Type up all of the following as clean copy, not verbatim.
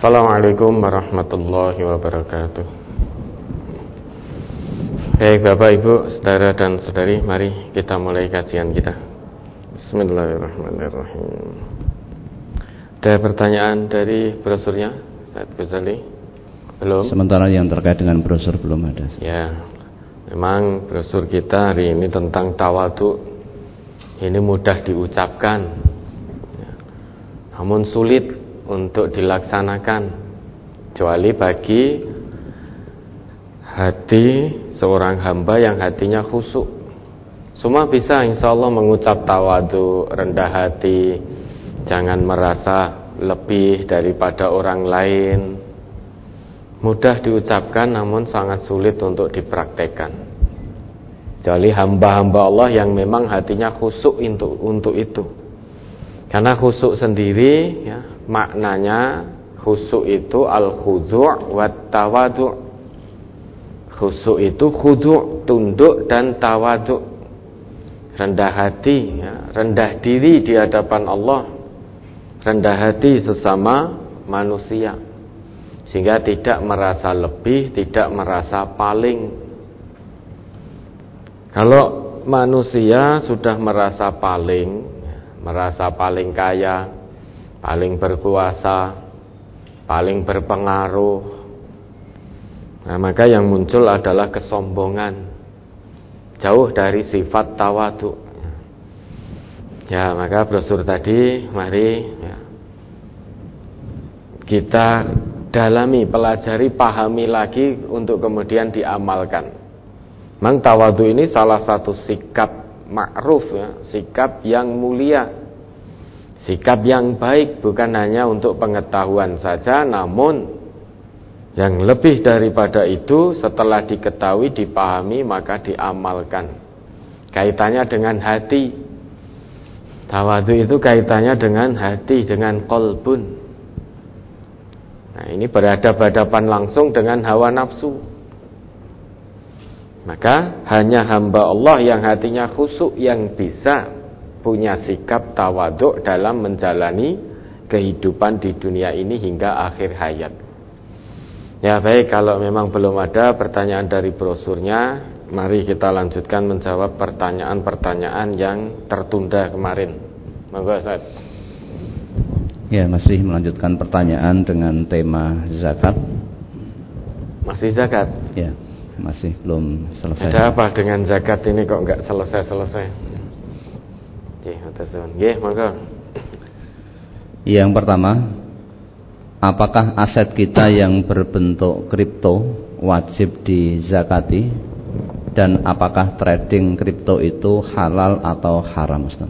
Assalamualaikum warahmatullahi wabarakatuh. Baik Bapak Ibu, saudara dan saudari, mari kita mulai kajian kita. Bismillahirrahmanirrahim. Ada pertanyaan dari brosurnya, Ustaz Ghazali? Belum? Sementara yang terkait dengan brosur belum ada. Ya, memang brosur kita hari ini tentang tawadhu. Ini mudah diucapkan, namun sulit untuk dilaksanakan, kecuali bagi hati seorang hamba yang hatinya khusyuk. Semua bisa insya Allah mengucap tawadhu, rendah hati, jangan merasa lebih daripada orang lain. Mudah diucapkan namun sangat sulit untuk dipraktekkan, kecuali hamba-hamba Allah yang memang hatinya khusyuk untuk itu. Karena khusyuk sendiri ya, maknanya khusyuk itu al-khudu' wat tawadhu'. Khusyuk itu khudu', tunduk, dan tawadhu', rendah hati ya, rendah diri di hadapan Allah, rendah hati sesama manusia, sehingga tidak merasa lebih, tidak merasa paling. Kalau manusia sudah merasa paling kaya, paling berkuasa, paling berpengaruh, nah, maka yang muncul adalah kesombongan, jauh dari sifat tawadhu. Ya, maka brosur tadi mari ya, kita dalami, pelajari, pahami lagi untuk kemudian diamalkan. Memang tawadhu ini salah satu sikap ma'ruf ya, sikap yang mulia, sikap yang baik, bukan hanya untuk pengetahuan saja, namun yang lebih daripada itu, setelah diketahui, dipahami, maka diamalkan. Kaitannya dengan hati. Tawadhu itu kaitannya dengan hati, dengan qalbun. Nah, ini berhadapan langsung dengan hawa nafsu. Maka hanya hamba Allah yang hatinya khusyuk yang bisa punya sikap tawadhu dalam menjalani kehidupan di dunia ini hingga akhir hayat. Ya baik, kalau memang belum ada pertanyaan dari brosurnya, mari kita lanjutkan menjawab pertanyaan-pertanyaan yang tertunda kemarin. Monggo Ustaz. Ya, masih melanjutkan pertanyaan dengan tema zakat. Masih zakat? Ya, masih belum selesai. Ada apa dengan zakat ini kok enggak selesai-selesai? Nggih, monggo. Yang pertama, apakah aset kita yang berbentuk kripto wajib dizakati, dan apakah trading kripto itu halal atau haram, Ustaz?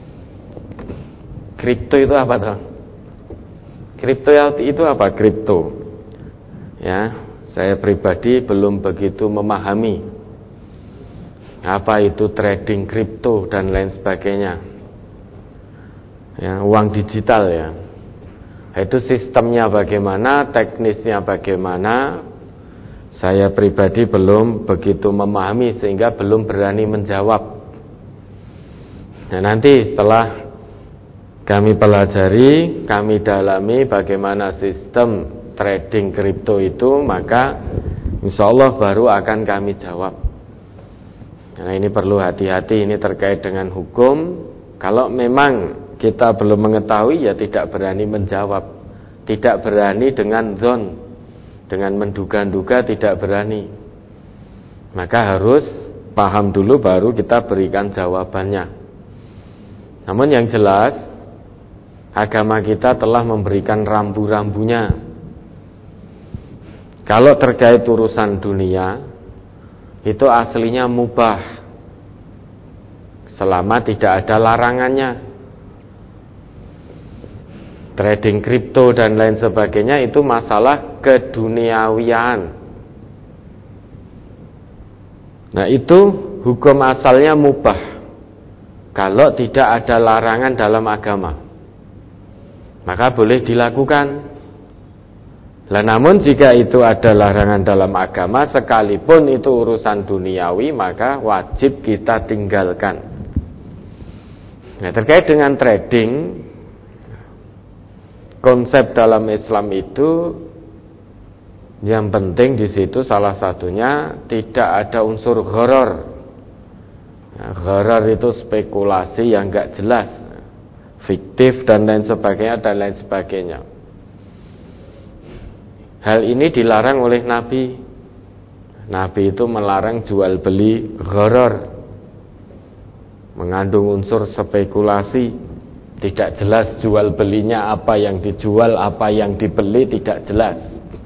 Kripto itu apa toh? Kripto itu apa? Kripto. Ya, saya pribadi belum begitu memahami apa itu trading kripto dan lain sebagainya. Ya, uang digital ya. Itu sistemnya bagaimana, teknisnya bagaimana, saya pribadi belum begitu memahami sehingga belum berani menjawab. Nah, nanti setelah kami pelajari, kami dalami bagaimana sistem trading kripto itu, maka insya Allah baru akan kami jawab. Nah, ini perlu hati-hati, ini terkait dengan hukum. Kalau memang kita belum mengetahui, ya tidak berani menjawab, tidak berani dengan dzon, dengan menduga-duga, tidak berani. Maka harus paham dulu baru kita berikan jawabannya. Namun yang jelas, agama kita telah memberikan rambu-rambunya. Kalau terkait urusan dunia, itu aslinya mubah, selama tidak ada larangannya. Trading kripto dan lain sebagainya itu masalah keduniawian. Nah, itu hukum asalnya mubah kalau tidak ada larangan dalam agama, maka boleh dilakukan. Lah, namun jika itu ada larangan dalam agama, sekalipun itu urusan duniawi, maka wajib kita tinggalkan. Nah, terkait dengan trading, konsep dalam Islam itu yang penting di situ salah satunya tidak ada unsur gharar. Gharar itu spekulasi yang enggak jelas, fiktif dan lain sebagainya. Hal ini dilarang oleh Nabi. Nabi itu melarang jual beli gharar, mengandung unsur spekulasi, tidak jelas jual belinya, apa yang dijual, apa yang dibeli tidak jelas.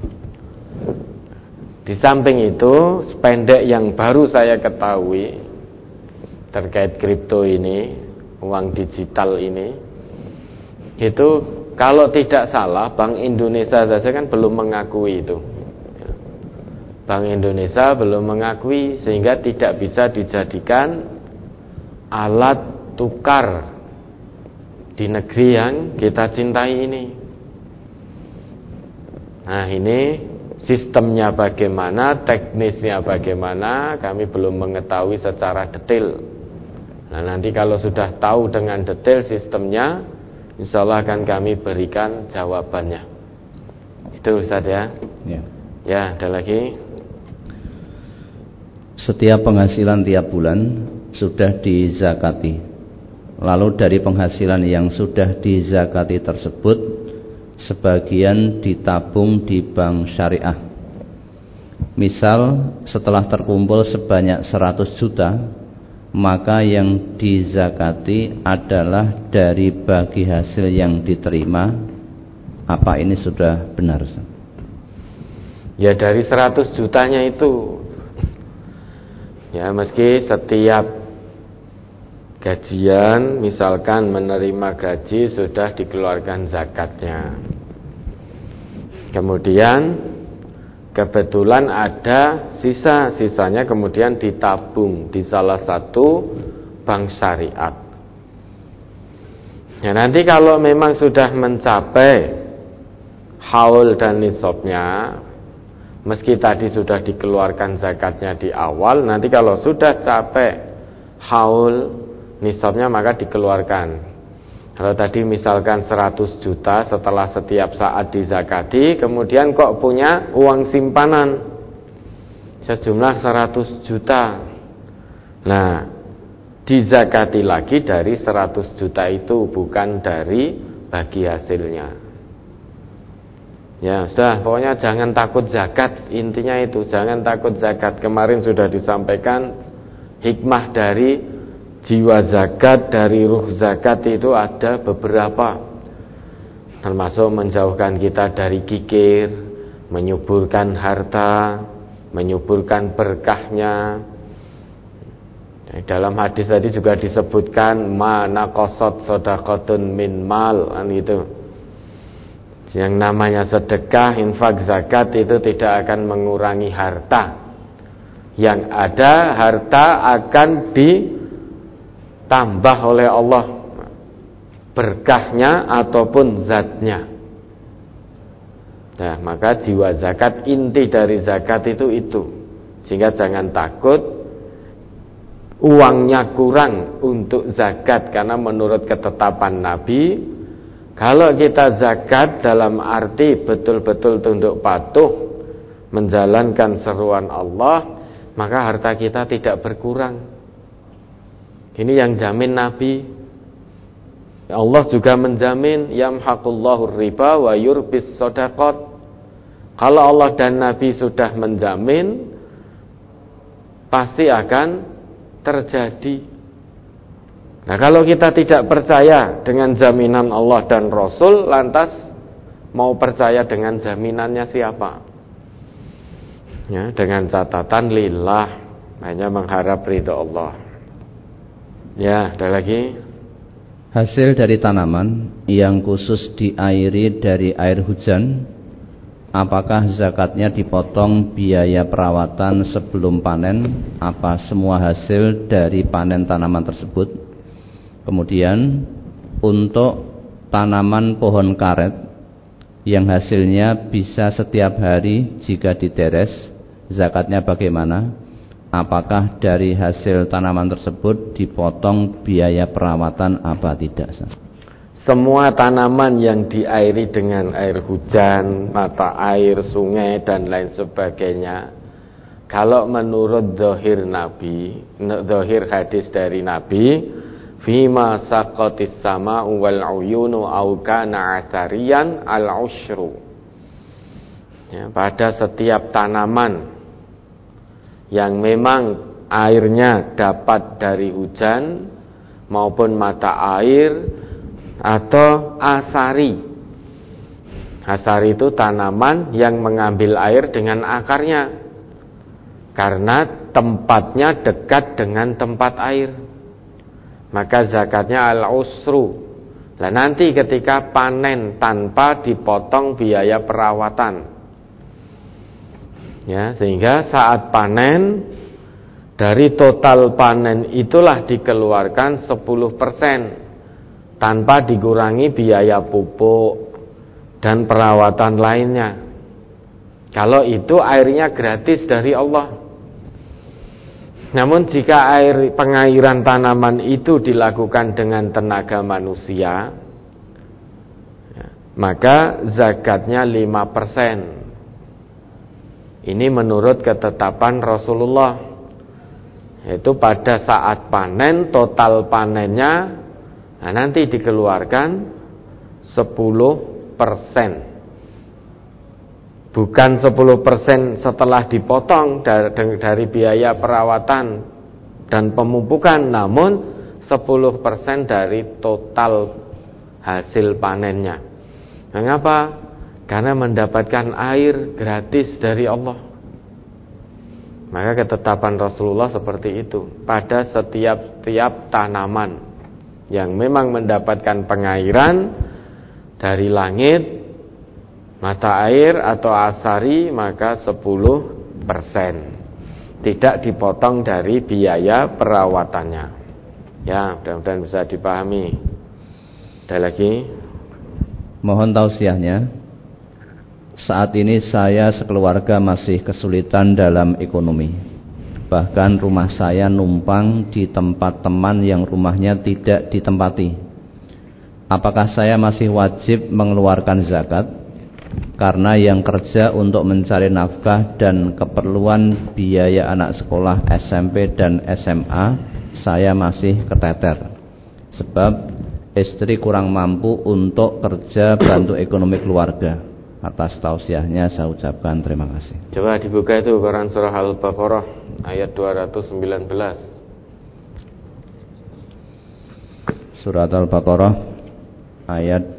Di samping itu, sependek yang baru saya ketahui terkait kripto ini, uang digital ini, itu kalau tidak salah Bank Indonesia saja kan belum mengakui itu. Bank Indonesia belum mengakui, sehingga tidak bisa dijadikan alat tukar di negeri yang kita cintai ini. Nah, ini sistemnya bagaimana, teknisnya bagaimana, kami belum mengetahui secara detail. Nah, nanti kalau sudah tahu dengan detail sistemnya, insya Allah akan kami berikan jawabannya. Itu Ustaz ya. Ya, ada lagi. Setiap penghasilan tiap bulan sudah dizakati. Lalu dari penghasilan yang sudah dizakati tersebut, sebagian ditabung di bank syariah. Misal setelah terkumpul sebanyak 100 juta, maka yang dizakati adalah dari bagi hasil yang diterima. Apa ini sudah benar? Ya, dari 100 jutanya itu. Ya, meski setiap gajian misalkan menerima gaji sudah dikeluarkan zakatnya. Kemudian kebetulan ada sisanya kemudian ditabung di salah satu bank syariat. Ya, nanti kalau memang sudah mencapai haul dan nisabnya, meski tadi sudah dikeluarkan zakatnya di awal, nanti kalau sudah capai haul nisabnya maka dikeluarkan. Kalau tadi misalkan 100 juta setelah setiap saat dizakati, kemudian kok punya uang simpanan sejumlah 100 juta. Nah, dizakati lagi dari 100 juta itu, bukan dari bagi hasilnya. Ya, sudah, pokoknya jangan takut zakat, intinya itu, jangan takut zakat. Kemarin sudah disampaikan hikmah dari jiwa zakat, dari ruh zakat itu ada beberapa, termasuk menjauhkan kita dari kikir, menyuburkan harta, menyuburkan berkahnya. Dalam hadis tadi juga disebutkan mana qasat shadaqatun min mal, kan gitu. Yang namanya sedekah, infak, zakat itu tidak akan mengurangi harta. Yang ada harta akan ditambah oleh Allah berkahnya ataupun zatnya. Nah, maka jiwa zakat, inti dari zakat itu. Sehingga jangan takut uangnya kurang untuk zakat, karena menurut ketetapan Nabi, kalau kita zakat dalam arti betul-betul tunduk patuh menjalankan seruan Allah, maka harta kita tidak berkurang. Ini yang jamin Nabi. Allah juga menjamin yamhaqullahu riba wa yurbis shadaqat. Kalau Allah dan Nabi sudah menjamin, pasti akan terjadi. Nah, kalau kita tidak percaya dengan jaminan Allah dan Rasul, lantas mau percaya dengan jaminannya siapa? Ya, dengan catatan lillah, hanya mengharap ridha Allah. Ya, ada lagi. Hasil dari tanaman yang khusus diairi dari air hujan, apakah zakatnya dipotong biaya perawatan sebelum panen, apa semua hasil dari panen tanaman tersebut? Kemudian untuk tanaman pohon karet yang hasilnya bisa setiap hari jika diteres, zakatnya bagaimana? Apakah dari hasil tanaman tersebut dipotong biaya perawatan apa tidak? semua tanaman yang diairi dengan air hujan, mata air, sungai dan lain sebagainya, kalau menurut zahir Nabi, zahir hadis dari Nabi, fima saqatis sama wal uyunu au kana athariyan al usyru. Ya, pada setiap tanaman yang memang airnya dapat dari hujan maupun mata air atau asari. Asari itu tanaman yang mengambil air dengan akarnya karena tempatnya dekat dengan tempat air, maka zakatnya al-usru. Nah, nanti ketika panen tanpa dipotong biaya perawatan, ya, sehingga saat panen dari total panen itulah dikeluarkan 10% tanpa dikurangi biaya pupuk dan perawatan lainnya. Kalau itu airnya gratis dari Allah. Namun jika air pengairan tanaman itu dilakukan dengan tenaga manusia, maka zakatnya 5%. Ini menurut ketetapan Rasulullah. Itu pada saat panen, total panennya, nah, nanti dikeluarkan 10%. Bukan 10% setelah dipotong dari biaya perawatan dan pemupukan, namun 10% dari total hasil panennya. Mengapa? Karena mendapatkan air gratis dari Allah. Maka ketetapan Rasulullah seperti itu. Pada setiap tanaman yang memang mendapatkan pengairan dari langit, mata air atau asari, maka 10%. Tidak dipotong dari biaya perawatannya. Ya, mudah-mudahan bisa dipahami. Ada lagi? Mohon tausiahnya. Saat ini saya sekeluarga masih kesulitan dalam ekonomi. Bahkan rumah saya numpang di tempat teman yang rumahnya tidak ditempati. Apakah saya masih wajib mengeluarkan zakat? Karena yang kerja untuk mencari nafkah dan keperluan biaya anak sekolah SMP dan SMA, saya masih keteter. Sebab istri kurang mampu untuk kerja bantu ekonomi keluarga. Atas tausiahnya saya ucapkan terima kasih. Coba dibuka itu Quran surah Al-Baqarah ayat 219. Surat Al-Baqarah ayat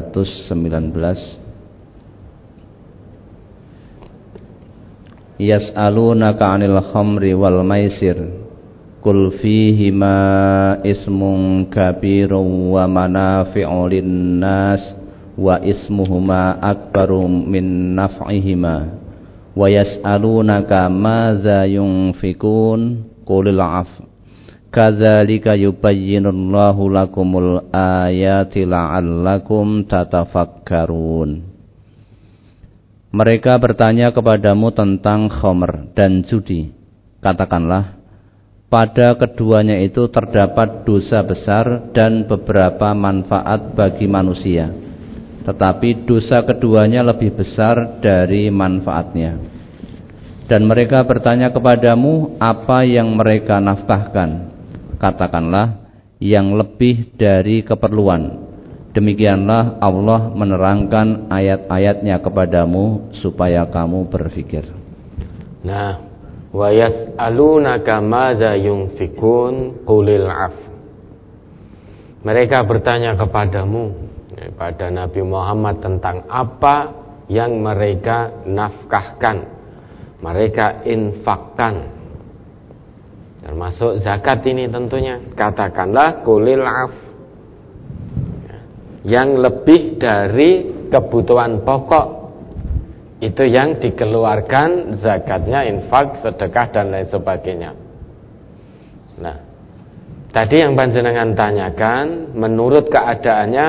219. Yas'alunaka 'anil khamri wal maisir qul fihima ismun kabirun wa manafi'u lin-nas wa ismuhuma akbaru min naf'ihima wa yas'alunaka madza yunfikun qulil 'af kadzalika yubayyinullahu lakumul ayati la'allakum tatafakkarun. Mereka bertanya kepadamu tentang khamr dan judi. Katakanlah, pada keduanya itu terdapat dosa besar dan beberapa manfaat bagi manusia, tetapi dosa keduanya lebih besar dari manfaatnya. Dan mereka bertanya kepadamu apa yang mereka nafkahkan. Katakanlah, yang lebih dari keperluan. Demikianlah Allah menerangkan ayat-ayatnya kepadamu supaya kamu berfikir. Nah, wa yas'alunaka madza yunfikun qulil 'af. Mereka bertanya kepadamu, pada Nabi Muhammad, tentang apa yang mereka nafkahkan, mereka infakkan, termasuk zakat ini tentunya. Katakanlah qulil 'af, yang lebih dari kebutuhan pokok, itu yang dikeluarkan zakatnya, infak, sedekah dan lain sebagainya. Nah, tadi yang panjenengan tanyakan, menurut keadaannya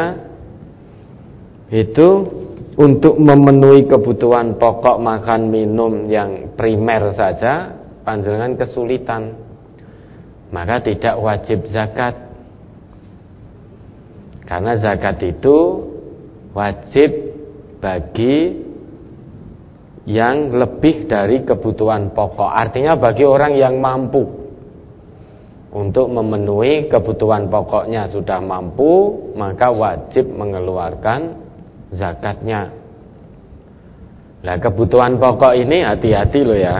itu untuk memenuhi kebutuhan pokok makan minum yang primer saja panjenengan kesulitan, maka tidak wajib zakat. Karena zakat itu wajib bagi yang lebih dari kebutuhan pokok. Artinya bagi orang yang mampu untuk memenuhi kebutuhan pokoknya sudah mampu, maka wajib mengeluarkan zakatnya. Nah, kebutuhan pokok ini hati-hati loh ya.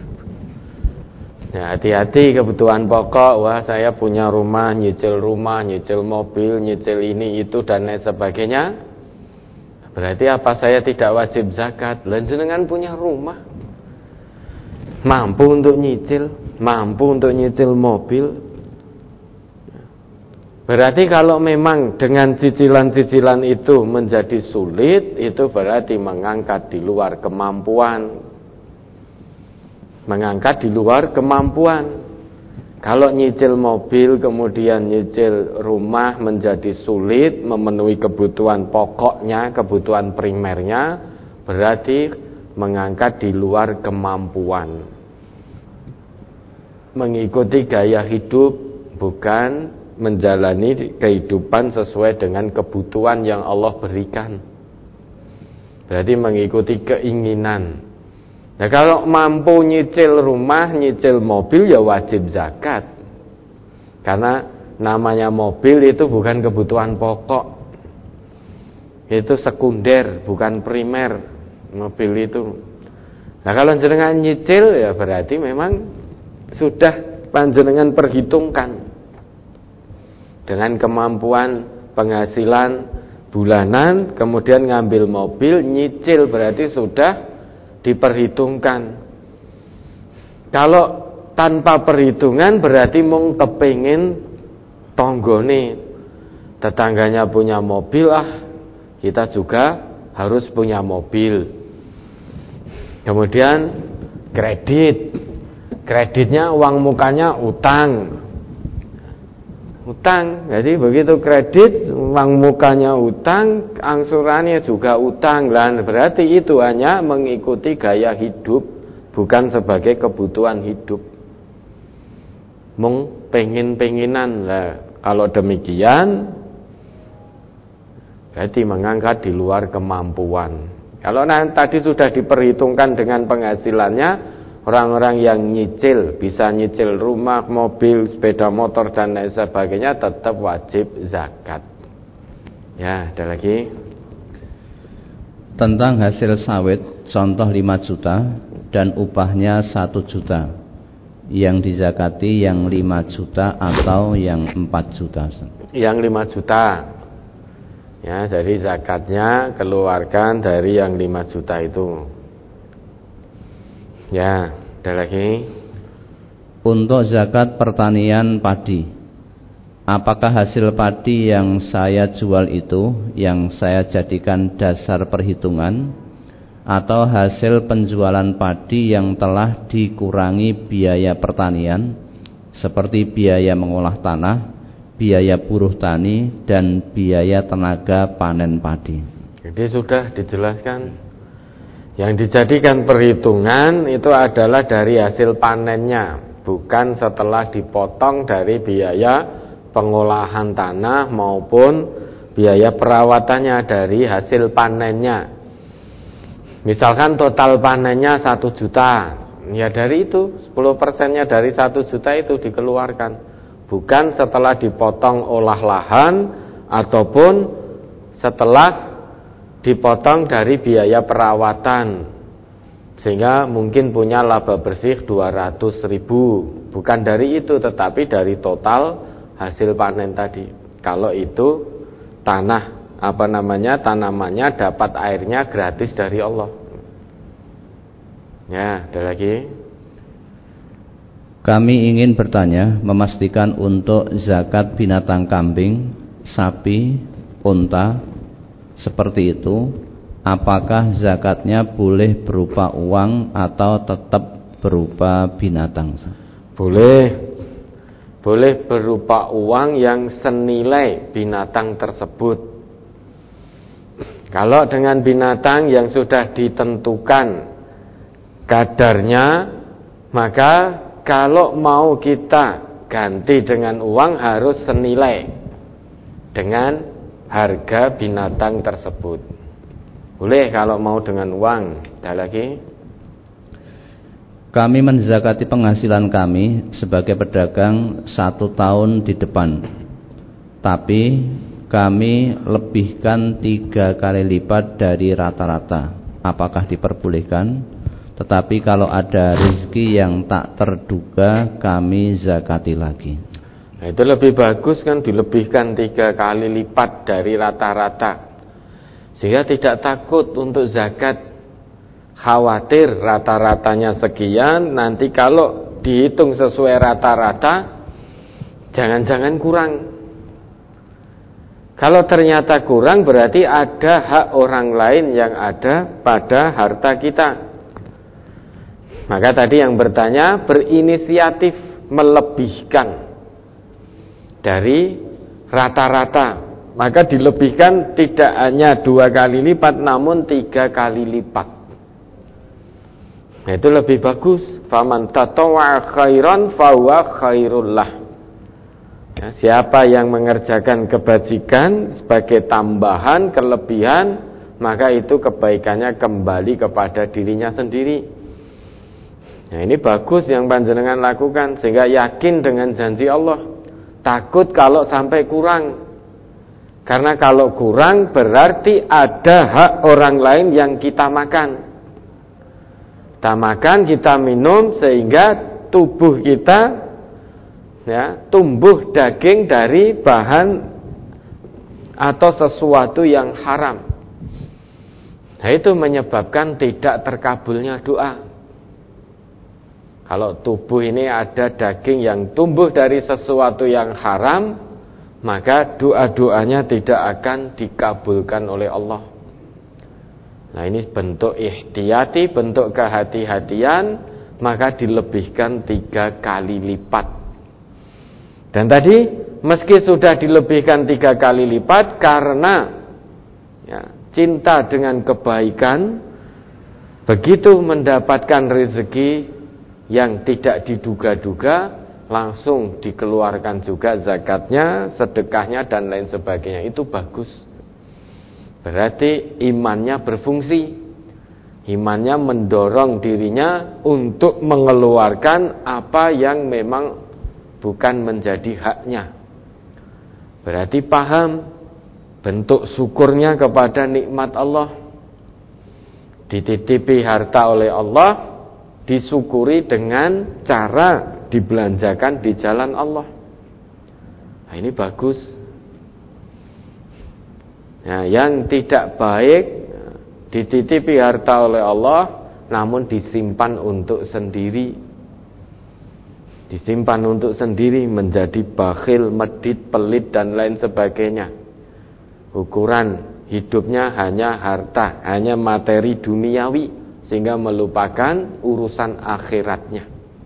Ya, hati-hati kebutuhan pokok. Wah, saya punya rumah, nyicil mobil, nyicil ini itu dan lain sebagainya. Berarti apa saya tidak wajib zakat? Lah jenengan punya rumah, mampu untuk nyicil mobil. Berarti kalau memang dengan cicilan-cicilan itu menjadi sulit, itu berarti mengangkat di luar kemampuan. Kalau nyicil mobil kemudian nyicil rumah menjadi sulit memenuhi kebutuhan pokoknya, kebutuhan primernya, berarti mengangkat di luar kemampuan. Mengikuti gaya hidup, bukan menjalani kehidupan sesuai dengan kebutuhan yang Allah berikan. Berarti mengikuti keinginan. Nah, kalau mampu nyicil rumah, nyicil mobil, ya wajib zakat. Karena namanya mobil itu bukan kebutuhan pokok, itu sekunder, bukan primer. Mobil itu. Nah, kalau jenengan nyicil, ya berarti memang sudah panjenengan perhitungkan dengan kemampuan penghasilan bulanan, kemudian ngambil mobil, nyicil, berarti sudah diperhitungkan. Kalau tanpa perhitungan berarti mung kepengin tonggone tetangganya punya mobil, kita juga harus punya mobil. Kemudian kreditnya uang mukanya utang. Jadi begitu kredit, uang mukanya utang, angsurannya juga utang. Lah berarti itu hanya mengikuti gaya hidup, bukan sebagai kebutuhan hidup. Mung pengen-penginan. Lah kalau demikian berarti mengangkat di luar kemampuan. Kalau tadi sudah diperhitungkan dengan penghasilannya, orang-orang yang nyicil, bisa nyicil rumah, mobil, sepeda motor dan lain sebagainya, tetap wajib zakat. Ya, ada lagi. Tentang hasil sawit, contoh 5 juta dan upahnya 1 juta. Yang dizakati yang 5 juta atau yang 4 juta? Yang 5 juta. Ya, jadi zakatnya keluarkan dari yang 5 juta itu. Ya, ada lagi. Untuk zakat pertanian padi, apakah hasil padi yang saya jual itu yang saya jadikan dasar perhitungan, atau hasil penjualan padi yang telah dikurangi biaya pertanian seperti biaya mengolah tanah, biaya buruh tani, dan biaya tenaga panen padi? Jadi sudah dijelaskan. Yang dijadikan perhitungan itu adalah dari hasil panennya, bukan setelah dipotong dari biaya pengolahan tanah maupun biaya perawatannya dari hasil panennya. Misalkan total panennya 1 juta, ya dari itu 10%-nya dari 1 juta itu dikeluarkan, bukan setelah dipotong olah lahan ataupun setelah dipotong dari biaya perawatan, sehingga mungkin punya laba bersih 200.000. Bukan dari itu, tetapi dari total hasil panen tadi. Kalau itu tanamannya dapat airnya gratis dari Allah. Ya, ada lagi. Kami ingin bertanya, memastikan untuk zakat binatang kambing, sapi, unta seperti itu, apakah zakatnya boleh berupa uang atau tetap berupa binatang? Boleh berupa uang yang senilai binatang tersebut. Kalau dengan binatang yang sudah ditentukan kadarnya, maka kalau mau kita ganti dengan uang harus senilai dengan harga binatang tersebut. Boleh kalau mau dengan uang. Ada lagi? Kami menzakati penghasilan kami sebagai pedagang 1 tahun di depan, tapi kami lebihkan 3 kali lipat dari rata-rata. Apakah diperbolehkan? Tetapi kalau ada rezeki yang tak terduga, kami zakati lagi. Nah, itu lebih bagus kan, dilebihkan 3 kali lipat dari rata-rata, sehingga tidak takut untuk zakat. Khawatir rata-ratanya sekian, nanti kalau dihitung sesuai rata-rata, jangan-jangan kurang. Kalau ternyata kurang, berarti ada hak orang lain yang ada pada harta kita. Maka tadi yang bertanya berinisiatif melebihkan dari rata-rata, maka dilebihkan tidak hanya 2 kali lipat, namun 3 kali lipat. Nah, itu lebih bagus. Faman tatawwa'a khairan fahuwa khairul lah. Ya, siapa yang mengerjakan kebajikan sebagai tambahan, kelebihan, maka itu kebaikannya kembali kepada dirinya sendiri. Nah, ini bagus yang panjenengan lakukan, sehingga yakin dengan janji Allah. Takut kalau sampai kurang, karena kalau kurang berarti ada hak orang lain yang kita makan. Kita makan, kita minum, sehingga tubuh kita tumbuh daging dari bahan atau sesuatu yang haram. Nah, itu menyebabkan tidak terkabulnya doa. Kalau tubuh ini ada daging yang tumbuh dari sesuatu yang haram, maka doa-doanya tidak akan dikabulkan oleh Allah. Nah, ini bentuk ihtiyati, bentuk kehati-hatian, maka dilebihkan 3 kali lipat. Dan tadi meski sudah dilebihkan 3 kali lipat, karena cinta dengan kebaikan, begitu mendapatkan rezeki yang tidak diduga-duga, langsung dikeluarkan juga zakatnya, sedekahnya, dan lain sebagainya. Itu bagus. Berarti imannya berfungsi. Imannya mendorong dirinya untuk mengeluarkan apa yang memang bukan menjadi haknya. Berarti paham bentuk syukurnya kepada nikmat Allah. Dititipi harta oleh Allah, disyukuri dengan cara dibelanjakan di jalan Allah. Nah, ini bagus. Nah, yang tidak baik, dititipi harta oleh Allah, namun disimpan untuk sendiri. Disimpan untuk sendiri, menjadi bakhil, medit, pelit, dan lain sebagainya. Ukuran hidupnya hanya harta, hanya materi duniawi, sehingga melupakan urusan akhiratnya.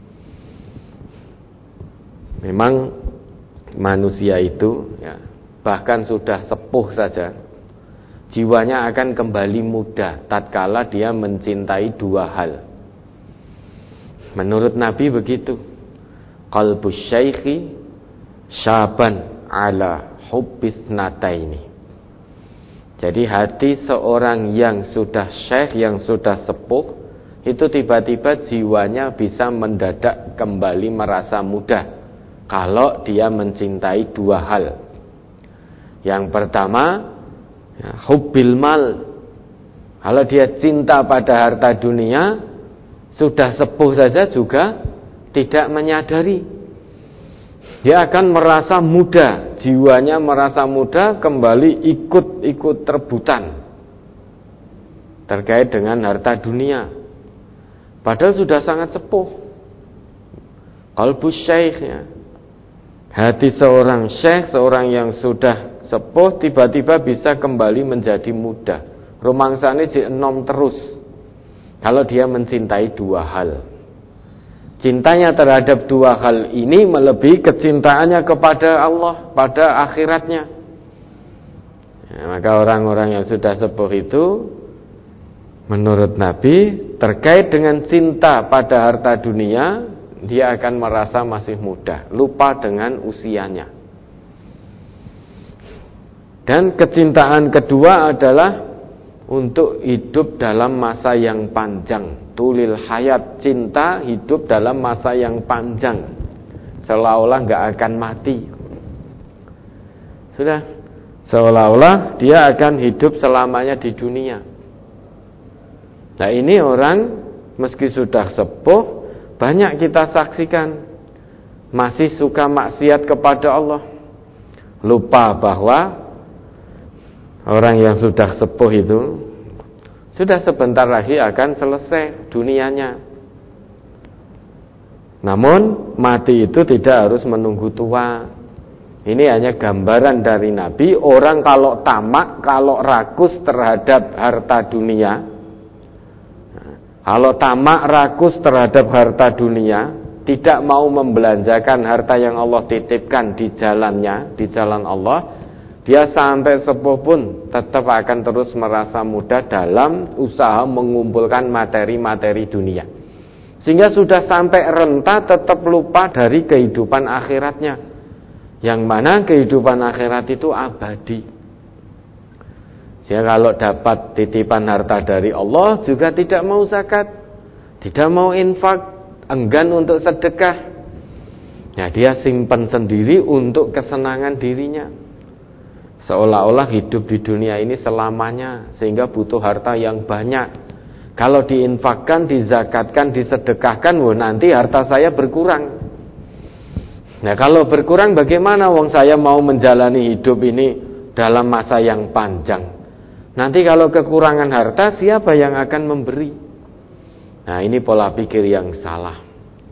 Memang manusia itu bahkan sudah sepuh saja, jiwanya akan kembali muda tatkala dia mencintai 2 hal. Menurut Nabi begitu. Qalbus syaikhi syaban ala hubbis nataini. Jadi hati seorang yang sudah syekh, yang sudah sepuh, itu tiba-tiba jiwanya bisa mendadak kembali merasa muda kalau dia mencintai 2 hal. Yang pertama, hubbil mal. Kalau dia cinta pada harta dunia, sudah sepuh saja juga tidak menyadari. Dia akan merasa muda, jiwanya merasa muda, kembali ikut rebutan terkait dengan harta dunia. Padahal sudah sangat sepuh. Qalbus syaikh, hati seorang syekh, seorang yang sudah sepuh, tiba-tiba bisa kembali menjadi muda. Rumangsane jek enom terus kalau dia mencintai 2 hal. Cintanya terhadap 2 hal ini melebihi kecintaannya kepada Allah, pada akhiratnya. Maka orang-orang yang sudah sepuh itu, menurut Nabi, terkait dengan cinta pada harta dunia, dia akan merasa masih muda, lupa dengan usianya. Dan kecintaan kedua adalah untuk hidup dalam masa yang panjang. Tulil hayat, cinta hidup dalam masa yang panjang, seolah-olah gak akan mati. Sudah, seolah-olah dia akan hidup selamanya di dunia. Nah, ini orang meski sudah sepuh, banyak kita saksikan masih suka maksiat kepada Allah. Lupa bahwa orang yang sudah sepuh itu sudah sebentar lagi akan selesai dunianya. Namun mati itu tidak harus menunggu tua. Ini hanya gambaran dari Nabi. Orang kalau tamak, kalau rakus terhadap harta dunia, kalau tamak rakus terhadap harta dunia, tidak mau membelanjakan harta yang Allah titipkan di jalannya, di jalan Allah, dia sampai sepuh pun tetap akan terus merasa mudah dalam usaha mengumpulkan materi-materi dunia. Sehingga sudah sampai renta tetap lupa dari kehidupan akhiratnya. Yang mana kehidupan akhirat itu abadi. Sehingga kalau dapat titipan harta dari Allah juga tidak mau zakat, tidak mau infak, enggan untuk sedekah. Ya, dia simpan sendiri untuk kesenangan dirinya. Seolah-olah hidup di dunia ini selamanya, sehingga butuh harta yang banyak. Kalau diinfakkan, dizakatkan, disedekahkan, nanti harta saya berkurang. Nah, kalau berkurang bagaimana? Wong saya mau menjalani hidup ini dalam masa yang panjang. Nanti kalau kekurangan harta, siapa yang akan memberi? Nah, ini pola pikir yang salah.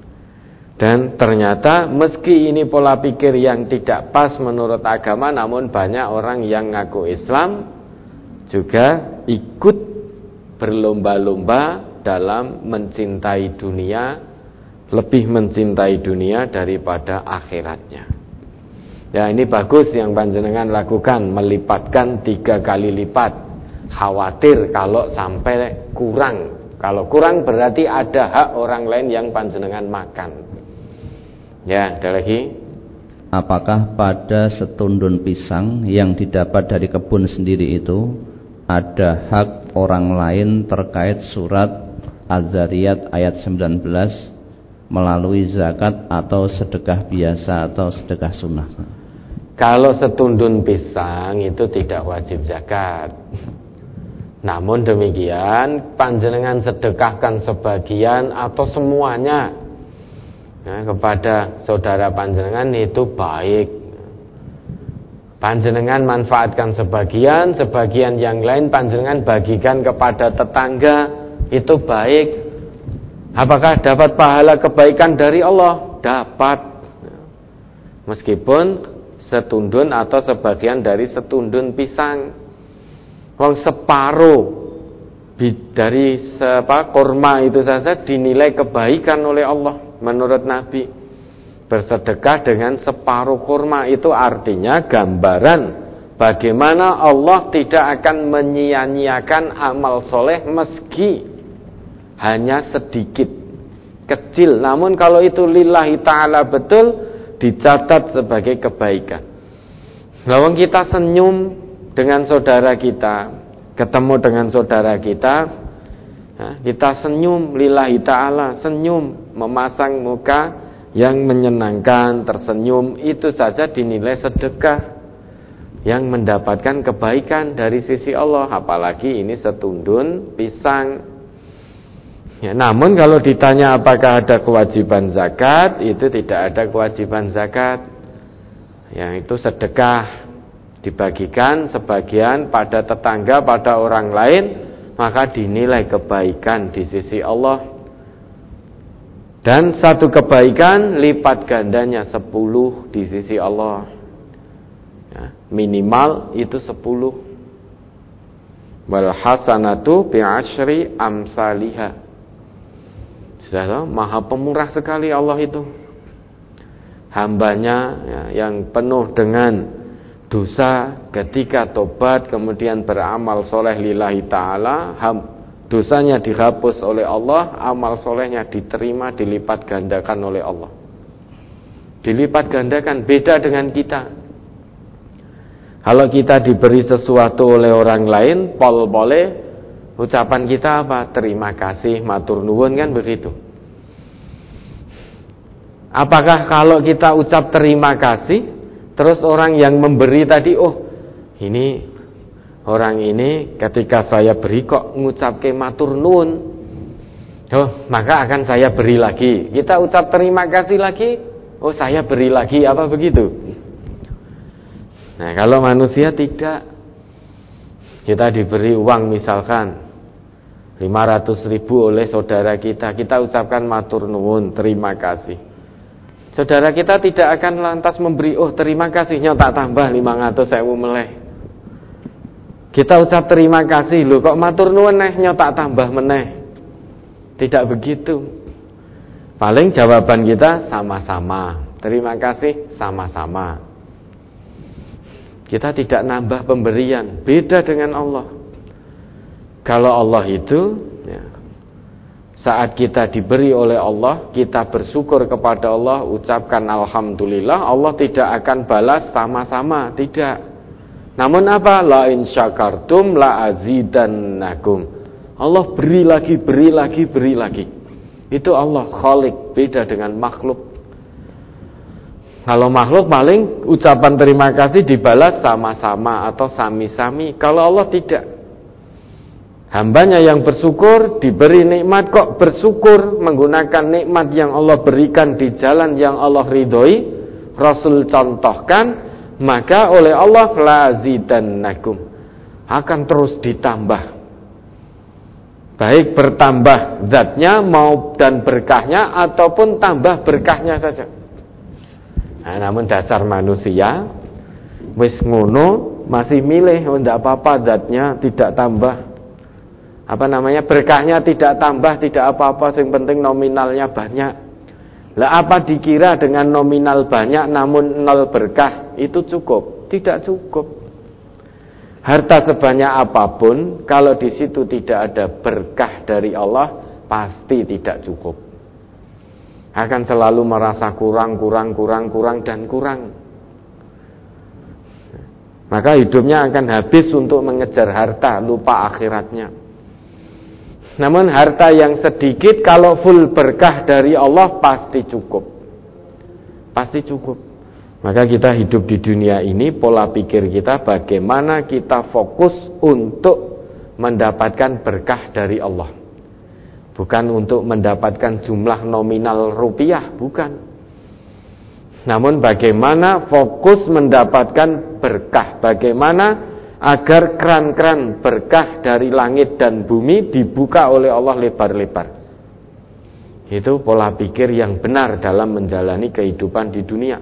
Dan ternyata meski ini pola pikir yang tidak pas menurut agama, namun banyak orang yang ngaku Islam juga ikut berlomba-lomba dalam mencintai dunia, lebih mencintai dunia daripada akhiratnya. Ya, ini bagus yang panjenengan lakukan, melipatkan 3 kali lipat. Khawatir kalau sampai kurang. Kalau kurang berarti ada hak orang lain yang panjenengan makan. Ya, ada lagi. Apakah pada setundun pisang yang didapat dari kebun sendiri itu ada hak orang lain terkait surat Az-Zariyat ayat 19 melalui zakat atau sedekah biasa atau sedekah sunnah? Kalau setundun pisang itu tidak wajib zakat. Namun demikian panjenengan sedekahkan sebagian atau semuanya kepada saudara panjenengan itu baik. Panjenengan manfaatkan sebagian, sebagian yang lain panjenengan bagikan kepada tetangga, itu baik. Apakah dapat pahala kebaikan dari Allah? Dapat. Meskipun setundun atau sebagian dari setundun pisang. Wong separuh dari kurma itu saja dinilai kebaikan oleh Allah. Menurut Nabi, bersedekah dengan separuh kurma itu artinya gambaran bagaimana Allah tidak akan menyia-nyiakan amal soleh meski hanya sedikit, kecil. Namun kalau itu lillahi ta'ala betul, dicatat sebagai kebaikan. Lalu kita senyum dengan saudara kita, ketemu dengan saudara kita, kita senyum lillahi ta'ala, senyum, memasang muka yang menyenangkan, tersenyum, itu saja dinilai sedekah yang mendapatkan kebaikan dari sisi Allah. Apalagi ini setundun pisang. Ya, namun kalau ditanya apakah ada kewajiban zakat, itu tidak ada kewajiban zakat. Ya, itu sedekah, dibagikan sebagian pada tetangga, pada orang lain, maka dinilai kebaikan di sisi Allah. Dan satu kebaikan lipat gandanya 10 di sisi Allah. Ya, minimal itu 10. Wal hasanatu bi'asyri amsalihha. Sudah tahu, maha pemurah sekali Allah itu. Hambanya ya, yang penuh dengan dosa, ketika tobat kemudian beramal soleh lillahi ta'ala, dosanya dihapus oleh Allah, amal solehnya diterima, dilipat gandakan oleh Allah. Dilipat gandakan, beda dengan kita. Kalau kita diberi sesuatu oleh orang lain, pol-pole ucapan kita apa? Terima kasih, matur nuwun, kan begitu. Apakah kalau kita ucap terima kasih, terus orang yang memberi tadi, oh ini orang ini ketika saya beri kok ngucapke matur nuwun, oh maka akan saya beri lagi. Kita ucap terima kasih lagi, oh saya beri lagi, apa begitu? Nah, kalau manusia tidak. Kita diberi uang misalkan 500.000 oleh saudara kita, kita ucapkan matur nuwun, terima kasih. Saudara kita tidak akan lantas memberi, oh terima kasihnya tak tambah 500.000 meleh. Kita ucap terima kasih, loh kok matur nuwun nehnya tak tambah meneh. Tidak begitu. Paling jawaban kita sama-sama. Terima kasih sama-sama. Kita tidak nambah pemberian. Beda dengan Allah. Kalau Allah itu ya, saat kita diberi oleh Allah, kita bersyukur kepada Allah, ucapkan alhamdulillah, Allah tidak akan balas sama-sama, tidak. Namun apa? La in syakartum la azidannakum. Allah beri lagi, beri lagi, beri lagi. Itu Allah Khalik, beda dengan makhluk. Kalau makhluk paling ucapan terima kasih dibalas sama-sama atau sami-sami. Kalau Allah tidak. Hambanya yang bersyukur diberi nikmat kok bersyukur menggunakan nikmat yang Allah berikan di jalan yang Allah ridhoi, Rasul contohkan, maka oleh Allah lazidannakum, akan terus ditambah. Baik bertambah zatnya mau dan berkahnya ataupun tambah berkahnya saja. Nah, namun dasar manusia wis ngono masih milih, oh ndak apa-apa zatnya tidak tambah. Apa namanya? Berkahnya tidak tambah, tidak apa-apa, yang penting nominalnya banyak. Lah apa dikira dengan nominal banyak namun nol berkah itu cukup? Tidak cukup. Harta sebanyak apapun kalau di situ tidak ada berkah dari Allah pasti tidak cukup. Akan selalu merasa kurang dan kurang. Maka hidupnya akan habis untuk mengejar harta, lupa akhiratnya. Namun harta yang sedikit kalau full berkah dari Allah pasti cukup. Pasti cukup. Maka kita hidup di dunia ini, pola pikir kita bagaimana kita fokus untuk mendapatkan berkah dari Allah. Bukan untuk mendapatkan jumlah nominal rupiah, bukan. Namun bagaimana fokus mendapatkan berkah, bagaimana agar keran-keran berkah dari langit dan bumi dibuka oleh Allah lebar-lebar. Itu pola pikir yang benar dalam menjalani kehidupan di dunia.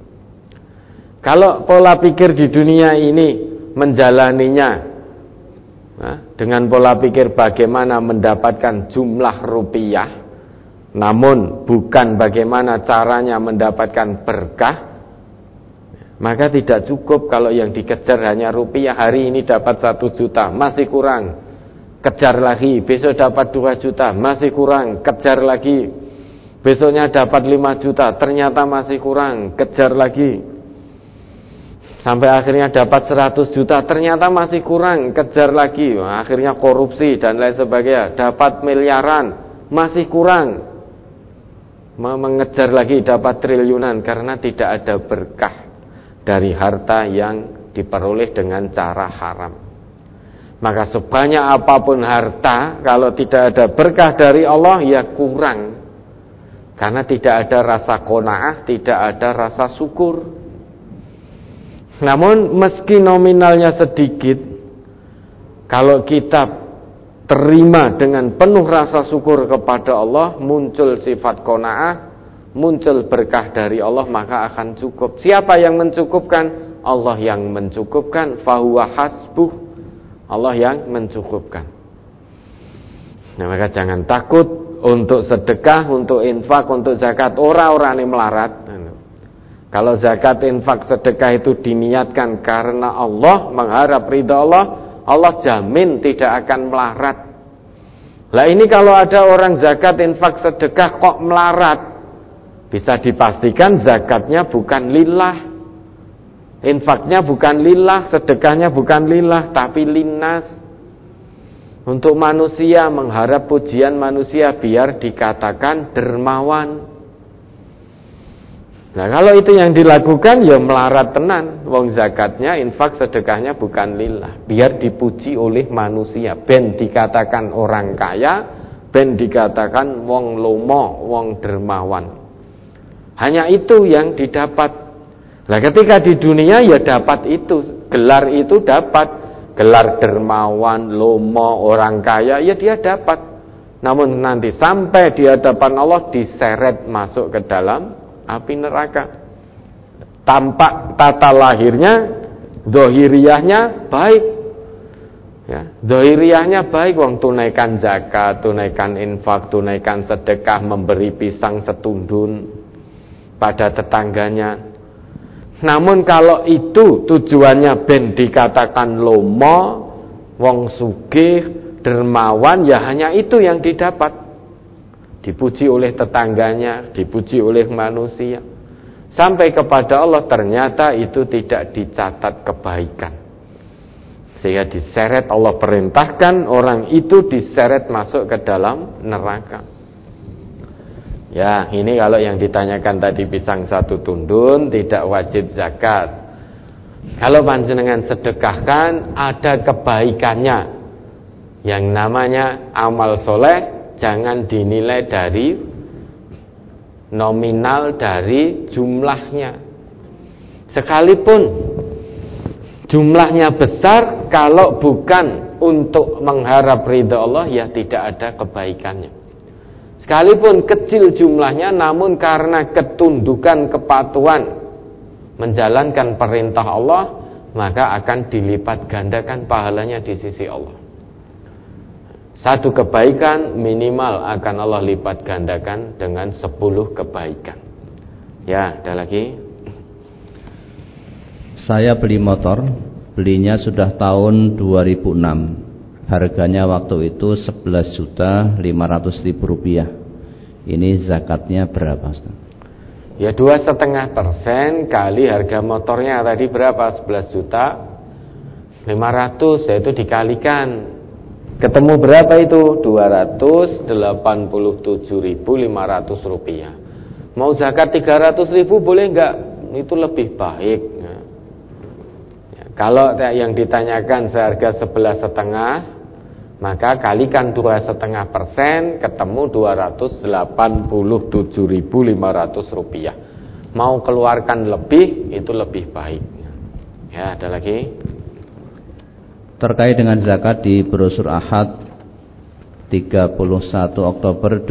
Kalau pola pikir di dunia ini menjalaninya dengan pola pikir bagaimana mendapatkan jumlah rupiah, namun bukan bagaimana caranya mendapatkan berkah, maka tidak cukup kalau yang dikejar hanya rupiah. Hari ini dapat 1 juta, masih kurang, kejar lagi. Besok dapat 2 juta, masih kurang, kejar lagi. Besoknya dapat 5 juta, ternyata masih kurang, kejar lagi. Sampai akhirnya dapat 100 juta, ternyata masih kurang, kejar lagi. Akhirnya korupsi dan lain sebagainya, dapat miliaran, masih kurang, mengejar lagi dapat triliunan, karena tidak ada berkah dari harta yang diperoleh dengan cara haram. Maka sebanyak apapun harta, kalau tidak ada berkah dari Allah, ya kurang. Karena tidak ada rasa qanaah, tidak ada rasa syukur. Namun meski nominalnya sedikit, kalau kita terima dengan penuh rasa syukur kepada Allah, muncul sifat qanaah, muncul berkah dari Allah, maka akan cukup. Siapa yang mencukupkan? Allah yang mencukupkan. Fahuwa hasbuh, Allah yang mencukupkan. Nah, maka jangan takut untuk sedekah, untuk infak, untuk zakat. Orang-orang ini melarat. Kalau zakat, infak, sedekah itu diniatkan karena Allah, mengharap ridha Allah, Allah jamin tidak akan melarat. Lah ini kalau ada orang zakat, infak, sedekah kok melarat, bisa dipastikan zakatnya bukan lillah. Infaknya bukan lillah, sedekahnya bukan lillah, tapi linnas. Untuk manusia, mengharap pujian manusia biar dikatakan dermawan. Nah, kalau itu yang dilakukan ya melarat tenan. Wong zakatnya, infak, sedekahnya bukan lillah, biar dipuji oleh manusia, ben dikatakan orang kaya, ben dikatakan wong lomo, wong dermawan. Hanya itu yang didapat. Nah, ketika di dunia ya dapat itu, gelar itu dapat, gelar dermawan, lomo, orang kaya, ya dia dapat. Namun nanti sampai di hadapan Allah diseret masuk ke dalam api neraka. Tampak tata lahirnya, zahiriyahnya baik. Ya, zahiriyahnya baik, wong tunaikan zakat, tunaikan infak, tunaikan sedekah, memberi pisang setundun pada tetangganya. Namun kalau itu tujuannya ben dikatakan lomo, wong sugih, dermawan, ya hanya itu yang didapat. Dipuji oleh tetangganya, dipuji oleh manusia. Sampai kepada Allah ternyata itu tidak dicatat kebaikan. Sehingga diseret, Allah perintahkan orang itu diseret masuk ke dalam neraka. Ya, ini kalau yang ditanyakan tadi pisang satu tundun tidak wajib zakat. Kalau panjenengan sedekahkan ada kebaikannya. Yang namanya amal soleh jangan dinilai dari nominal, dari jumlahnya. Sekalipun jumlahnya besar, kalau bukan untuk mengharap ridha Allah, ya tidak ada kebaikannya. Sekalipun kecil jumlahnya, namun karena ketundukan, kepatuhan menjalankan perintah Allah, maka akan dilipat gandakan pahalanya di sisi Allah. Satu kebaikan minimal akan Allah lipat gandakan dengan 10 kebaikan. Ya, ada lagi. Saya beli motor, belinya sudah tahun 2006. Harganya waktu itu 11.500.000 rupiah. Ini zakatnya berapa, Ustaz? Ya 2,5% kali harga motornya tadi berapa? 11.500.000, yaitu dikalikan. Ketemu berapa itu? 287.500 rupiah. Mau zakat 300.000 boleh enggak? Itu lebih baik. Ya, kalau yang ditanyakan seharga 11,5, maka kalikan 2,5%, ketemu 287.500 rupiah. Mau keluarkan lebih, itu lebih baik. Ya, ada lagi. Terkait dengan zakat di brosur Ahad 31 Oktober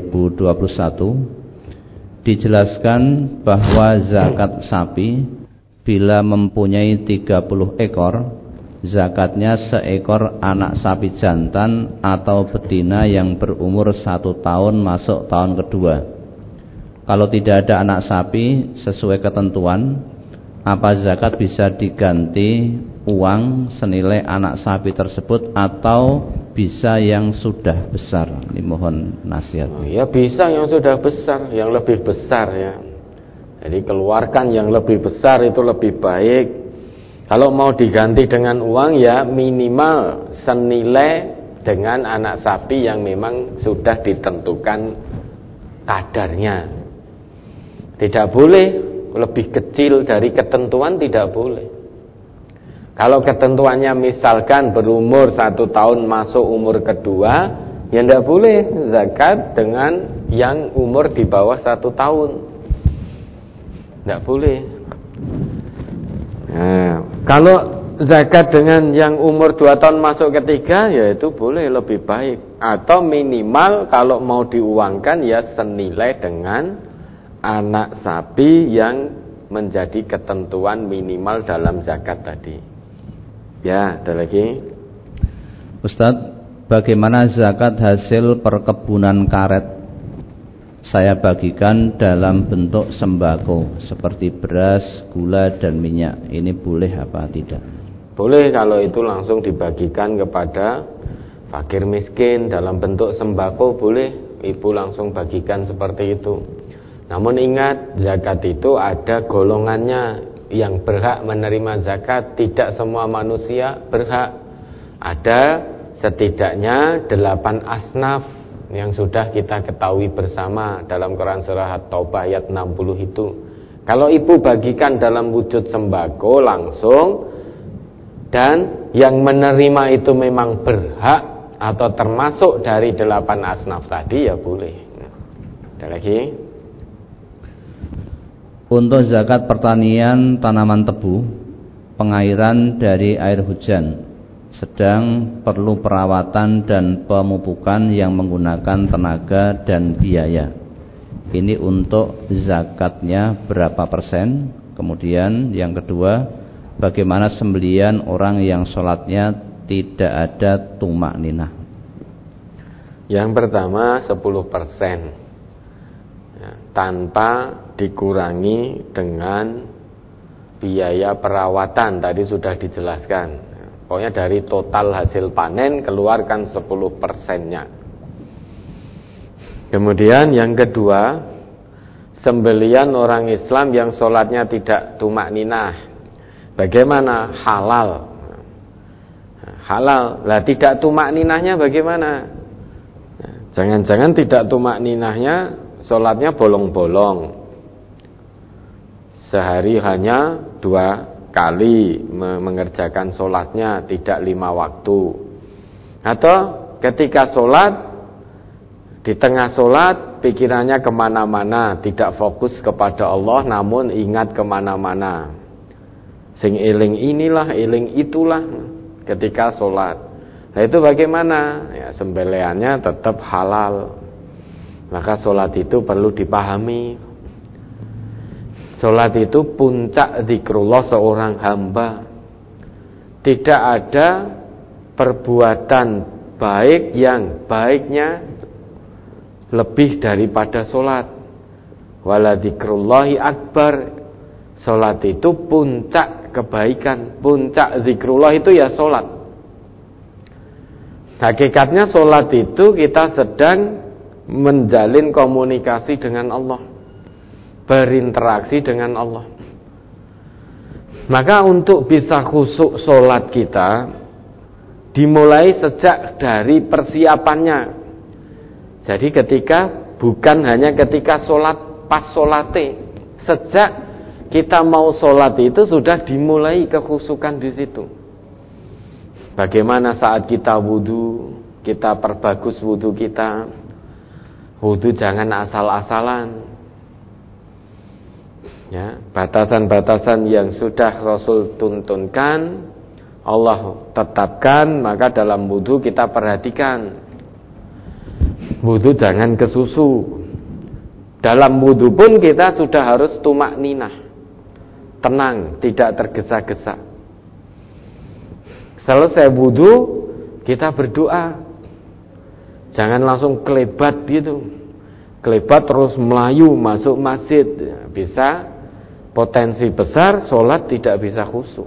2021 dijelaskan bahwa zakat sapi bila mempunyai 30 ekor, zakatnya seekor anak sapi jantan atau betina yang berumur 1 tahun masuk tahun kedua. Kalau tidak ada anak sapi sesuai ketentuan, apa zakat bisa diganti uang senilai anak sapi tersebut atau bisa yang sudah besar? Ini mohon nasihat. Ya bisa yang sudah besar, yang lebih besar ya. Jadi keluarkan yang lebih besar itu lebih baik. Kalau mau diganti dengan uang ya minimal senilai dengan anak sapi yang memang sudah ditentukan kadarnya. Tidak boleh lebih kecil dari ketentuan, tidak boleh. Kalau ketentuannya misalkan berumur 1 tahun masuk umur kedua, ya tidak boleh zakat dengan yang umur di bawah 1 tahun. Tidak boleh. Nah, kalau zakat dengan yang umur 2 tahun masuk ketiga, ya itu boleh, lebih baik. Atau minimal kalau mau diuangkan ya senilai dengan anak sapi yang menjadi ketentuan minimal dalam zakat tadi. Ya, ada lagi. Ustadz, bagaimana zakat hasil perkebunan karet? Saya bagikan dalam bentuk sembako seperti beras, gula, dan minyak. Ini boleh apa tidak? Boleh kalau itu langsung dibagikan kepada fakir miskin dalam bentuk sembako, boleh. Ibu langsung bagikan seperti itu. Namun ingat, zakat itu ada golongannya. yang berhak menerima zakat. Tidak semua manusia berhak. Ada setidaknya 8 asnaf yang sudah kita ketahui bersama dalam Quran surah At-Taubah ayat 60 itu. Kalau ibu bagikan dalam wujud sembako langsung, dan yang menerima itu memang berhak atau termasuk dari 8 asnaf tadi, ya boleh. Ada lagi? Untuk zakat pertanian tanaman tebu, pengairan dari air hujan, sedang perlu perawatan dan pemupukan yang menggunakan tenaga dan biaya. Ini untuk zakatnya berapa persen? Kemudian yang kedua, bagaimana sembelian orang yang sholatnya tidak ada tumak ninah? Yang pertama 10%, ya, tanpa dikurangi dengan biaya perawatan. Tadi sudah dijelaskan. Pokoknya dari total hasil panen keluarkan 10%-nya. Kemudian yang kedua, sembelian orang Islam yang sholatnya tidak tumak ninah. Bagaimana? Halal. Halal. Lah tidak tumak ninahnya bagaimana? Jangan-jangan tidak tumak ninahnya sholatnya bolong-bolong. Sehari hanya 2 kali mengerjakan sholatnya, tidak 5 waktu. Atau ketika sholat, di tengah sholat pikirannya kemana-mana, tidak fokus kepada Allah, namun ingat kemana-mana. Sing eling inilah, eling itulah ketika sholat. Nah itu bagaimana? Ya, sembeliannya tetap halal. Maka sholat itu perlu dipahami. Sholat itu puncak zikrullah seorang hamba. Tidak ada perbuatan baik yang baiknya lebih daripada sholat. Wala dzikrullahi akbar. Sholat itu puncak kebaikan. Puncak zikrullah itu ya sholat. Hakikatnya sholat itu kita sedang menjalin komunikasi dengan Allah, berinteraksi dengan Allah. Maka untuk bisa khusyuk sholat kita dimulai sejak dari persiapannya. Jadi bukan hanya ketika sholat, pas sholate, sejak kita mau sholat itu sudah dimulai kekhusyukan di situ. Bagaimana saat kita wudu, kita perbagus wudu kita. Wudu jangan asal-asalan. Ya, batasan-batasan yang sudah Rasul tuntunkan, Allah tetapkan, maka dalam wudu kita perhatikan. Wudu jangan kesusu. Dalam wudu pun kita sudah harus tumak ninah, tenang, tidak tergesa-gesa. Selesai wudu kita berdoa. Jangan langsung kelebat gitu. Kelebat terus melayu masuk masjid. Bisa potensi besar sholat tidak bisa khusyuk.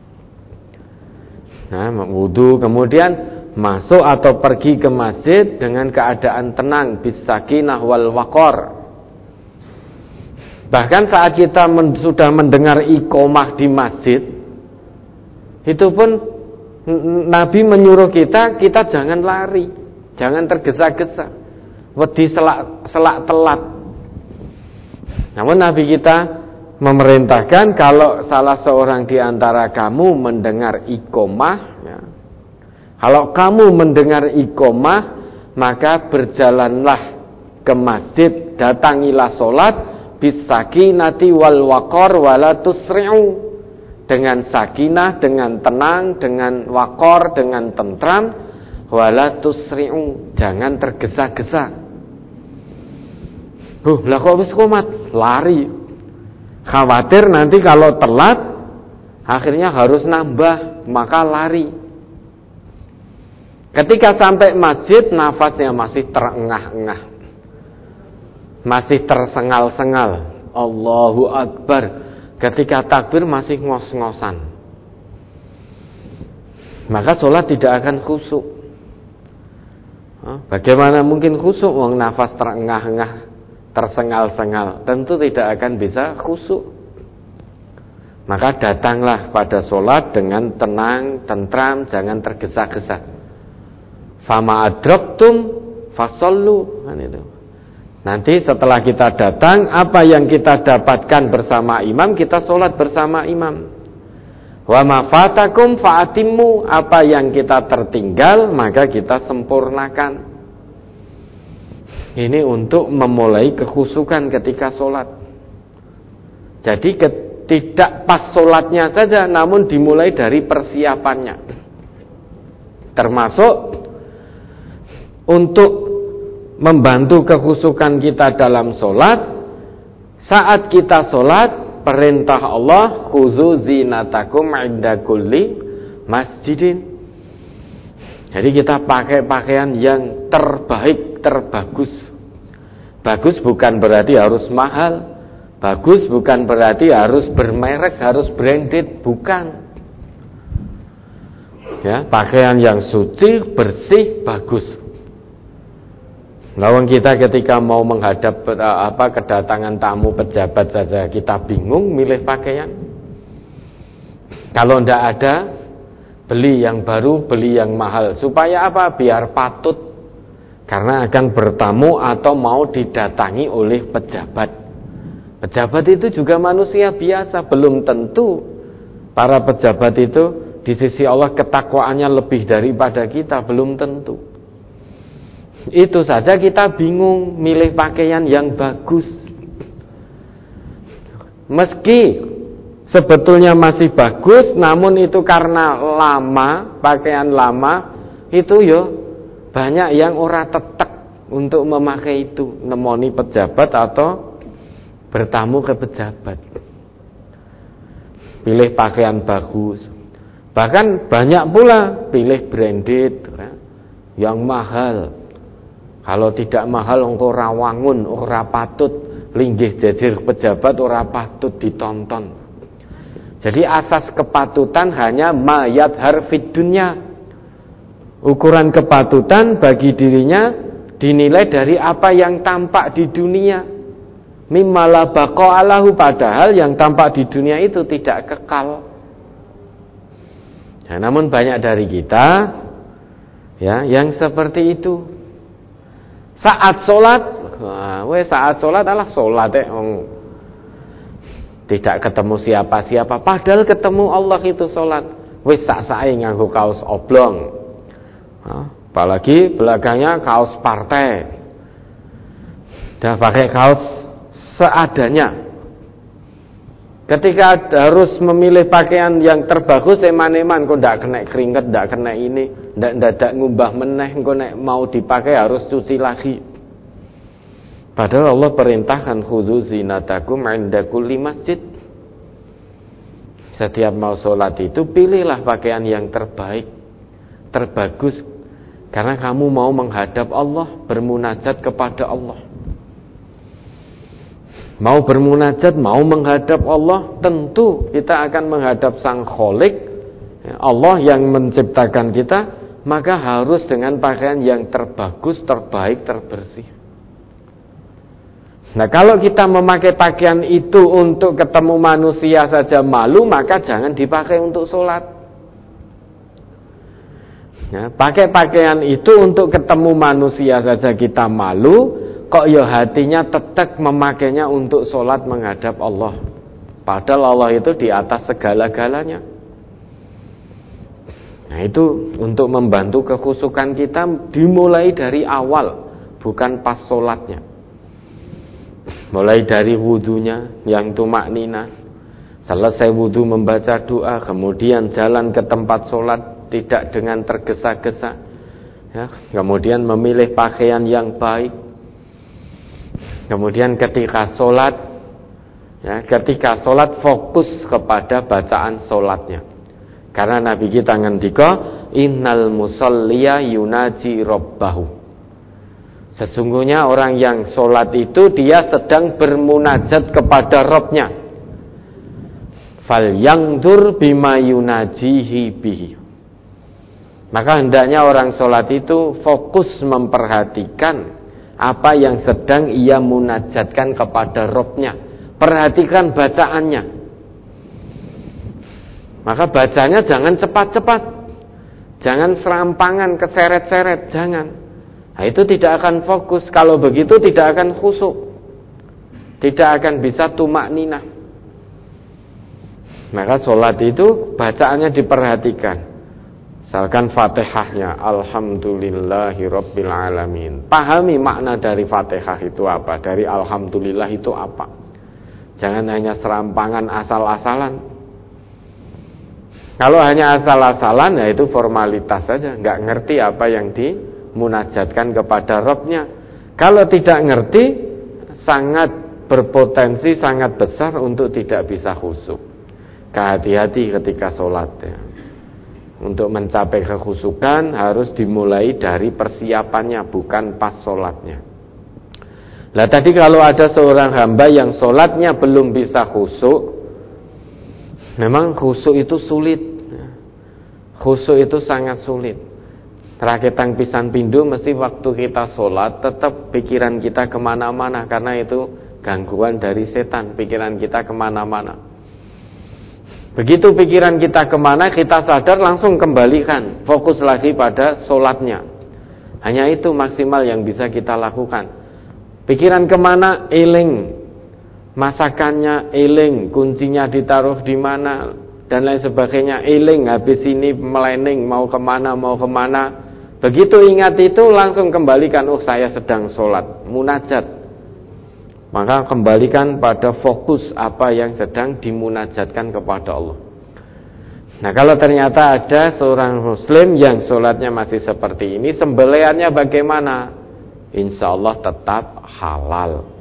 Nah, wudu kemudian masuk atau pergi ke masjid dengan keadaan tenang, bisakinah wal waqar. Bahkan saat kita sudah mendengar iqomah di masjid, itu pun Nabi menyuruh kita jangan lari, jangan tergesa-gesa, wedi selak telat. Namun Nabi kita memerintahkan kalau salah seorang di antara kamu mendengar iqomah, ya, kalau kamu mendengar iqomah, maka berjalanlah ke masjid, datangilah sholat, bisakinati wal waqar wala tusri'u, dengan sakinah, dengan tenang, dengan waqar, dengan tentram, wala tusri'u, jangan tergesa-gesa. Lah kok wis komat, lari. Khawatir nanti kalau telat akhirnya harus nambah, maka lari. Ketika sampai masjid, nafasnya masih terengah-engah, masih tersengal-sengal. Allahu Akbar. Ketika takbir masih ngos-ngosan, maka sholat tidak akan khusyuk. Bagaimana mungkin khusyuk? Wong nafas terengah-engah, tersengal-sengal, tentu tidak akan bisa khusyuk. Maka datanglah pada sholat dengan tenang, tentram, jangan tergesa-gesa. Fama adraktum fasallu, kan itu. Nanti setelah kita datang, apa yang kita dapatkan bersama imam, kita sholat bersama imam. Wa ma fatakum fa'atimmu, apa yang kita tertinggal maka kita sempurnakan. Ini untuk memulai kekhusyukan ketika sholat. Jadi tidak pas sholatnya saja, namun dimulai dari persiapannya. Termasuk untuk membantu kekhusyukan kita dalam sholat. Saat kita sholat, perintah Allah, khuzu zinatakum inda kulli masjidin. Jadi kita pakai pakaian yang terbaik, terbagus. Bagus bukan berarti harus mahal. Bagus bukan berarti harus bermerek, harus branded, bukan. Ya, pakaian yang suci, bersih, bagus. Lawang kita ketika mau menghadap kedatangan tamu pejabat saja kita bingung milih pakaian. Kalau ndak ada, beli yang baru, beli yang mahal. Supaya apa? Biar patut. Karena akan bertamu atau mau didatangi oleh pejabat. Pejabat itu juga manusia biasa, belum tentu para pejabat itu di sisi Allah ketakwaannya lebih daripada kita, belum tentu. Itu saja kita bingung milih pakaian yang bagus. Meski sebetulnya masih bagus, namun itu karena lama, pakaian lama, itu banyak yang ora tetek untuk memakai itu, nemoni pejabat atau bertamu ke pejabat. Pilih pakaian bagus. Bahkan banyak pula pilih branded yang mahal. Kalau tidak mahal engko ora wangun, ora patut linggih jejer pejabat, ora patut ditonton. Jadi asas kepatutan hanya mayat harfid dunya. Ukuran kepatutan bagi dirinya dinilai dari apa yang tampak di dunia. Mimala baqa'alahu, padahal yang tampak di dunia itu tidak kekal. Nah, namun banyak dari kita yang seperti itu. Saat sholat, saat sholat adalah sholat tidak ketemu siapa-siapa, padahal ketemu Allah itu sholat. Sak-sae nganggo kaos oblong. Apalagi belakangnya kaos partai. Dah pakai kaos seadanya. Ketika harus memilih pakaian yang terbagus, eman-eman kok ndak kena keringet, ndak kena ini, ndak ngubah meneh, kok nek mau dipakai harus cuci lagi. Padahal Allah perintahkan khudzu zinatakum 'inda kulli masjid. Setiap mau sholat itu pilihlah pakaian yang terbaik, terbagus, karena kamu mau menghadap Allah, bermunajat kepada Allah. Mau bermunajat, mau menghadap Allah, tentu kita akan menghadap Sang Khalik, Allah yang menciptakan kita, maka harus dengan pakaian yang terbagus, terbaik, terbersih. Nah, kalau kita memakai pakaian itu untuk ketemu manusia saja malu, maka jangan dipakai untuk sholat. Nah, pakai pakaian itu untuk ketemu manusia saja kita malu, kok hatinya tetap memakainya untuk sholat menghadap Allah. Padahal Allah itu di atas segala-galanya. Nah, itu untuk membantu kekhusyukan kita dimulai dari awal, bukan pas sholatnya. Mulai dari wudunya yang tumaknina, selesai wudu membaca doa, kemudian jalan ke tempat sholat tidak dengan tergesa-gesa, kemudian memilih pakaian yang baik. Kemudian ketika sholat fokus kepada bacaan sholatnya. Karena Nabi kita ngendika, innal musalliya yunaji rabbahu. Sesungguhnya orang yang sholat itu dia sedang bermunajat kepada Rabbnya. Fal yangdur bima yunajihi bihi. Maka hendaknya orang sholat itu fokus memperhatikan apa yang sedang ia munajatkan kepada Rabbnya. Perhatikan bacaannya. Maka bacanya jangan cepat-cepat, jangan serampangan, keseret-seret, jangan. Nah, itu tidak akan fokus. Kalau begitu tidak akan khusyuk, tidak akan bisa tumak ninah. Maka sholat itu bacaannya diperhatikan. Misalkan Fatihahnya Alhamdulillahirabbil alamin. Pahami makna dari Fatihah itu apa, dari Alhamdulillah itu apa. Jangan hanya serampangan asal-asalan. Kalau hanya asal-asalan, ya itu formalitas saja, nggak ngerti apa yang dimunajatkan kepada Rabbnya. Kalau tidak ngerti, sangat berpotensi, sangat besar untuk tidak bisa khusyuk. Hati-hati ketika sholat ya. Untuk mencapai kekhusyukan harus dimulai dari persiapannya, bukan pas sholatnya. Nah tadi kalau ada seorang hamba yang sholatnya belum bisa khusyuk, memang khusyuk itu sulit. Khusyuk itu sangat sulit. Raketang pisan pindu mesti waktu kita sholat tetap pikiran kita kemana-mana, karena itu gangguan dari setan, pikiran kita kemana-mana. Begitu pikiran kita kemana, kita sadar langsung kembalikan, fokus lagi pada sholatnya. Hanya itu maksimal yang bisa kita lakukan. Pikiran kemana, eling, masakannya eling, kuncinya ditaruh di mana, dan lain sebagainya, eling, habis ini melening, mau kemana. Begitu ingat itu langsung kembalikan, saya sedang sholat, munajat. Maka kembalikan pada fokus apa yang sedang dimunajatkan kepada Allah. Nah kalau ternyata ada seorang muslim yang sholatnya masih seperti ini, sembelihannya bagaimana? Insya Allah tetap halal.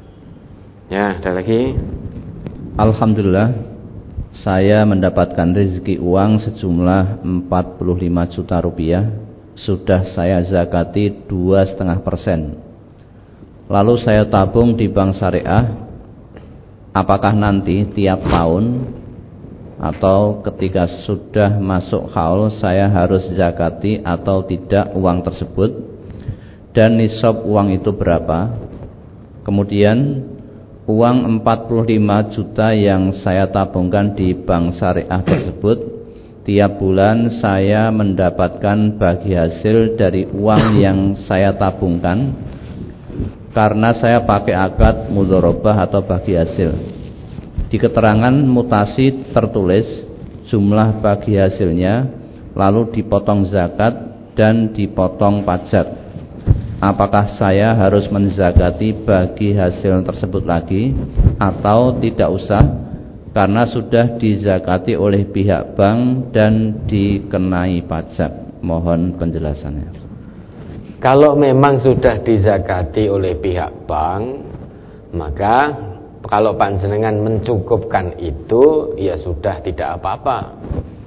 Ya, ada lagi. Alhamdulillah, saya mendapatkan rezeki uang sejumlah 45 juta rupiah. Sudah saya zakati 2,5%. Lalu saya tabung di bank syariah. Apakah nanti tiap tahun atau ketika sudah masuk haul saya harus zakati atau tidak uang tersebut, dan nisab uang itu berapa? Kemudian uang 45 juta yang saya tabungkan di bank syariah tersebut, tiap bulan saya mendapatkan bagi hasil dari uang yang saya tabungkan, karena saya pakai akad mudharabah atau bagi hasil. Di keterangan mutasi tertulis jumlah bagi hasilnya, lalu dipotong zakat dan dipotong pajak. Apakah saya harus menzakati bagi hasil tersebut lagi atau tidak usah, karena sudah dizakati oleh pihak bank dan dikenai pajak? Mohon penjelasannya. Kalau memang sudah dizakati oleh pihak bank, maka kalau panjenengan mencukupkan itu, ya sudah, tidak apa-apa.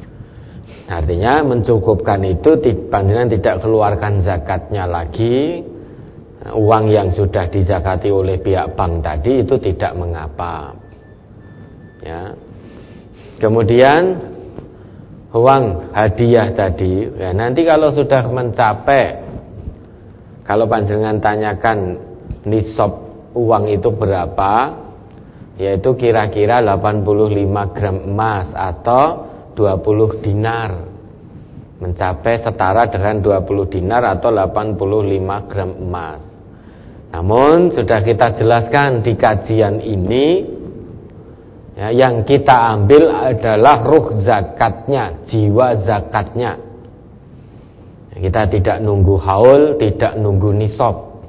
Artinya mencukupkan itu, panjenengan tidak keluarkan zakatnya lagi. Uang yang sudah dizakati oleh pihak bank tadi itu tidak mengapa. Ya. Kemudian uang hadiah tadi, ya nanti kalau sudah mencapai, kalau panjenengan tanyakan nisab uang itu berapa, yaitu kira-kira 85 gram emas atau 20 dinar. Mencapai setara dengan 20 dinar atau 85 gram emas. Namun sudah kita jelaskan di kajian ini, ya, yang kita ambil adalah ruh zakatnya, jiwa zakatnya. Kita tidak nunggu haul, tidak nunggu nisab.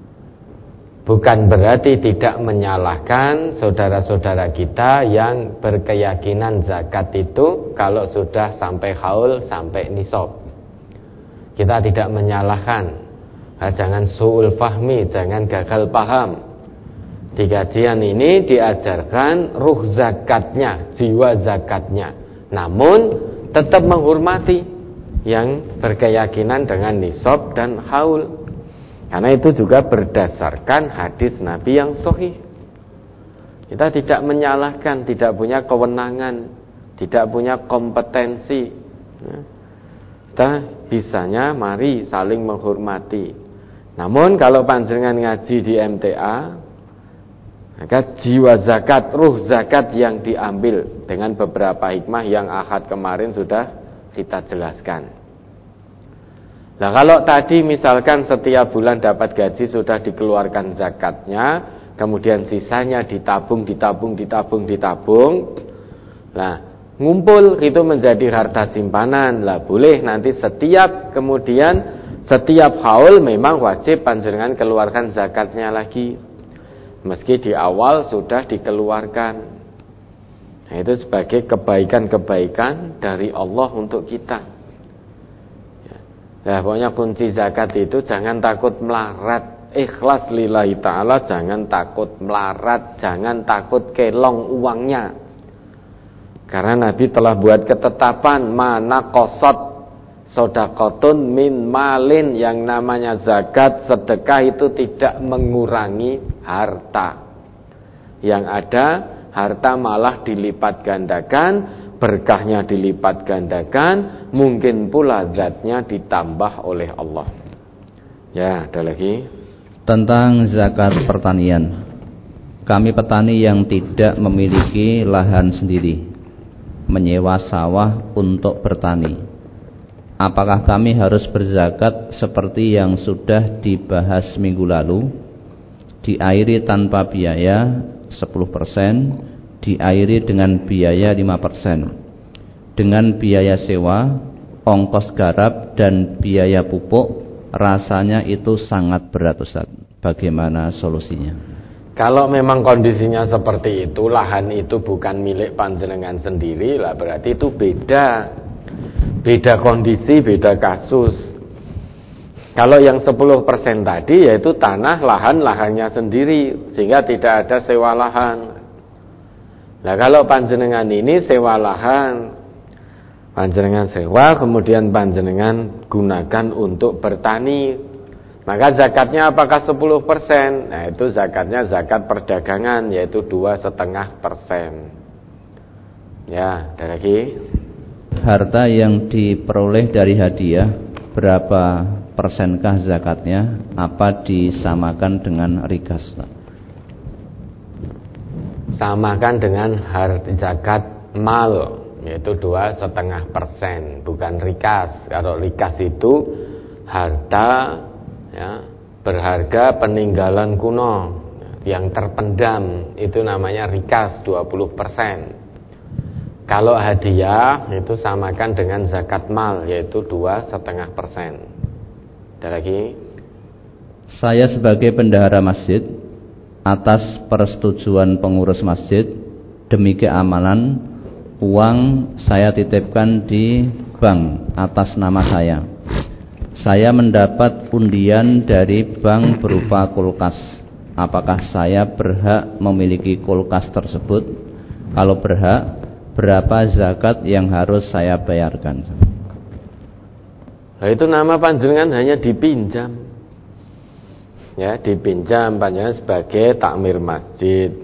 Bukan berarti tidak menyalahkan saudara-saudara kita yang berkeyakinan zakat itu kalau sudah sampai haul, sampai nisab. Kita tidak menyalahkan. Jangan su'ul fahmi, jangan gagal paham. Di kajian ini diajarkan ruh zakatnya, jiwa zakatnya. Namun tetap menghormati yang berkeyakinan dengan nisab dan haul, karena itu juga berdasarkan hadis Nabi yang sahih. Kita tidak menyalahkan, tidak punya kewenangan, tidak punya kompetensi. Kita bisanya mari saling menghormati. Namun kalau panjenengan ngaji di MTA, Maka jiwa zakat, ruh zakat yang diambil dengan beberapa hikmah yang ahad kemarin sudah kita jelaskan. Nah, kalau tadi misalkan setiap bulan dapat gaji sudah dikeluarkan zakatnya, kemudian sisanya ditabung. Nah, ngumpul itu menjadi harta simpanan. Lah, boleh nanti setiap haul memang wajib panjenengan keluarkan zakatnya lagi. Meski di awal sudah dikeluarkan. Nah, itu sebagai kebaikan-kebaikan dari Allah untuk kita. Nah, pokoknya kunci zakat itu jangan takut melarat. Ikhlas lillahi ta'ala, jangan takut melarat, jangan takut kelong uangnya. Karena Nabi telah buat ketetapan mana qasad sodakotun min malin, yang namanya zakat, sedekah itu tidak mengurangi harta. Yang ada harta malah dilipat gandakan, berkahnya dilipat gandakan, mungkin pula zatnya ditambah oleh Allah. Ya, ada lagi tentang zakat pertanian. Kami petani yang tidak memiliki lahan sendiri, menyewa sawah untuk bertani. Apakah kami harus berzakat seperti yang sudah dibahas minggu lalu, diairi tanpa biaya 10%, diairi dengan biaya 5%, dengan biaya sewa, ongkos garap, dan biaya pupuk? Rasanya itu sangat berat, Ustaz. Bagaimana solusinya? Kalau memang kondisinya seperti itu, lahan itu bukan milik panjenengan sendiri, lah berarti itu beda kondisi, beda kasus. Kalau yang 10% tadi yaitu tanah lahannya sendiri, sehingga tidak ada sewa lahan. Nah, kalau panjenengan ini sewa lahan, panjenengan sewa, kemudian panjenengan gunakan untuk bertani, maka zakatnya apakah 10%? Nah, itu zakatnya zakat perdagangan, yaitu 2,5%. Ya, ada lagi. Harta yang diperoleh dari hadiah, berapa persenkah zakatnya? Apa disamakan dengan rikas? Samakan dengan zakat mal, yaitu 2,5%, bukan rikas. Kalau rikas itu harta ya, berharga peninggalan kuno yang terpendam, itu namanya rikas, 20%. Kalau hadiah itu samakan dengan zakat mal, yaitu 2,5%. Ada lagi. Saya sebagai bendahara masjid, atas persetujuan pengurus masjid, demi keamanan, uang saya titipkan di bank atas nama saya. Saya mendapat undian dari bank berupa kulkas. Apakah saya berhak memiliki kulkas tersebut? Kalau berhak, berapa zakat yang harus saya bayarkan? Nah, itu nama panjenengan hanya dipinjam. Ya, dipinjam panjenengan sebagai takmir masjid.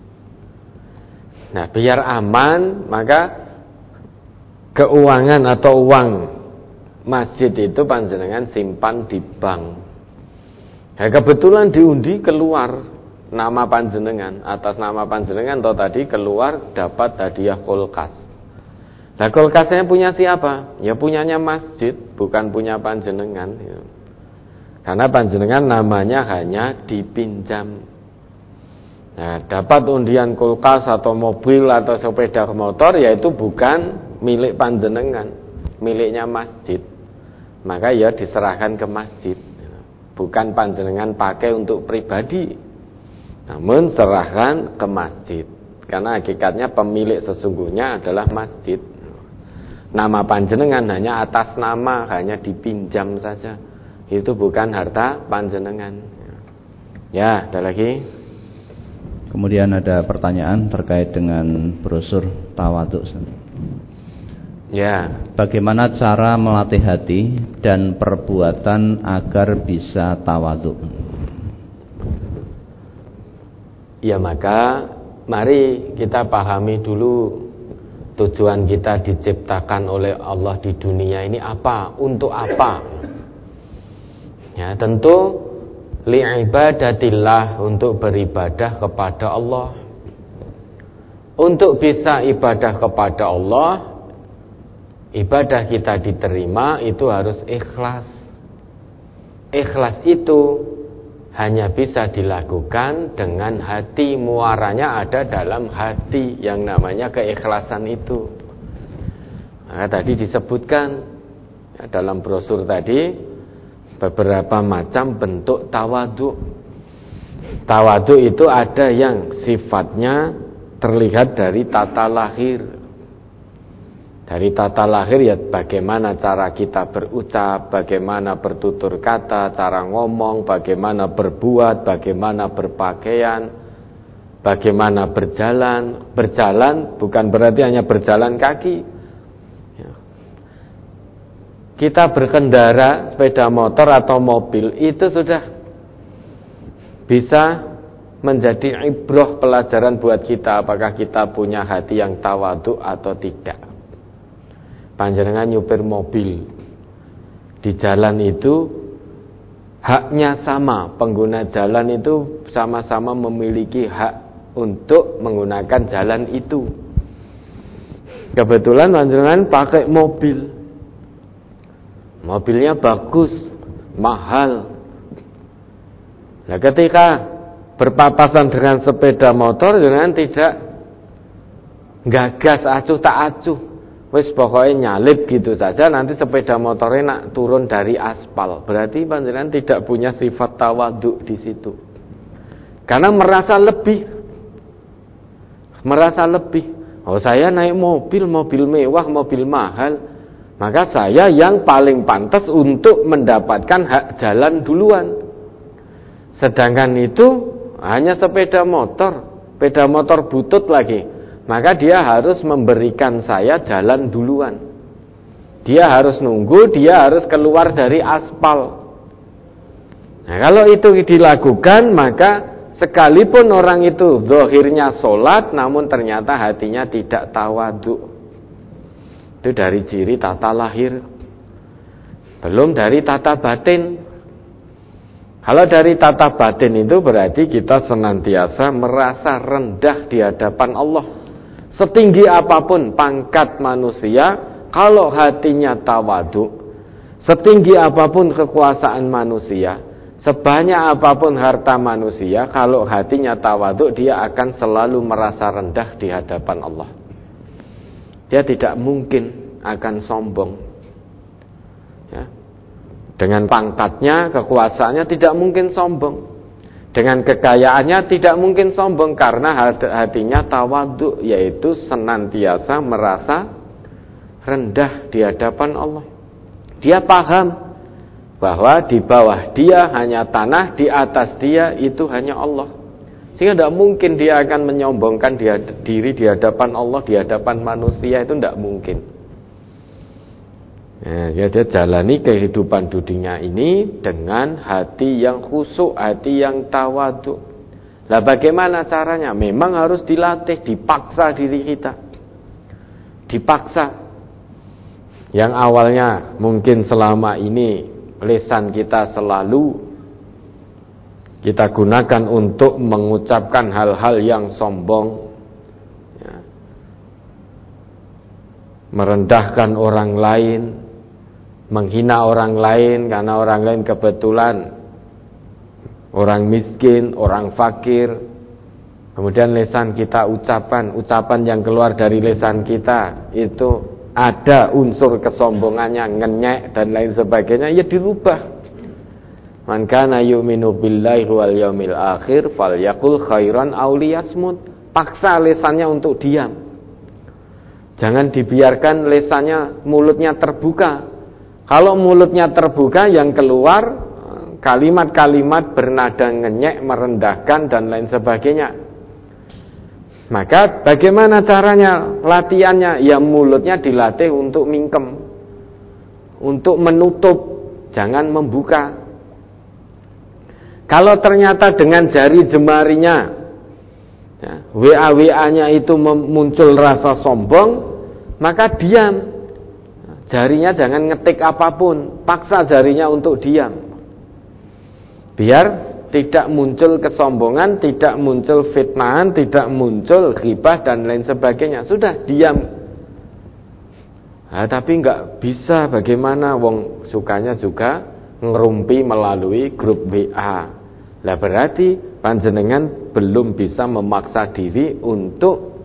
Nah, biar aman, maka keuangan atau uang masjid itu panjenengan simpan di bank. Nah, kebetulan diundi keluar nama panjenengan, atas nama panjenengan atau tadi keluar dapat hadiah kulkas. Nah, kulkasnya punya siapa? Ya punyanya masjid, bukan punya panjenengan. Karena panjenengan namanya hanya dipinjam. Nah, dapat undian kulkas atau mobil atau sepeda motor, yaitu bukan milik panjenengan, miliknya masjid. Maka ya diserahkan ke masjid. Bukan panjenengan pakai untuk pribadi, namun serahkan ke masjid. Karena hakikatnya pemilik sesungguhnya adalah masjid. Nama panjenengan hanya atas nama, hanya dipinjam saja. Itu bukan harta panjenengan. Ya, ada lagi. Kemudian ada pertanyaan terkait dengan brosur tawaduk. Ya, bagaimana cara melatih hati dan perbuatan agar bisa tawaduk? Ya, maka mari kita pahami dulu tujuan kita diciptakan oleh Allah di dunia ini apa, untuk apa. Ya, tentu li'ibadatillah, untuk beribadah kepada Allah. Untuk bisa ibadah kepada Allah, ibadah kita diterima, itu harus ikhlas. Ikhlas itu hanya bisa dilakukan dengan hati, muaranya ada dalam hati, yang namanya keikhlasan itu. Maka tadi disebutkan ya, dalam brosur tadi beberapa macam bentuk tawadhu. Tawadhu itu ada yang sifatnya terlihat dari tata lahir. Dari tata lahir ya bagaimana cara kita berucap, bagaimana bertutur kata, cara ngomong, bagaimana berbuat, bagaimana berpakaian, bagaimana berjalan. Berjalan bukan berarti hanya berjalan kaki. Kita berkendara sepeda motor atau mobil itu sudah bisa menjadi ibrah, pelajaran buat kita, apakah kita punya hati yang tawadhu atau tidak. Panjenengan nyupir mobil di jalan itu haknya sama, pengguna jalan itu sama-sama memiliki hak untuk menggunakan jalan itu. Kebetulan panjenengan pakai mobil, mobilnya bagus, mahal. Nah, ketika berpapasan dengan sepeda motor, jangan tidak gagas acuh tak acuh, wis pokoknya nyalip gitu saja, nanti sepeda motornya nak turun dari aspal. Berarti panjenengan tidak punya sifat tawadhu di situ. Karena merasa lebih. Oh, saya naik mobil mewah, mobil mahal, maka saya yang paling pantas untuk mendapatkan hak jalan duluan. Sedangkan itu hanya sepeda motor butut lagi, maka dia harus memberikan saya jalan duluan. Dia harus nunggu, dia harus keluar dari aspal. Nah, kalau itu dilakukan, maka sekalipun orang itu zahirnya sholat, namun ternyata hatinya tidak tawadhu. Itu dari ciri tata lahir. Belum dari tata batin. Kalau dari tata batin itu berarti kita senantiasa merasa rendah di hadapan Allah. Setinggi apapun pangkat manusia, kalau hatinya tawadhu, setinggi apapun kekuasaan manusia, sebanyak apapun harta manusia, kalau hatinya tawadhu, dia akan selalu merasa rendah di hadapan Allah. Dia tidak mungkin akan sombong. Ya. Dengan pangkatnya, kekuasaannya tidak mungkin sombong. Dengan kekayaannya tidak mungkin sombong, karena hatinya tawadhu, yaitu senantiasa merasa rendah di hadapan Allah. Dia paham bahwa di bawah dia hanya tanah, di atas dia itu hanya Allah. Sehingga tidak mungkin dia akan menyombongkan diri di hadapan Allah, di hadapan manusia, itu tidak mungkin. Ya, dia jalani kehidupan dunia ini dengan hati yang khusyuk, hati yang tawadhu. Lah bagaimana caranya? Memang harus dilatih, dipaksa diri kita. Dipaksa. Yang awalnya mungkin selama ini lisan kita selalu kita gunakan untuk mengucapkan hal-hal yang sombong, ya, merendahkan orang lain, menghina orang lain karena orang lain kebetulan orang miskin, orang fakir. Kemudian lisan kita ucapan yang keluar dari lisan kita itu ada unsur kesombongannya, ngenyek dan lain sebagainya, ya dirubah. Man kana yu'minu billahi wal yaumil akhir falyaqul khairan aw liyasmut. Paksa lisannya untuk diam. Jangan dibiarkan lisannya, mulutnya terbuka. Kalau mulutnya terbuka, yang keluar kalimat-kalimat bernada ngenyek, merendahkan dan lain sebagainya. Maka bagaimana caranya, latihannya? Ya mulutnya dilatih untuk mingkem, untuk menutup, jangan membuka. Kalau ternyata dengan jari jemarinya, ya, WA-WA-nya itu muncul rasa sombong, maka diam. Jarinya jangan ngetik apapun, paksa jarinya untuk diam. Biar tidak muncul kesombongan, tidak muncul fitnahan, tidak muncul ghibah dan lain sebagainya. Sudah diam. Nah, tapi nggak bisa, bagaimana wong sukanya juga ngerumpi melalui grup WA. Lah berarti panjenengan belum bisa memaksa diri untuk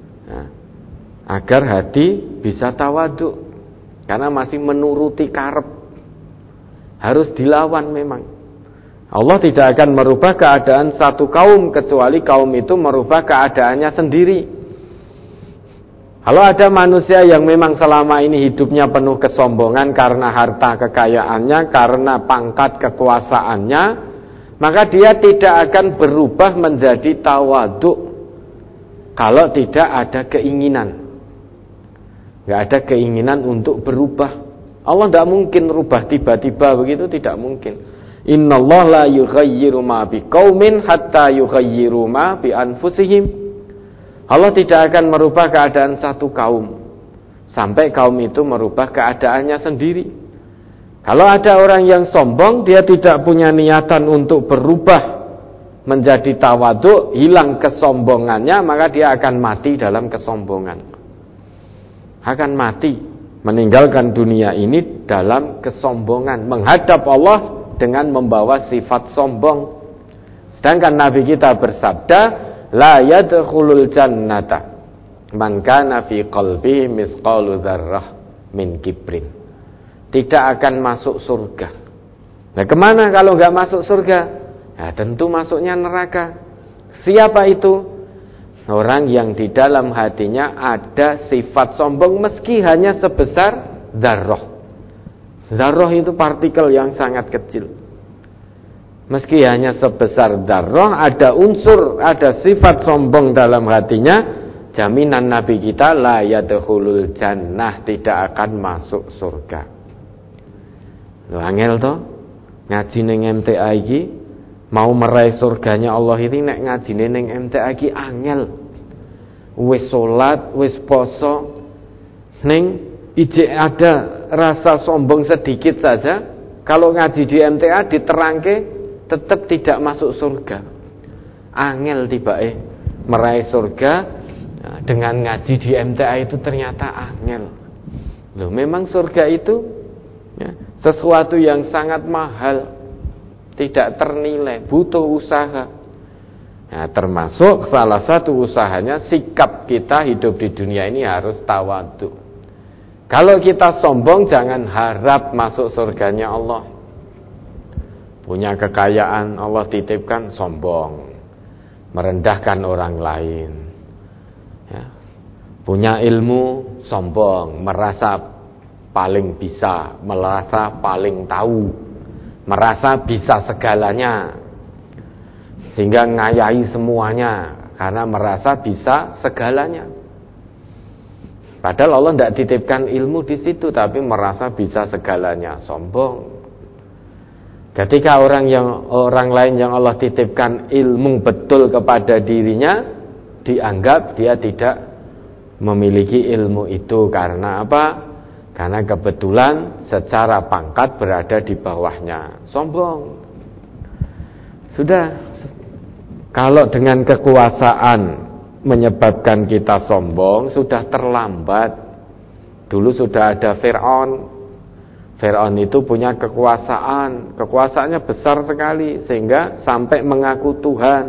agar hati bisa tawadhu, karena masih menuruti karep. Harus dilawan memang. Allah tidak akan merubah keadaan satu kaum kecuali kaum itu merubah keadaannya sendiri. Kalau ada manusia yang memang selama ini hidupnya penuh kesombongan karena harta kekayaannya, karena pangkat kekuasaannya, maka dia tidak akan berubah menjadi tawadhu kalau tidak ada keinginan. Gak ada keinginan untuk berubah. Allah tidak mungkin rubah tiba-tiba begitu, tidak mungkin. Innallaha la yughayyiru ma biqaumin hatta yughayyiru ma bi anfusihim. Allah tidak akan merubah keadaan satu kaum sampai kaum itu merubah keadaannya sendiri. Kalau ada orang yang sombong, dia tidak punya niatan untuk berubah menjadi tawadhu, hilang kesombongannya, maka dia akan mati dalam kesombongan. Akan mati, meninggalkan dunia ini dalam kesombongan, menghadap Allah dengan membawa sifat sombong. Sedangkan Nabi kita bersabda, la yadkhulul jannata man kana fi qalbihi misqalu dzarrah min kibrin. Tidak akan masuk surga. Nah, kemana kalau nggak masuk surga? Nah, tentu masuknya neraka. Siapa itu? Orang yang di dalam hatinya ada sifat sombong meski hanya sebesar dzarrah. Dzarrah itu partikel yang sangat kecil. Meski hanya sebesar dzarrah, ada unsur, ada sifat sombong dalam hatinya, jaminan Nabi kita la yadkhulul jannah, tidak akan masuk surga. Lho angel to, ngaji ning MTA iki mau meraih surganya Allah ini nek ngajine ning MTA iki angel. Wis salat, wis poso, ning ijek ada rasa sombong sedikit saja, kalau ngaji di MTA diterangke tetap tidak masuk surga. Angel tibae meraih surga dengan ngaji di MTA itu ternyata angel. Loh, memang surga itu sesuatu yang sangat mahal, tidak ternilai, butuh usaha. Nah, termasuk salah satu usahanya sikap kita hidup di dunia ini harus tawadhu. Kalau kita sombong, jangan harap masuk surganya Allah. Punya kekayaan Allah titipkan, sombong, merendahkan orang lain. Ya. Punya ilmu, sombong, merasa paling bisa, merasa paling tahu, merasa bisa segalanya, sehingga ngayahi semuanya karena merasa bisa segalanya. Padahal Allah tidak titipkan ilmu di situ, tapi merasa bisa segalanya, sombong. Ketika orang lain yang Allah titipkan ilmu betul kepada dirinya, dianggap dia tidak memiliki ilmu itu. Karena apa? Karena kebetulan secara pangkat berada di bawahnya. Sombong. Sudah. Kalau dengan kekuasaan menyebabkan kita sombong, sudah terlambat. Dulu sudah ada Fir'aun. Fir'aun itu punya kekuasaannya besar sekali sehingga sampai mengaku Tuhan.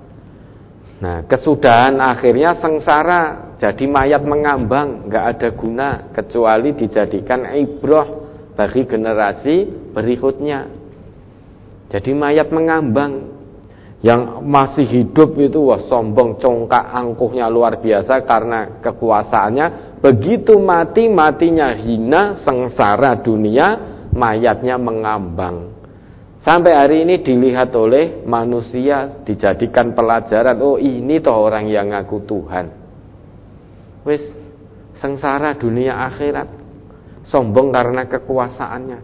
Nah, kesudahan akhirnya sengsara, jadi mayat mengambang, nggak ada guna kecuali dijadikan ibrah bagi generasi berikutnya. Jadi mayat mengambang, yang masih hidup itu wah sombong, congkak, angkuhnya luar biasa karena kekuasaannya. Begitu matinya hina, sengsara dunia, mayatnya mengambang. Sampai hari ini dilihat oleh manusia, dijadikan pelajaran. Oh, ini toh orang yang ngaku Tuhan. Wis sengsara dunia akhirat, sombong karena kekuasaannya.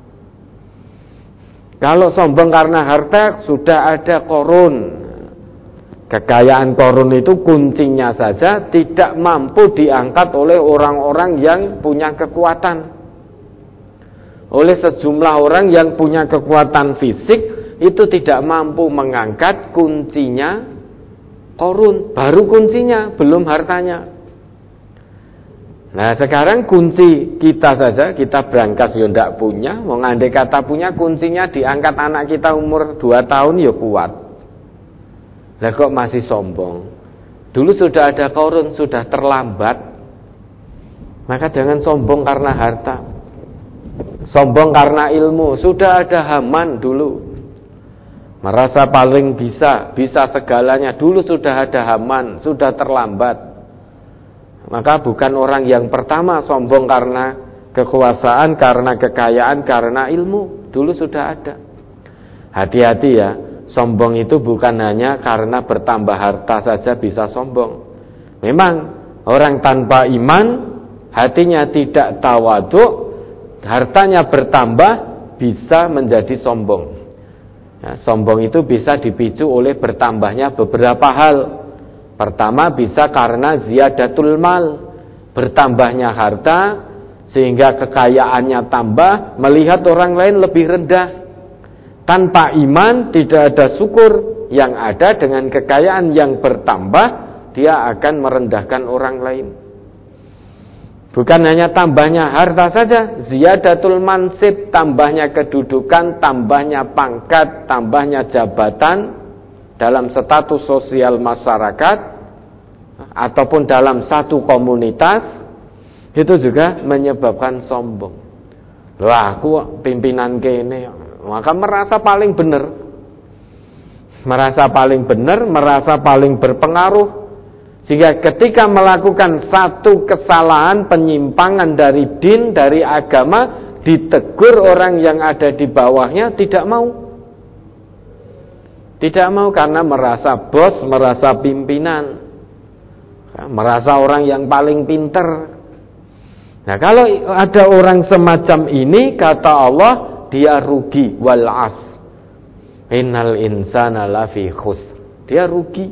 Kalau sombong karena harta, sudah ada Qarun. Kekayaan Qarun itu kuncinya saja tidak mampu diangkat oleh orang-orang yang punya kekuatan. Oleh sejumlah orang yang punya kekuatan fisik, itu tidak mampu mengangkat kuncinya Qarun, baru kuncinya, belum hartanya. Nah sekarang kunci kita saja, kita berangkas ya ndak punya, mau ngandai kata punya, kuncinya diangkat anak kita umur 2 tahun ya kuat. Lah kok masih sombong? Dulu sudah ada Qarun, sudah terlambat. Maka jangan sombong karena harta, sombong karena ilmu. Sudah ada Haman dulu, merasa paling bisa segalanya. Dulu sudah ada Haman, sudah terlambat. Maka bukan orang yang pertama sombong karena kekuasaan, karena kekayaan, karena ilmu. Dulu sudah ada. Hati-hati ya, sombong itu bukan hanya karena bertambah harta saja bisa sombong. Memang orang tanpa iman, hatinya tidak tawadhu, hartanya bertambah, bisa menjadi sombong. Ya, sombong itu bisa dipicu oleh bertambahnya beberapa hal. Pertama bisa karena ziyadatul mal, bertambahnya harta sehingga kekayaannya tambah, melihat orang lain lebih rendah. Tanpa iman tidak ada syukur, yang ada dengan kekayaan yang bertambah dia akan merendahkan orang lain. Bukan hanya tambahnya harta saja, ziyadatul mansib, tambahnya kedudukan, tambahnya pangkat, tambahnya jabatan dalam status sosial masyarakat ataupun dalam satu komunitas, itu juga menyebabkan sombong. Wah, aku pimpinan kene, maka merasa paling benar, merasa paling berpengaruh, sehingga ketika melakukan satu kesalahan, penyimpangan dari din, dari agama, ditegur orang yang ada di bawahnya, tidak mau. Tidak mau karena merasa bos, merasa pimpinan, merasa orang yang paling pinter. Nah kalau ada orang semacam ini, kata Allah, dia rugi. Wal as, innal insana lafi khusr. Dia rugi.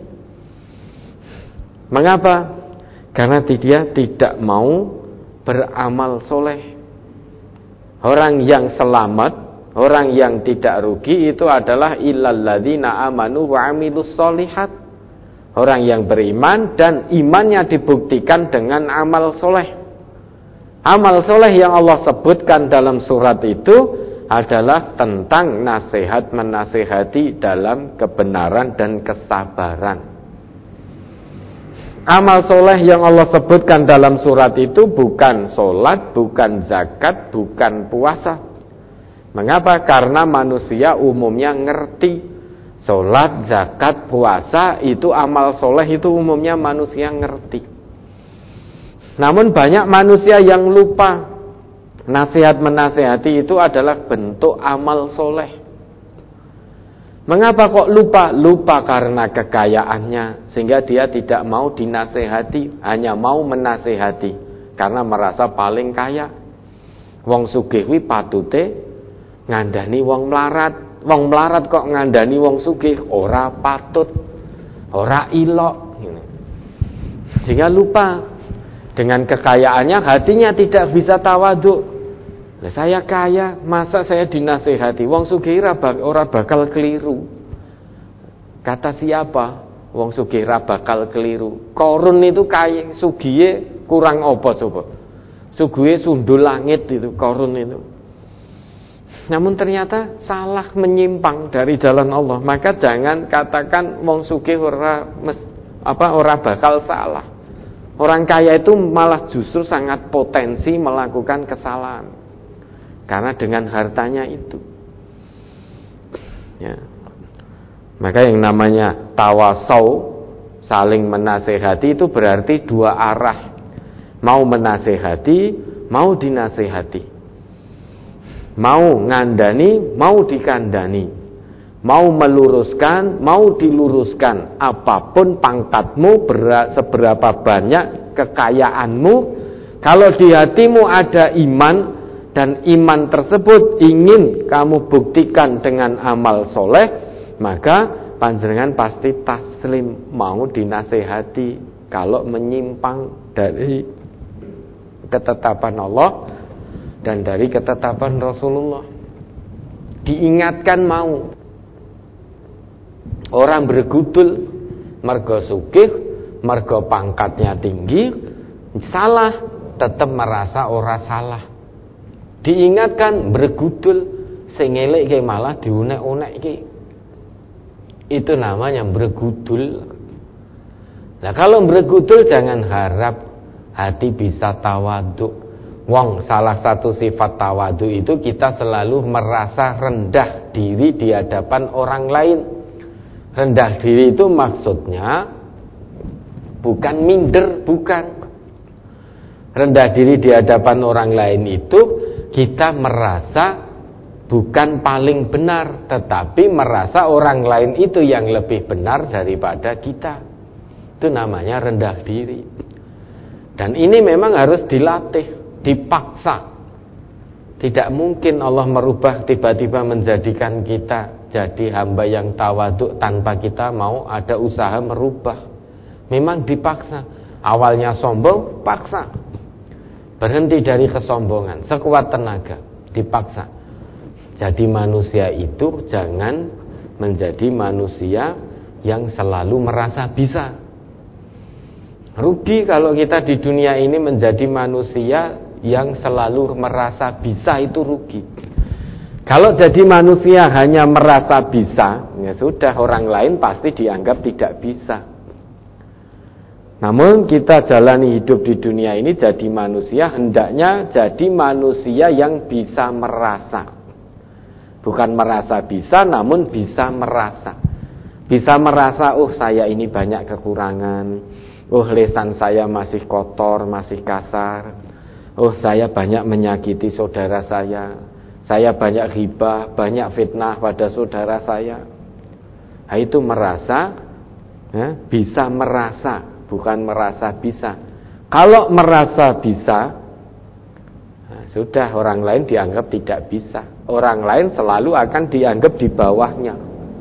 Mengapa? Karena dia tidak mau beramal soleh. Orang yang selamat, orang yang tidak rugi itu adalah illal ladzina amanu wa amilus solihat. Orang yang beriman dan imannya dibuktikan dengan amal soleh. Amal soleh yang Allah sebutkan dalam surat itu adalah tentang nasihat menasihati dalam kebenaran dan kesabaran. Amal soleh yang Allah sebutkan dalam surat itu bukan sholat, bukan zakat, bukan puasa. Mengapa? Karena manusia umumnya ngerti sholat, zakat, puasa itu amal soleh, itu umumnya manusia ngerti. Namun banyak manusia yang lupa nasihat menasihati itu adalah bentuk amal soleh. Mengapa kok lupa? Lupa karena kekayaannya, sehingga dia tidak mau dinasihati, hanya mau menasihati karena merasa paling kaya. Wong sugih kuwi patute ngandani wong melarat kok ngandani wong sugih, ora patut, ora ilok. Sehingga lupa dengan kekayaannya, hatinya tidak bisa tawadhu. Saya kaya, masa saya dinasihati? Wong sugih ora bakal keliru. Kata siapa? Wong sugih ora bakal keliru. Qarun itu kaya, sugihe kurang apa coba? Sugihe sundul langit itu Qarun itu. Namun ternyata salah, menyimpang dari jalan Allah. Maka jangan katakan wong sugih ora bakal salah. Orang kaya itu malah justru sangat potensi melakukan kesalahan karena dengan hartanya itu. Ya. Maka yang namanya tawasau, saling menasehati, itu berarti dua arah. Mau menasehati, mau dinasehati. Mau ngandani, mau dikandani. Mau meluruskan, mau diluruskan. Apapun pangkatmu, seberapa banyak kekayaanmu, kalau di hatimu ada iman, dan iman tersebut ingin kamu buktikan dengan amal soleh, maka panjenengan pasti taslim, mau dinasehati kalau menyimpang dari ketetapan Allah dan dari ketetapan Rasulullah. Diingatkan mau, Orang bergudul mergo sugih, mergo pangkatnya tinggi, salah tetap merasa ora salah. Diingatkan bergudul sing elek ki malah diunek-unek ki. Itu namanya bergudul. Nah, kalau bergudul jangan harap hati bisa tawadhu. Wong, salah satu sifat tawadhu itu kita selalu merasa rendah diri di hadapan orang lain. Rendah diri itu maksudnya bukan minder, bukan. Rendah diri di hadapan orang lain itu kita merasa bukan paling benar, tetapi merasa orang lain itu yang lebih benar daripada kita. Itu namanya rendah diri. Dan ini memang harus dilatih, dipaksa. Tidak mungkin Allah merubah tiba-tiba menjadikan kita jadi hamba yang tawaduk tanpa kita mau ada usaha merubah. Memang dipaksa. Awalnya sombong, paksa. Berhenti dari kesombongan, sekuat tenaga, dipaksa. Jadi manusia itu jangan menjadi manusia yang selalu merasa bisa. Rugi kalau kita di dunia ini menjadi manusia yang selalu merasa bisa, itu rugi. Kalau jadi manusia hanya merasa bisa, ya sudah, orang lain pasti dianggap tidak bisa. Namun kita jalani hidup di dunia ini jadi manusia, hendaknya jadi manusia yang bisa merasa. Bukan merasa bisa, namun bisa merasa. Bisa merasa, oh saya ini banyak kekurangan. Oh lisan saya masih kotor, masih kasar. Oh saya banyak menyakiti saudara saya. Saya banyak ghibah, banyak fitnah pada saudara saya. Nah, itu merasa, ya, bisa merasa, bukan merasa bisa. Kalau merasa bisa, nah, sudah, orang lain dianggap tidak bisa. Orang lain selalu akan dianggap di bawahnya.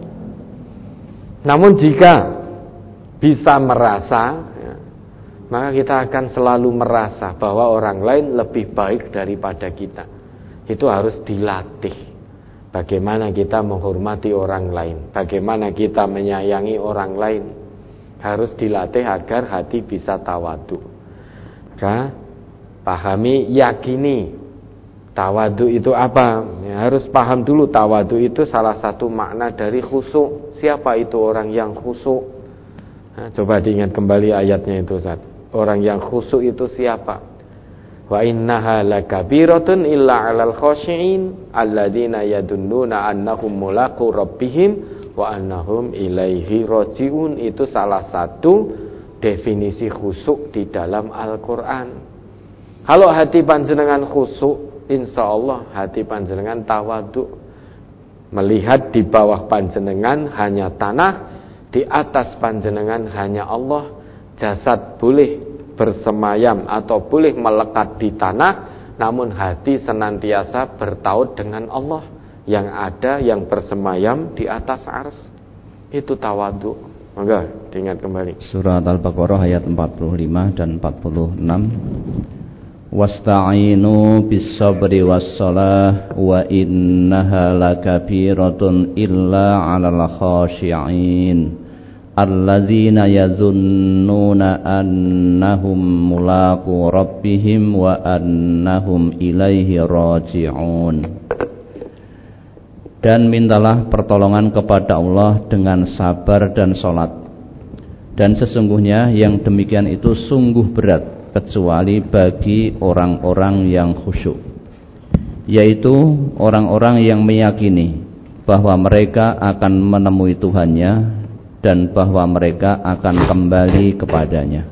Namun jika bisa merasa, ya, maka kita akan selalu merasa bahwa orang lain lebih baik daripada kita. Itu harus dilatih. Bagaimana kita menghormati orang lain, bagaimana kita menyayangi orang lain, harus dilatih agar hati bisa tawadhu. Maka pahami, yakini tawadhu itu apa. Ya, harus paham dulu tawadhu itu salah satu makna dari khusyuk. Siapa itu orang yang khusyuk? Nah, coba diingat kembali ayatnya itu, Ustaz. Orang yang khusyuk itu siapa? Wa innaha lakabiratun illa 'alal khashi'in alladzina yadunnuna annahum mulaqu rabbihim wa annahum ilaihi raji'un. Itu salah satu definisi khusyuk di dalam Al-Qur'an. Kalau hati panjenengan khusyuk, insyaallah hati panjenengan tawadhu. Melihat di bawah panjenengan hanya tanah, di atas panjenengan hanya Allah. Jasad boleh bersemayam atau boleh melekat di tanah, namun hati senantiasa bertaut dengan Allah yang ada, yang bersemayam di atas ars. Itu tawadhu. Monggo diingat kembali. Surat Al-Baqarah ayat 45 dan 46. Wasta'inu bis-sabri was-salah wa innaha lakabiratun illa 'alal khashi'in alladzina yazunnuna annahum mulaqu rabbihim wa annahum ilaihi raji'un. Dan mintalah pertolongan kepada Allah dengan sabar dan salat. Dan sesungguhnya yang demikian itu sungguh berat, kecuali bagi orang-orang yang khusyuk, yaitu orang-orang yang meyakini bahwa mereka akan menemui Tuhannya dan bahwa mereka akan kembali kepadanya.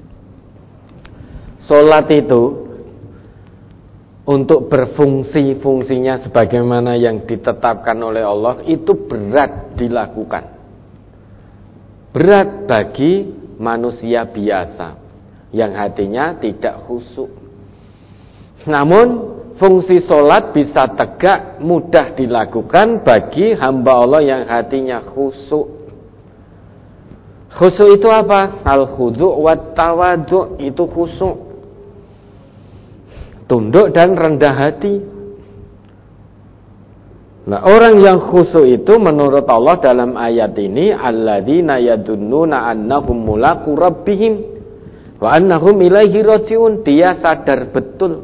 Salat itu untuk berfungsi fungsinya sebagaimana yang ditetapkan oleh Allah itu berat dilakukan. Berat bagi manusia biasa yang hatinya tidak khusyuk. Namun fungsi salat bisa tegak, mudah dilakukan bagi hamba Allah yang hatinya khusyuk. Khusyuk itu apa? Al-khudu' wat tawadhu', itu khusyuk. Tunduk dan rendah hati. Nah, orang yang khusyuk itu menurut Allah dalam ayat ini alladzina yadunnuna annahum mulaqu rabbihim wa annahum ilaihi rajiun. Dia sadar betul,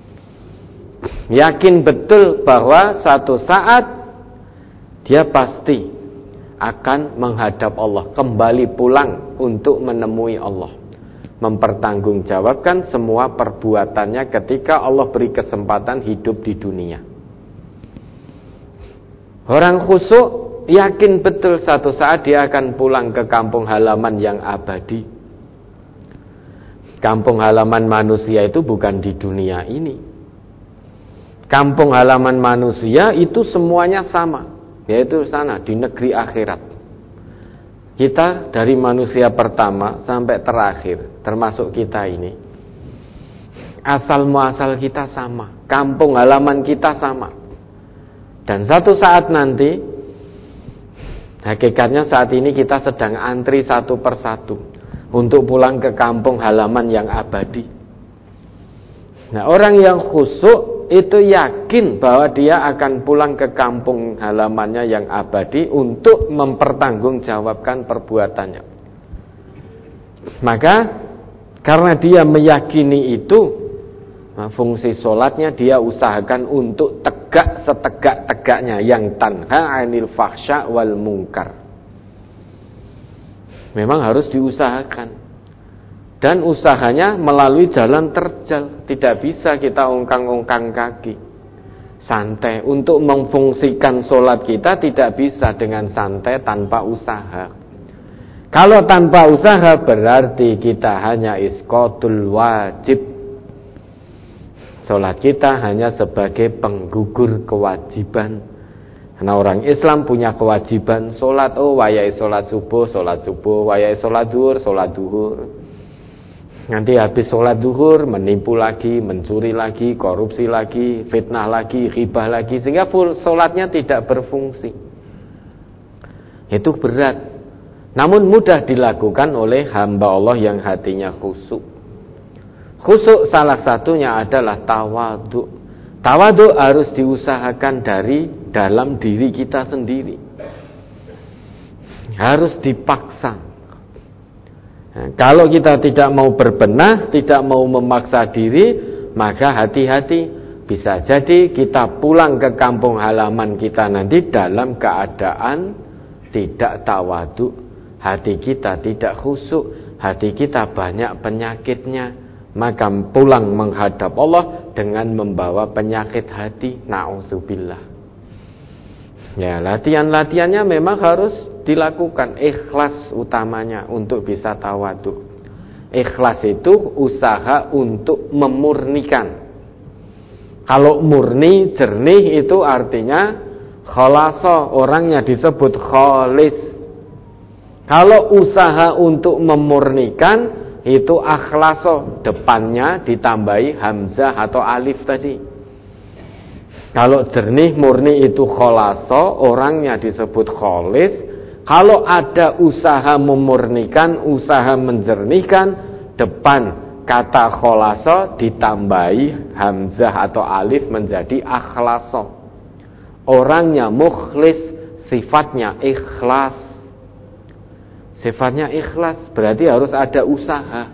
yakin betul bahwa suatu saat dia pasti akan menghadap Allah, kembali pulang untuk menemui Allah, mempertanggungjawabkan semua perbuatannya ketika Allah beri kesempatan hidup di dunia. Orang khusyuk yakin betul suatu saat dia akan pulang ke kampung halaman yang abadi. Kampung halaman manusia itu bukan di dunia ini. Kampung halaman manusia itu semuanya sama, yaitu sana di negeri akhirat. Kita dari manusia pertama sampai terakhir, termasuk kita ini, asal muasal kita sama, kampung halaman kita sama. Dan satu saat nanti, hakikatnya saat ini kita sedang antri satu persatu untuk pulang ke kampung halaman yang abadi. Nah, orang yang khusyuk itu yakin bahwa dia akan pulang ke kampung halamannya yang abadi untuk mempertanggungjawabkan perbuatannya. Maka karena dia meyakini itu, fungsi sholatnya dia usahakan untuk tegak setegak-tegaknya, yang tanha 'anil fahsya wal munkar. Memang harus diusahakan. Dan usahanya melalui jalan terjal. Tidak bisa kita ongkang-ongkang kaki, santai. Untuk memfungsikan sholat kita tidak bisa dengan santai tanpa usaha. Kalau tanpa usaha berarti kita hanya isqatul wajib. Sholat kita hanya sebagai penggugur kewajiban. Karena orang Islam punya kewajiban sholat. Oh, wayai sholat subuh, wayai sholat duhur. Nanti habis sholat duhur menipu lagi, mencuri lagi, korupsi lagi, fitnah lagi, ghibah lagi, sehingga sholatnya tidak berfungsi. Itu berat, namun mudah dilakukan oleh hamba Allah yang hatinya khusyuk. Khusyuk salah satunya adalah tawadhu. Tawadhu harus diusahakan dari dalam diri kita sendiri, harus dipaksa. Nah, kalau kita tidak mau berbenah, tidak mau memaksa diri, maka hati-hati, bisa jadi kita pulang ke kampung halaman kita nanti dalam keadaan tidak tawadhu. Hati kita tidak khusyuk, hati kita banyak penyakitnya, maka pulang menghadap Allah dengan membawa penyakit hati. Na'udzubillah. Ya, latihan-latihannya memang harus dilakukan. Ikhlas utamanya untuk bisa tawadhu. Ikhlas itu usaha untuk memurnikan. Kalau murni, jernih itu artinya khalasa, orangnya disebut khalis. Kalau usaha untuk memurnikan itu akhlaso, depannya ditambahi hamzah atau alif tadi. Kalau jernih murni itu khalaso, orangnya disebut khalis. Kalau ada usaha memurnikan, usaha menjernihkan, depan kata khalaso ditambahi hamzah atau alif menjadi akhlaso. Orangnya mukhlis, sifatnya ikhlas. Sifatnya ikhlas berarti harus ada usaha.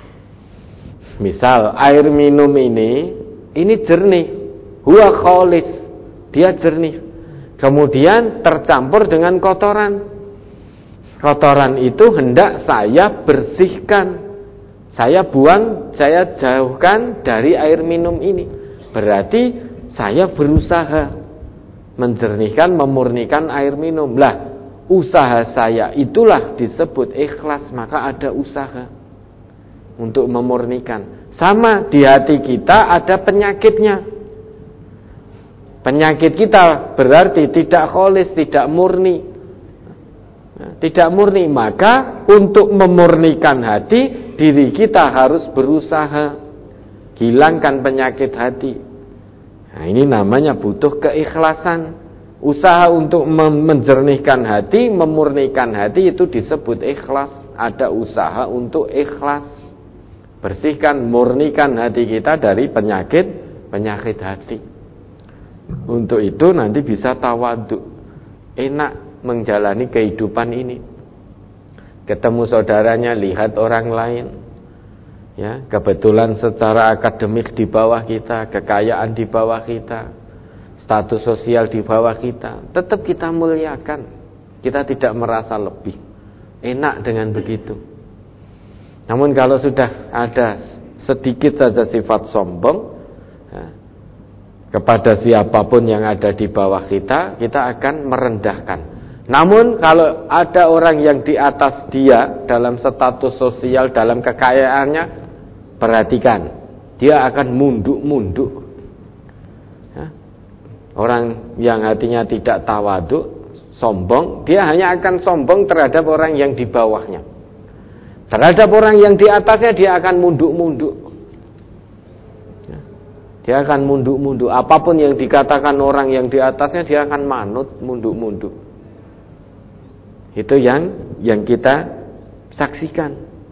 Misal air minum ini jernih, huwa khalis, dia jernih. Kemudian tercampur dengan kotoran. Kotoran itu hendak saya bersihkan, saya buang, saya jauhkan dari air minum ini. Berarti saya berusaha menjernihkan, memurnikan air minum. Lah, usaha saya itulah disebut ikhlas. Maka ada usaha untuk memurnikan. Sama di hati kita ada penyakitnya. Penyakit kita berarti tidak khalis, tidak murni. Tidak murni, maka untuk memurnikan hati, diri kita harus berusaha hilangkan penyakit hati. Nah, ini namanya butuh keikhlasan. Usaha untuk menjernihkan hati, memurnikan hati itu disebut ikhlas. Ada usaha untuk ikhlas. Bersihkan, murnikan hati kita dari penyakit hati. Untuk itu nanti bisa tawadhu, enak menjalani kehidupan ini. Ketemu saudaranya, lihat orang lain, ya, kebetulan secara akademik di bawah kita, kekayaan di bawah kita, status sosial di bawah kita, tetap kita muliakan. Kita tidak merasa lebih. Enak dengan begitu. Namun kalau sudah ada sedikit saja sifat sombong, ya, kepada siapapun yang ada di bawah kita, kita akan merendahkan. Namun kalau ada orang yang di atas dia dalam status sosial, dalam kekayaannya, perhatikan, dia akan munduk-munduk. Ya. Orang yang hatinya tidak tawadhu, sombong, dia hanya akan sombong terhadap orang yang di bawahnya. Terhadap orang yang di atasnya dia akan munduk-munduk. Ya. Dia akan munduk-munduk. Apapun yang dikatakan orang yang di atasnya, dia akan manut, munduk-munduk. Itu yang kita saksikan.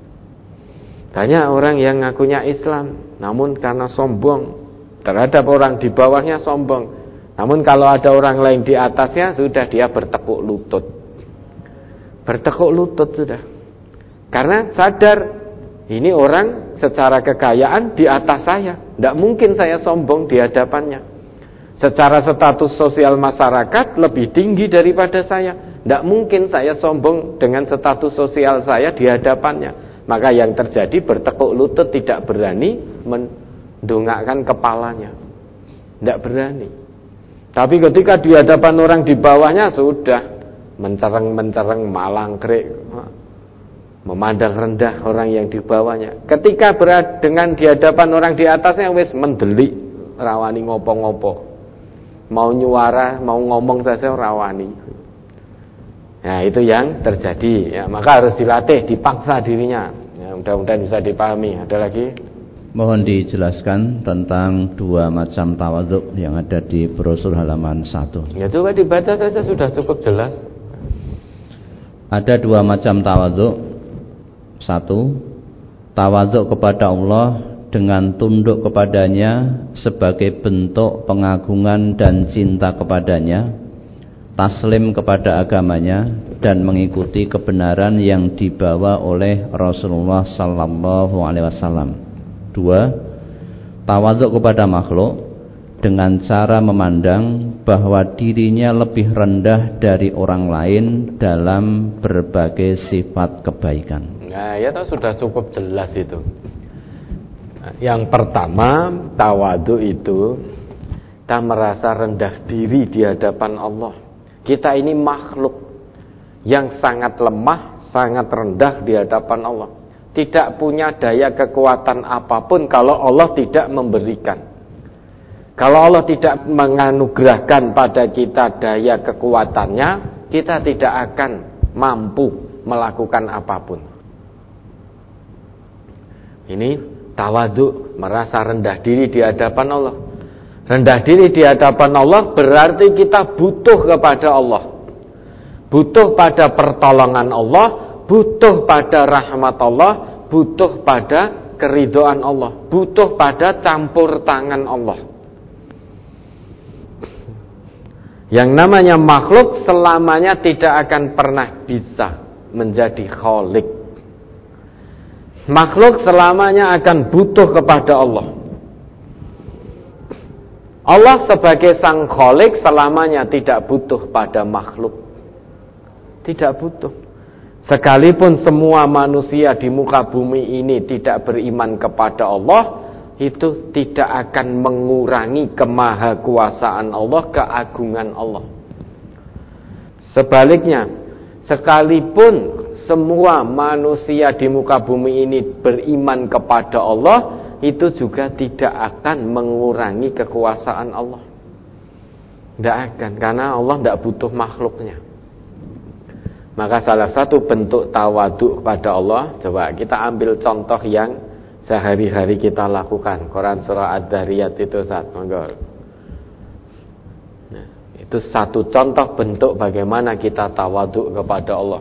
Banyak orang yang ngakunya Islam, namun karena sombong terhadap orang di bawahnya sombong. Namun kalau ada orang lain di atasnya, sudah dia bertekuk lutut. Bertekuk lutut sudah. Karena sadar, ini orang secara kekayaan di atas saya. Tidak mungkin saya sombong di hadapannya. Secara status sosial masyarakat lebih tinggi daripada saya. Tidak mungkin saya sombong dengan status sosial saya di hadapannya. Maka yang terjadi bertekuk lutut, tidak berani mendongakkan kepalanya. Tidak berani. Tapi ketika di hadapan orang di bawahnya, sudah mencereng-mencereng, malangkrik, memandang rendah orang yang di bawahnya. Ketika dengan di hadapan orang di atasnya, wis mendelik, rawani ngopo-ngopo. Mau nyuara, mau ngomong saja rawani. Nah, itu yang terjadi. Ya, maka harus dilatih, dipaksa dirinya. Ya, mudah-mudahan bisa dipahami. Ada lagi? Mohon dijelaskan tentang dua macam tawadhu yang ada di brosur halaman 1. Ya, coba dibaca saja, sudah cukup jelas. Ada dua macam tawadhu. 1. Tawadhu kepada Allah dengan tunduk kepadanya sebagai bentuk pengagungan dan cinta kepadanya, taslim kepada agamanya, dan mengikuti kebenaran yang dibawa oleh Rasulullah sallallahu alaihi wasallam. 2. Tawadhu kepada makhluk dengan cara memandang bahwa dirinya lebih rendah dari orang lain dalam berbagai sifat kebaikan. Nah, ya sudah cukup jelas itu. Yang pertama, tawadhu itu kita merasa rendah diri di hadapan Allah. Kita ini makhluk yang sangat lemah, sangat rendah di hadapan Allah. Tidak punya daya kekuatan apapun kalau Allah tidak memberikan. Kalau Allah tidak menganugerahkan pada kita daya kekuatannya, kita tidak akan mampu melakukan apapun. Ini tawadhu, merasa rendah diri di hadapan Allah. Rendah diri di hadapan Allah berarti kita butuh kepada Allah. Butuh pada pertolongan Allah, butuh pada rahmat Allah, butuh pada keridhaan Allah, butuh pada campur tangan Allah. Yang namanya makhluk selamanya tidak akan pernah bisa menjadi khalik. Makhluk selamanya akan butuh kepada Allah. Allah sebagai sang khalik selamanya tidak butuh pada makhluk. Tidak butuh. Sekalipun semua manusia di muka bumi ini tidak beriman kepada Allah, itu tidak akan mengurangi kemahakuasaan Allah, keagungan Allah. Sebaliknya, sekalipun semua manusia di muka bumi ini beriman kepada Allah, itu juga tidak akan mengurangi kekuasaan Allah. Tidak akan, karena Allah tidak butuh makhluknya. Maka salah satu bentuk tawadhu kepada Allah, coba kita ambil contoh yang sehari-hari kita lakukan. Quran surah Ad-Dhariyat itu monggo. Nah, itu satu contoh bentuk bagaimana kita tawadhu kepada Allah.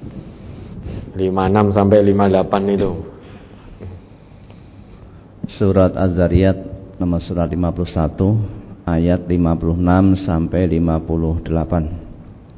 56 sampai 58 itu. Surat Az-Zariyat nomor surat 51 ayat 56 sampai 58.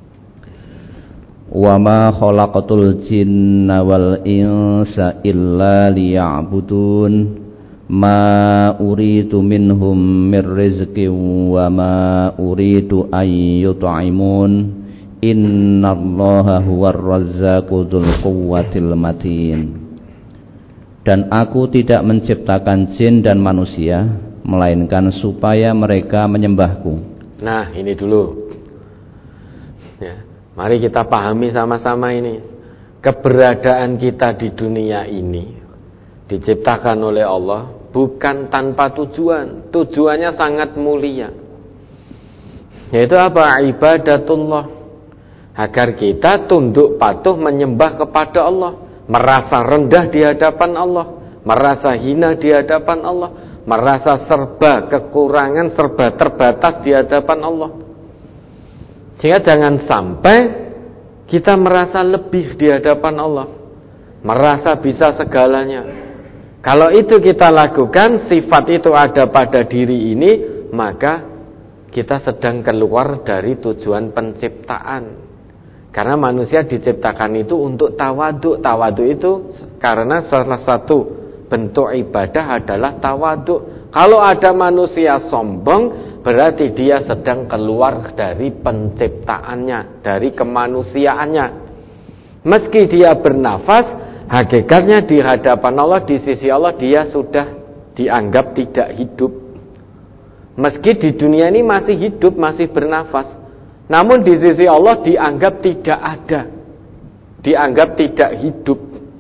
Wa ma khalaqatul jinna wal insa illa liya'budun ma uridu minhum mir rizqin wa ma uridu an yut'imun innallaha huwar razzaqu dzul quwwatil matin. Dan aku tidak menciptakan jin dan manusia melainkan supaya mereka menyembahku. Nah, ini dulu ya. Mari kita pahami sama-sama ini. Keberadaan kita di dunia ini diciptakan oleh Allah bukan tanpa tujuan. Tujuannya sangat mulia. Yaitu apa? Ibadatullah. Agar kita tunduk patuh menyembah kepada Allah, merasa rendah di hadapan Allah, merasa hina di hadapan Allah, merasa serba kekurangan, serba terbatas di hadapan Allah. Sehingga jangan sampai kita merasa lebih di hadapan Allah, merasa bisa segalanya. Kalau itu kita lakukan, sifat itu ada pada diri ini, maka kita sedang keluar dari tujuan penciptaan. Karena manusia diciptakan itu untuk tawaduk. Tawaduk itu karena salah satu bentuk ibadah adalah tawaduk. Kalau ada manusia sombong, berarti dia sedang keluar dari penciptaannya, dari kemanusiaannya. Meski dia bernafas, hakikatnya di hadapan Allah, di sisi Allah dia sudah dianggap tidak hidup. Meski di dunia ini masih hidup, masih bernafas, namun di sisi Allah dianggap tidak ada, dianggap tidak hidup.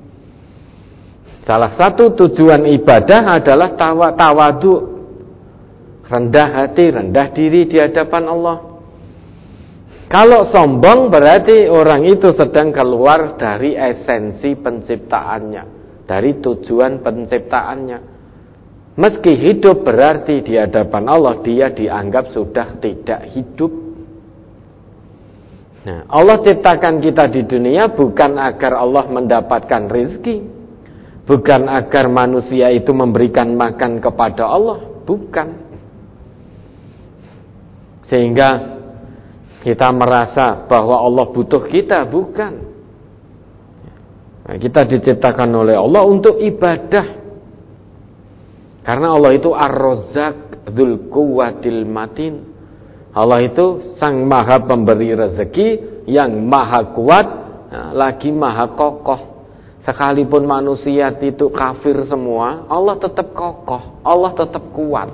Salah satu tujuan ibadah adalah tawaduk, rendah hati, rendah diri di hadapan Allah. Kalau sombong berarti orang itu sedang keluar dari esensi penciptaannya, dari tujuan penciptaannya. Meski hidup berarti di hadapan Allah dia dianggap sudah tidak hidup. Nah, Allah ciptakan kita di dunia bukan agar Allah mendapatkan rezeki, bukan agar manusia itu memberikan makan kepada Allah, bukan. Sehingga kita merasa bahwa Allah butuh kita, bukan. Nah, kita diciptakan oleh Allah untuk ibadah. Karena Allah itu Ar-Razzaq dzul quwwatil matin. Allah itu sang maha pemberi rezeki yang maha kuat, lagi maha kokoh. Sekalipun manusia itu kafir semua, Allah tetap kokoh, Allah tetap kuat.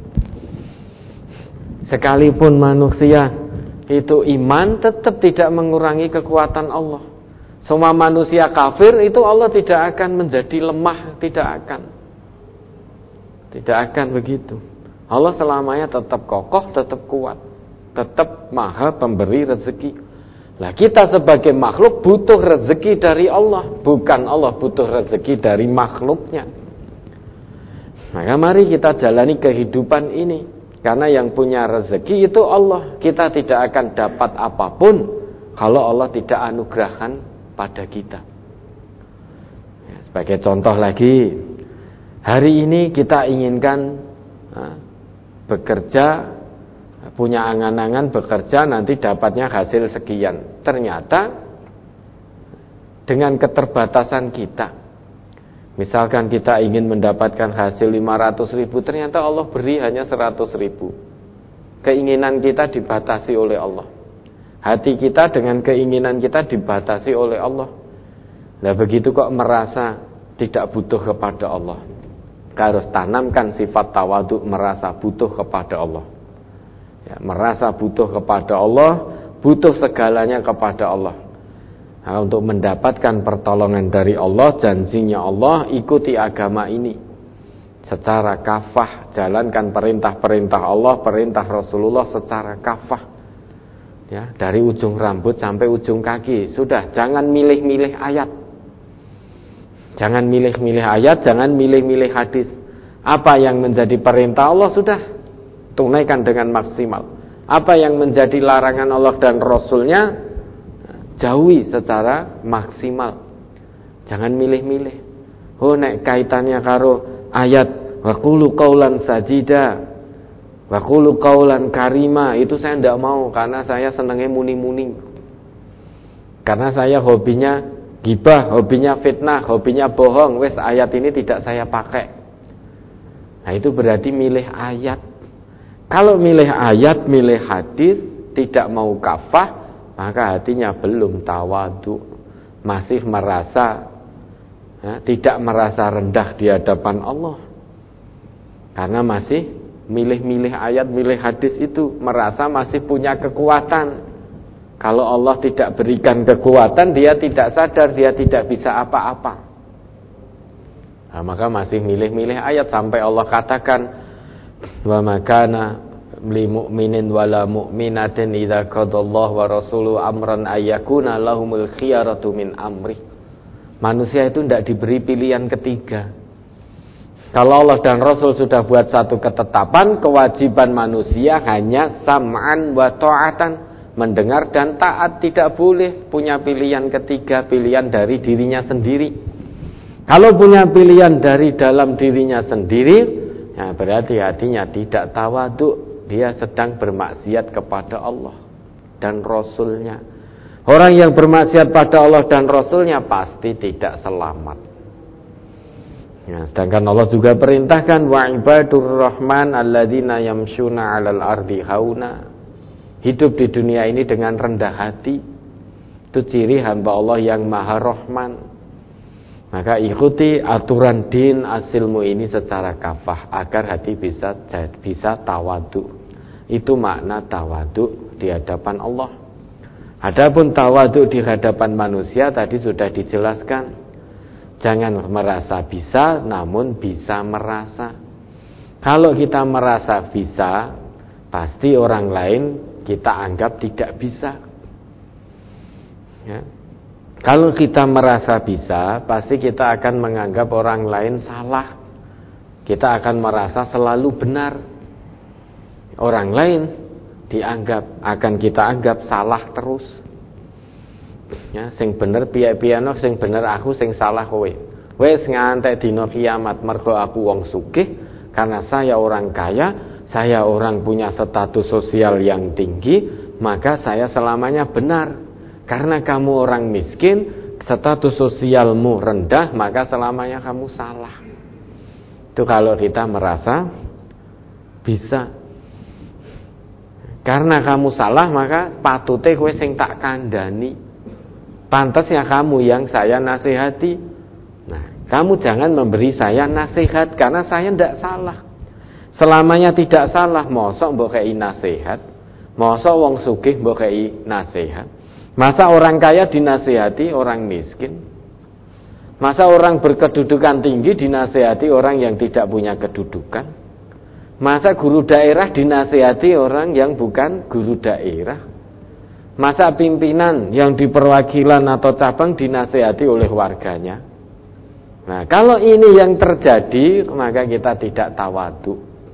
Sekalipun manusia itu iman, tetap tidak mengurangi kekuatan Allah. Semua manusia kafir itu Allah tidak akan menjadi lemah, tidak akan begitu. Allah selamanya tetap kokoh, tetap kuat, tetap maha pemberi rezeki. Nah, kita sebagai makhluk butuh rezeki dari Allah, bukan Allah butuh rezeki dari makhluknya. Maka mari kita jalani kehidupan ini, karena yang punya rezeki itu Allah. Kita tidak akan dapat apapun kalau Allah tidak anugerahkan pada kita. Sebagai contoh lagi, hari ini kita inginkan bekerja, punya angan-angan bekerja nanti dapatnya hasil sekian. Ternyata dengan keterbatasan kita, misalkan kita ingin mendapatkan hasil 500.000, ternyata Allah beri hanya 100.000. Keinginan kita dibatasi oleh Allah. Hati kita dengan keinginan kita dibatasi oleh Allah. Nah, begitu kok merasa tidak butuh kepada Allah. Kita harus tanamkan sifat tawaduk, merasa butuh kepada Allah. Ya, merasa butuh kepada Allah, butuh segalanya kepada Allah. Nah, untuk mendapatkan pertolongan dari Allah, janjinya Allah, ikuti agama ini secara kafah, jalankan perintah-perintah Allah, perintah Rasulullah secara kafah. Ya, dari ujung rambut sampai ujung kaki. Sudah, jangan milih-milih ayat. Jangan milih-milih ayat, jangan milih-milih hadis. Apa yang menjadi perintah Allah sudah tunaikan dengan maksimal. Apa yang menjadi larangan Allah dan Rasulnya jauhi secara maksimal. Jangan milih-milih. Oh, nek kaitannya karo ayat wa qulu qaulan sadida, Wa qulu qaulan karima, itu saya tidak mau karena saya senangnya muni-muni. Karena saya hobinya gibah, hobinya fitnah, hobinya bohong. Wes ayat ini tidak saya pakai. Nah, itu berarti milih ayat. Kalau milih ayat, milih hadis, tidak mau kafah, maka hatinya belum tawadu, masih merasa tidak merasa rendah di hadapan Allah. Karena masih milih-milih ayat, milih hadis itu, merasa masih punya kekuatan. Kalau Allah tidak berikan kekuatan, dia tidak sadar, dia tidak bisa apa-apa. Nah, maka masih milih-milih ayat sampai Allah katakan, wa makana li mu'minin wala mu'minatin idza qadallahu wa rasuluhu amran ayyakuna lahumul khiyaratu min amri. Manusia itu tidak diberi pilihan ketiga. Kalau Allah dan Rasul sudah buat satu ketetapan, kewajiban manusia hanya sam'an wa ta'atan, mendengar dan taat, tidak boleh punya pilihan ketiga, pilihan dari dirinya sendiri. Kalau punya pilihan dari dalam dirinya sendiri, ya berarti hatinya tidak tawadhu, dia sedang bermaksiat kepada Allah dan Rasulnya. Orang yang bermaksiat pada Allah dan Rasulnya pasti tidak selamat. Ya, sedangkan Allah juga perintahkan wa ibadur rahman alladzina yamshuna 'alal ardi hauna. Hidup di dunia ini dengan rendah hati. Itu ciri hamba Allah yang Maha Rahman. Maka ikuti aturan din asilmu ini secara kafah agar hati bisa tawadu. Itu makna tawadu di hadapan Allah. Adapun tawadu di hadapan manusia tadi sudah dijelaskan. Jangan merasa bisa, namun bisa merasa. Kalau kita merasa bisa, pasti orang lain kita anggap tidak bisa. Ya. Kalau kita merasa bisa, pasti kita akan menganggap orang lain salah. Kita akan merasa selalu benar. Orang lain akan kita anggap salah terus. Ya, sing bener piye-piyeno, sing bener aku, sing salah kowe. Wes ngantek dina kiamat mergo aku wong sugih, karena saya orang kaya, saya orang punya status sosial yang tinggi, maka saya selamanya benar. Karena kamu orang miskin, status sosialmu rendah, maka selamanya kamu salah. Itu kalau kita merasa bisa. Karena kamu salah, maka patute kowe sing tak kandhani. Pantasnya kamu yang saya nasihati. Nah, kamu jangan memberi saya nasihat karena saya tidak salah. Selamanya tidak salah. Mosok mbok kei nasihat, mosok wong sugih mbok kei nasihat. Masa orang kaya dinasihati orang miskin? Masa orang berkedudukan tinggi dinasihati orang yang tidak punya kedudukan? Masa guru daerah dinasihati orang yang bukan guru daerah? Masa pimpinan yang di perwakilan atau cabang dinasihati oleh warganya? Nah, kalau ini yang terjadi, maka kita tidak tawadhu.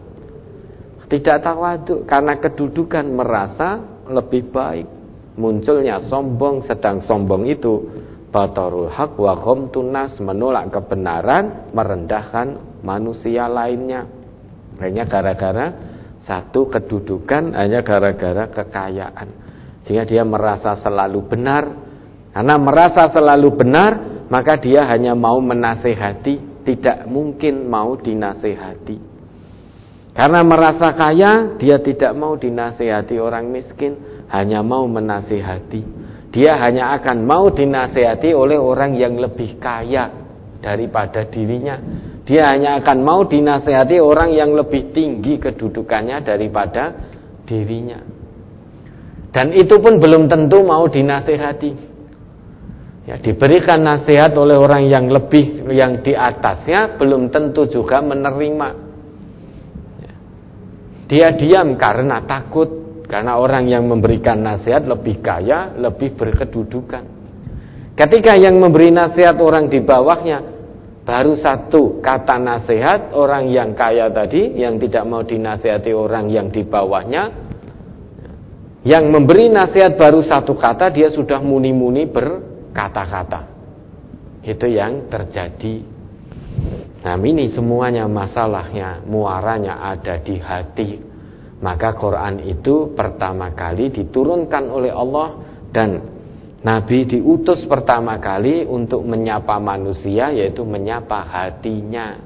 Tidak tawadhu karena kedudukan merasa lebih baik. Munculnya sombong, sedang sombong itu batarul haq wa ghamtun nas, menolak kebenaran, merendahkan manusia lainnya. Hanya gara-gara satu kedudukan, hanya gara-gara kekayaan. Sehingga dia merasa selalu benar. Karena merasa selalu benar, maka dia hanya mau menasehati, tidak mungkin mau dinasehati. Karena merasa kaya, dia tidak mau dinasehati orang miskin, hanya mau menasehati. Dia hanya akan mau dinasehati oleh orang yang lebih kaya daripada dirinya. Dia hanya akan mau dinasehati orang yang lebih tinggi kedudukannya daripada dirinya. Dan itu pun belum tentu mau dinasehati. Ya, diberikan nasihat oleh orang yang lebih, yang di atasnya, belum tentu juga menerima. Ya. Dia diam karena takut, karena orang yang memberikan nasihat lebih kaya, lebih berkedudukan. Ketika yang memberi nasihat orang di bawahnya, baru satu kata nasihat, orang yang kaya tadi, yang tidak mau dinasihati orang yang di bawahnya. Yang memberi nasihat baru satu kata, dia sudah muni-muni berkata-kata. Itu yang terjadi. Nah, ini semuanya masalahnya, muaranya ada di hati. Maka Quran itu pertama kali diturunkan oleh Allah, dan Nabi diutus pertama kali untuk menyapa manusia, yaitu menyapa hatinya,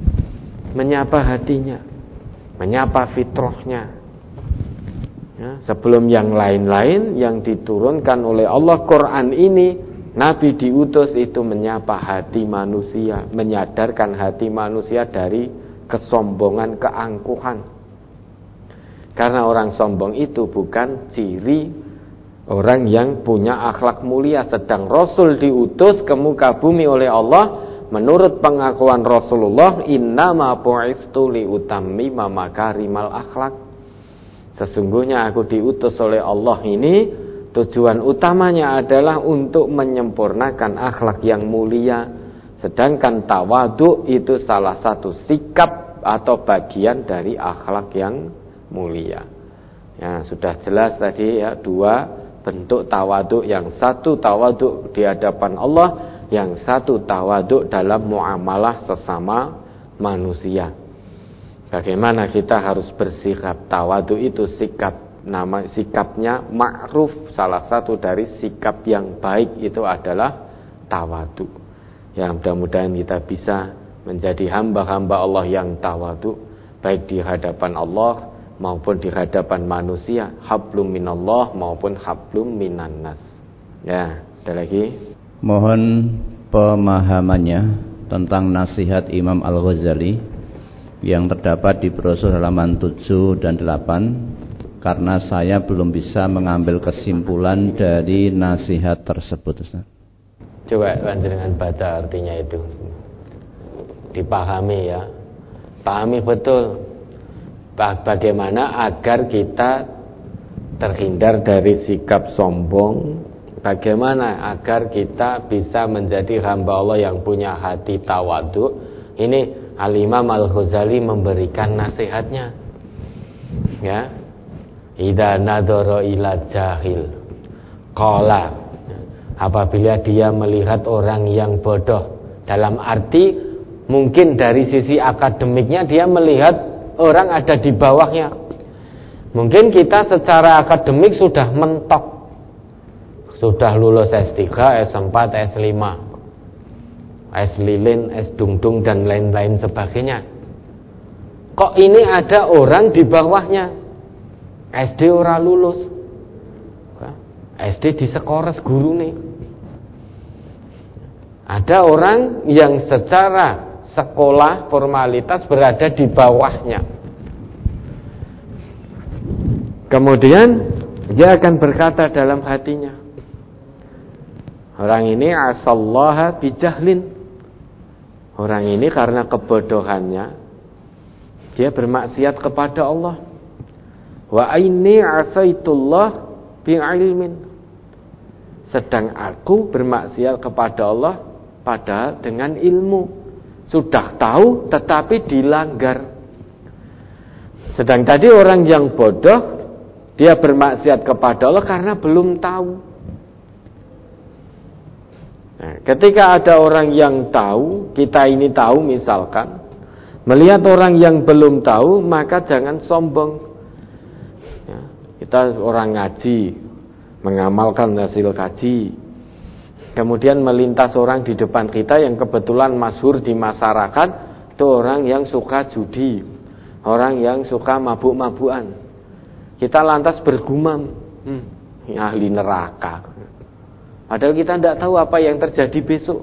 menyapa fitrahnya. Ya, sebelum yang lain-lain yang diturunkan oleh Allah, Quran ini Nabi diutus itu menyapa hati manusia, menyadarkan hati manusia dari kesombongan, keangkuhan. Karena orang sombong itu bukan ciri orang yang punya akhlak mulia. Sedang Rasul diutus ke muka bumi oleh Allah, menurut pengakuan Rasulullah, innama bu'istu liutammima makarimal akhlak. Sesungguhnya aku diutus oleh Allah ini, tujuan utamanya adalah untuk menyempurnakan akhlak yang mulia. Sedangkan tawadhu itu salah satu sikap atau bagian dari akhlak yang mulia. Ya, sudah jelas tadi ya, dua bentuk tawadhu. Yang satu tawadhu di hadapan Allah, yang satu tawadhu dalam muamalah sesama manusia. Bagaimana kita harus bersikap? Tawadhu itu sikapnya ma'ruf. Salah satu dari sikap yang baik itu adalah tawadhu. Ya, mudah-mudahan kita bisa menjadi hamba-hamba Allah yang tawadhu, baik di hadapan Allah maupun di hadapan manusia, hablum minallah maupun hablum minannas. Ya, ada lagi. Mohon pemahamannya tentang nasihat Imam Al-Ghazali yang terdapat di brosur halaman 7 dan 8, karena saya belum bisa mengambil kesimpulan dari nasihat tersebut, Ustaz. Coba panjenengan baca artinya itu, dipahami ya, pahami betul. Bagaimana agar kita terhindar dari sikap sombong, bagaimana agar kita bisa menjadi hamba Allah yang punya hati tawadhu. Ini Al-Imam Al-Ghazali memberikan nasihatnya. Ya. Idza nadhara ila jahil qala, apabila dia melihat orang yang bodoh, dalam arti mungkin dari sisi akademiknya dia melihat orang ada di bawahnya. Mungkin kita secara akademik sudah mentok, sudah lulus S3, S4, S5, S lilin, S dungdung dan lain-lain sebagainya. Kok ini ada orang di bawahnya, SD ora lulus, SD disekores guru nih. Ada orang yang secara sekolah formalitas berada di bawahnya. Kemudian dia akan berkata dalam hatinya, orang ini asallaha bijahlin. Orang ini karena kebodohannya dia bermaksiat kepada Allah. Wa inni asaitullah bi'ilmin. Sedang aku bermaksiat kepada Allah padahal dengan ilmu. Sudah tahu tetapi dilanggar. Sedang tadi orang yang bodoh, dia bermaksiat kepada Allah karena belum tahu. Nah, ketika ada orang yang tahu, kita ini tahu misalkan, melihat orang yang belum tahu, maka jangan sombong. Ya, kita orang ngaji, mengamalkan hasil kaji, kemudian melintas orang di depan kita yang kebetulan masyhur di masyarakat, itu orang yang suka judi, orang yang suka mabuk-mabukan. Kita lantas bergumam, ahli neraka. Padahal kita tidak tahu apa yang terjadi besok.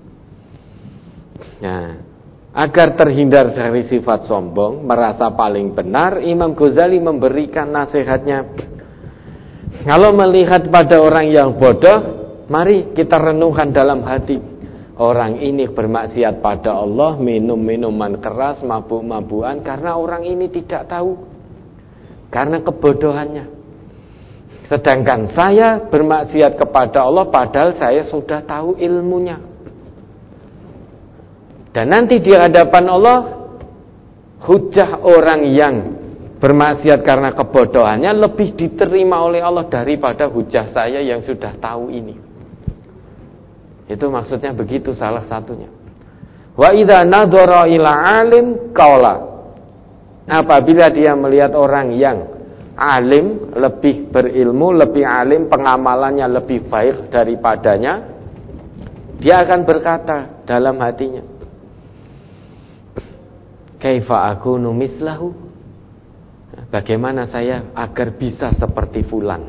Nah, agar terhindar dari sifat sombong, merasa paling benar, Imam Ghazali memberikan nasihatnya. Kalau melihat pada orang yang bodoh, mari kita renungkan dalam hati. Orang ini bermaksiat pada Allah, minum minuman keras, mabuk-mabukan, karena orang ini tidak tahu, karena kebodohannya. Sedangkan saya bermaksiat kepada Allah padahal saya sudah tahu ilmunya. Dan nanti di hadapan Allah, hujah orang yang bermaksiat karena kebodohannya lebih diterima oleh Allah daripada hujah saya yang sudah tahu ini. Itu maksudnya begitu salah satunya. Wa idza nadhara ila alim qala. Apabila dia melihat orang yang alim, lebih berilmu, lebih alim, pengamalannya lebih baik daripadanya, dia akan berkata dalam hatinya, kaifa akunu mislahu? Bagaimana saya agar bisa seperti fulan?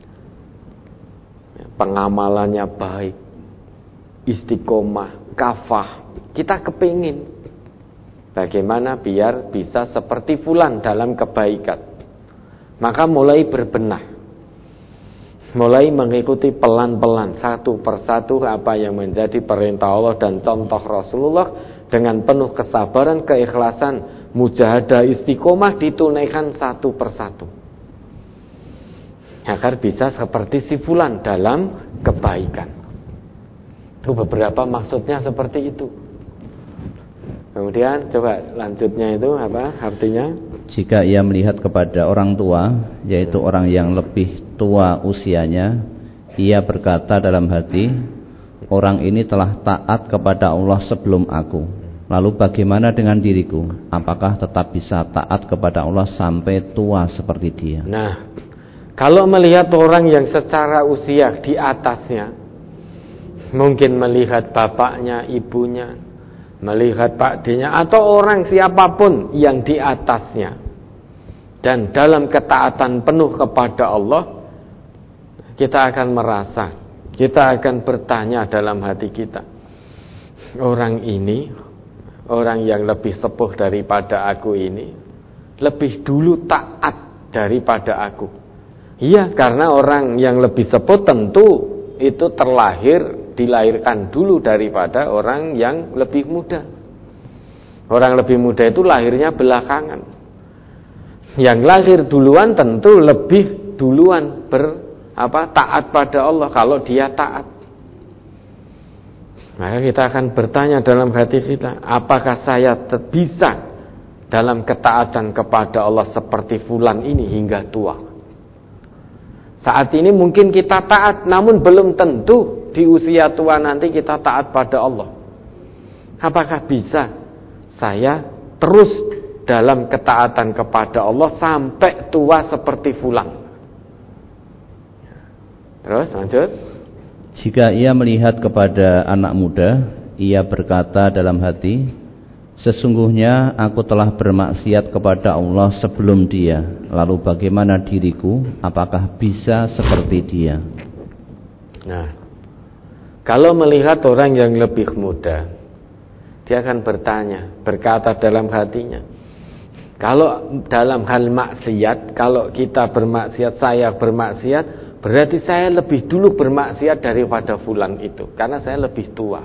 Pengamalannya baik, istiqomah, kafah. Kita kepingin bagaimana biar bisa seperti fulan dalam kebaikan. Maka mulai berbenah, mulai mengikuti pelan-pelan satu persatu apa yang menjadi perintah Allah dan contoh Rasulullah, dengan penuh kesabaran, keikhlasan, mujahadah, istiqomah ditunaikan satu persatu agar bisa seperti si fulan dalam kebaikan. Itu beberapa maksudnya seperti itu. Kemudian coba lanjutnya itu apa artinya? Jika ia melihat kepada orang tua, yaitu orang yang lebih tua usianya, ia berkata dalam hati, orang ini telah taat kepada Allah sebelum aku. Lalu bagaimana dengan diriku? Apakah tetap bisa taat kepada Allah sampai tua seperti dia? Nah, kalau melihat orang yang secara usia di atasnya, mungkin melihat bapaknya, ibunya, melihat pakdinya, atau orang siapapun yang di atasnya, dan dalam ketaatan penuh kepada Allah, kita akan merasa, kita akan bertanya dalam hati kita, orang ini, orang yang lebih sepuh daripada aku ini, lebih dulu taat daripada aku. Iya, karena orang yang lebih sepuh tentu itu dilahirkan dulu daripada orang yang lebih muda. Orang lebih muda itu lahirnya belakangan. Yang lahir duluan tentu lebih duluan taat pada Allah kalau dia taat. Maka kita akan bertanya dalam hati kita, apakah saya bisa dalam ketaatan kepada Allah seperti fulan ini hingga tua? Saat ini mungkin kita taat, namun belum tentu di usia tua nanti kita taat pada Allah. Apakah bisa saya terus dalam ketaatan kepada Allah sampai tua seperti fulan? Terus lanjut. Jika ia melihat kepada anak muda, ia berkata dalam hati, sesungguhnya aku telah bermaksiat kepada Allah sebelum dia. Lalu bagaimana diriku? Apakah bisa seperti dia? Nah, kalau melihat orang yang lebih muda, dia akan berkata dalam hatinya, kalau dalam hal maksiat, kalau kita bermaksiat, saya bermaksiat, berarti saya lebih dulu bermaksiat daripada fulan itu, karena saya lebih tua.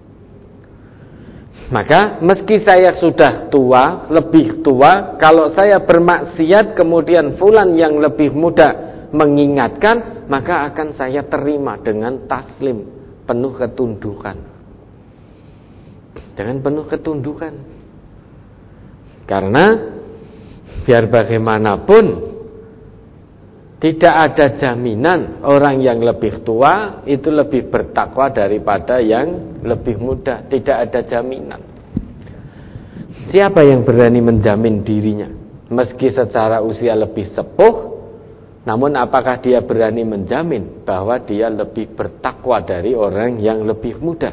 Maka meski saya sudah tua, lebih tua, kalau saya bermaksiat kemudian fulan yang lebih muda mengingatkan, maka akan saya terima dengan taslim, penuh ketundukan. Dengan penuh ketundukan. Karena biar bagaimanapun tidak ada jaminan orang yang lebih tua itu lebih bertakwa daripada yang lebih muda. Tidak ada jaminan. Siapa yang berani menjamin dirinya? Meski secara usia lebih sepuh, namun apakah dia berani menjamin bahwa dia lebih bertakwa dari orang yang lebih muda?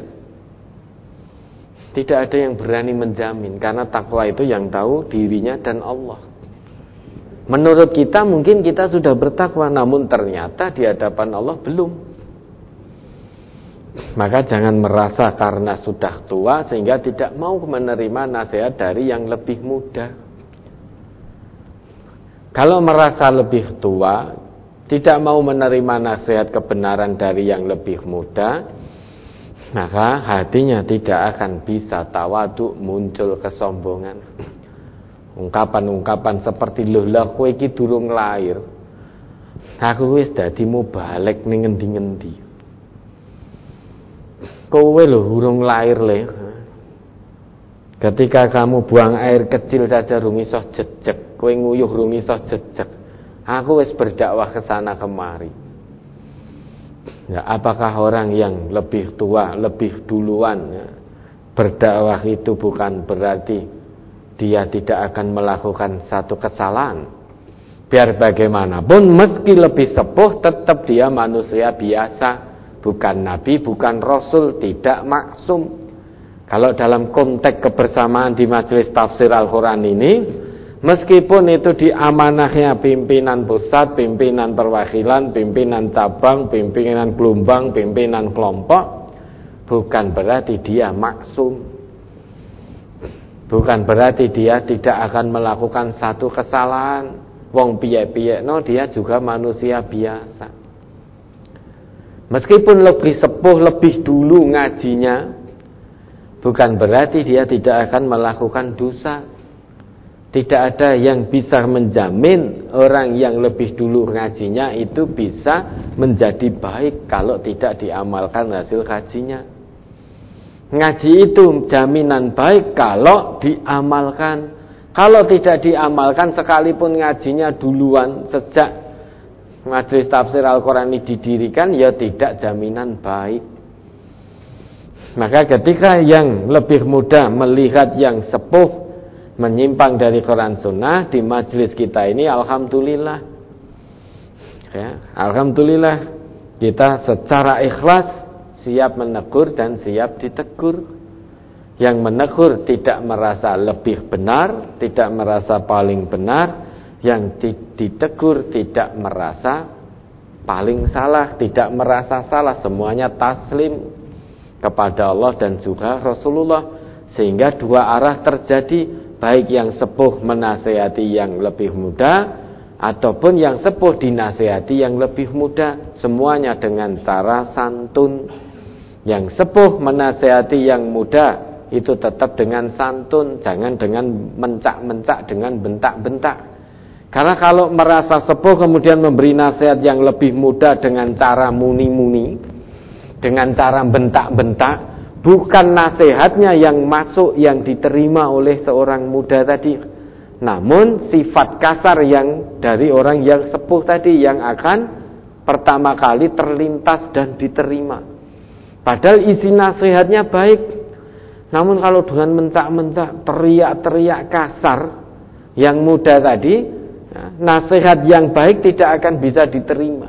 Tidak ada yang berani menjamin, karena takwa itu yang tahu dirinya dan Allah. Menurut kita mungkin kita sudah bertakwa, namun ternyata di hadapan Allah belum. Maka jangan merasa karena sudah tua sehingga tidak mau menerima nasihat dari yang lebih muda. Kalau merasa lebih tua, tidak mau menerima nasihat kebenaran dari yang lebih muda, maka hatinya tidak akan bisa tawadhu, muncul kesombongan. Ungkapan-ungkapan seperti lho lah kowe iki durung lahir, aku wis dadi mubalek ning ngendi-ngendi, kowe lho urung lahir le. Ketika kamu buang air kecil saja rung iso jejeg, kowe nguyuh rung iso jejeg, aku wis berdakwah ke sana kemari. Ya, apakah orang yang lebih tua, lebih duluan berdakwah itu bukan berarti dia tidak akan melakukan satu kesalahan. Biar bagaimanapun, meski lebih sepuh, tetap dia manusia biasa, bukan nabi, bukan rasul, tidak maksum. Kalau dalam konteks kebersamaan di majelis tafsir Al-Quran ini, meskipun itu diamanahnya pimpinan pusat, pimpinan perwakilan, pimpinan cabang, pimpinan gelombang, pimpinan kelompok, bukan berarti dia maksum. Bukan berarti dia tidak akan melakukan satu kesalahan. Wong piye-piye no, dia juga manusia biasa. Meskipun lebih sepuh, lebih dulu ngajinya, bukan berarti dia tidak akan melakukan dosa. Tidak ada yang bisa menjamin orang yang lebih dulu ngajinya itu bisa menjadi baik kalau tidak diamalkan hasil kajinya. Ngaji itu jaminan baik kalau diamalkan. Kalau tidak diamalkan, sekalipun ngajinya duluan sejak majelis tafsir Al-Quran ini didirikan, ya tidak jaminan baik. Maka ketika yang lebih muda melihat yang sepuh menyimpang dari Quran Sunnah di majelis kita ini, alhamdulillah ya, alhamdulillah kita secara ikhlas siap menegur dan siap ditegur. Yang menegur tidak merasa lebih benar, tidak merasa paling benar. Yang ditegur tidak merasa paling salah, tidak merasa salah. Semuanya taslim kepada Allah dan juga Rasulullah. Sehingga dua arah terjadi, baik yang sepuh menasihati yang lebih muda, ataupun yang sepuh dinasihati yang lebih muda. Semuanya dengan cara santun. Yang sepuh menasihati yang muda itu tetap dengan santun, jangan dengan mencak-mencak, dengan bentak-bentak. Karena kalau merasa sepuh kemudian memberi nasihat yang lebih muda dengan cara muni-muni, dengan cara bentak-bentak, bukan nasihatnya yang masuk, yang diterima oleh seorang muda tadi, namun sifat kasar yang dari orang yang sepuh tadi yang akan pertama kali terlintas dan diterima. Padahal isi nasihatnya baik, namun kalau dengan mentak-mentak, teriak-teriak kasar yang muda tadi, nasihat yang baik tidak akan bisa diterima.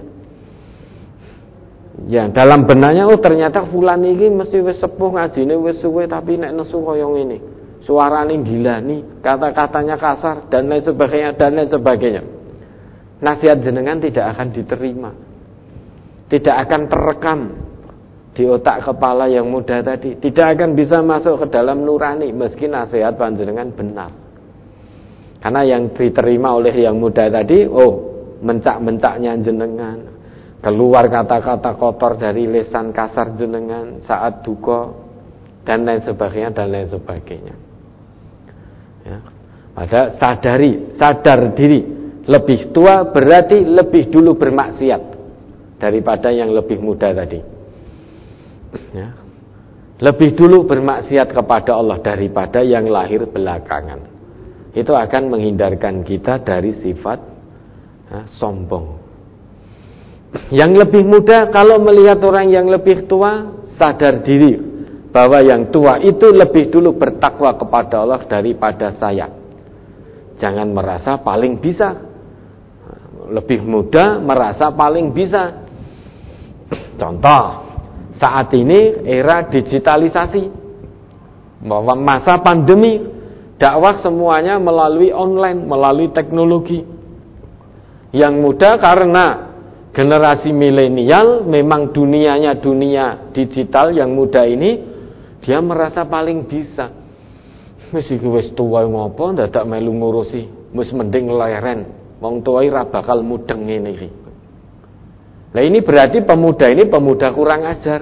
Ya, dalam benaknya, oh ternyata fulan ini mesti wis sepuh ngajine wis suwe, tapi nek nesu kaya ngene. Suarane gila nih, kata-katanya kasar dan lain sebagainya dan lain sebagainya. Nasihat jenengan tidak akan diterima. Tidak akan terekam di otak kepala yang muda tadi, tidak akan bisa masuk ke dalam nurani meski nasihat panjenengan benar. Karena yang diterima oleh yang muda tadi, oh mencak-mencaknya jenengan, keluar kata-kata kotor dari lisan kasar jenengan saat duka dan lain sebagainya dan lain sebagainya. Ya. Pada sadar diri, lebih tua berarti lebih dulu bermaksiat daripada yang lebih muda tadi. Ya. Lebih dulu bermaksiat kepada Allah daripada yang lahir belakangan. Itu akan menghindarkan kita dari sifat sombong. Yang lebih muda kalau melihat orang yang lebih tua, sadar diri bahwa yang tua itu lebih dulu bertakwa kepada Allah daripada saya. Jangan merasa paling bisa. Lebih muda merasa paling bisa. Contoh, saat ini era digitalisasi, bahwa masa pandemi, dakwah semuanya melalui online, melalui teknologi. Yang muda karena generasi milenial, memang dunianya dunia digital, yang muda ini dia merasa paling bisa. Wis iki wis tuwa ngopo dadak melu ngurusi, wis mending leren, wong tuwa ora bakal mudeng ngene iki. Nah ini berarti pemuda ini pemuda kurang ajar.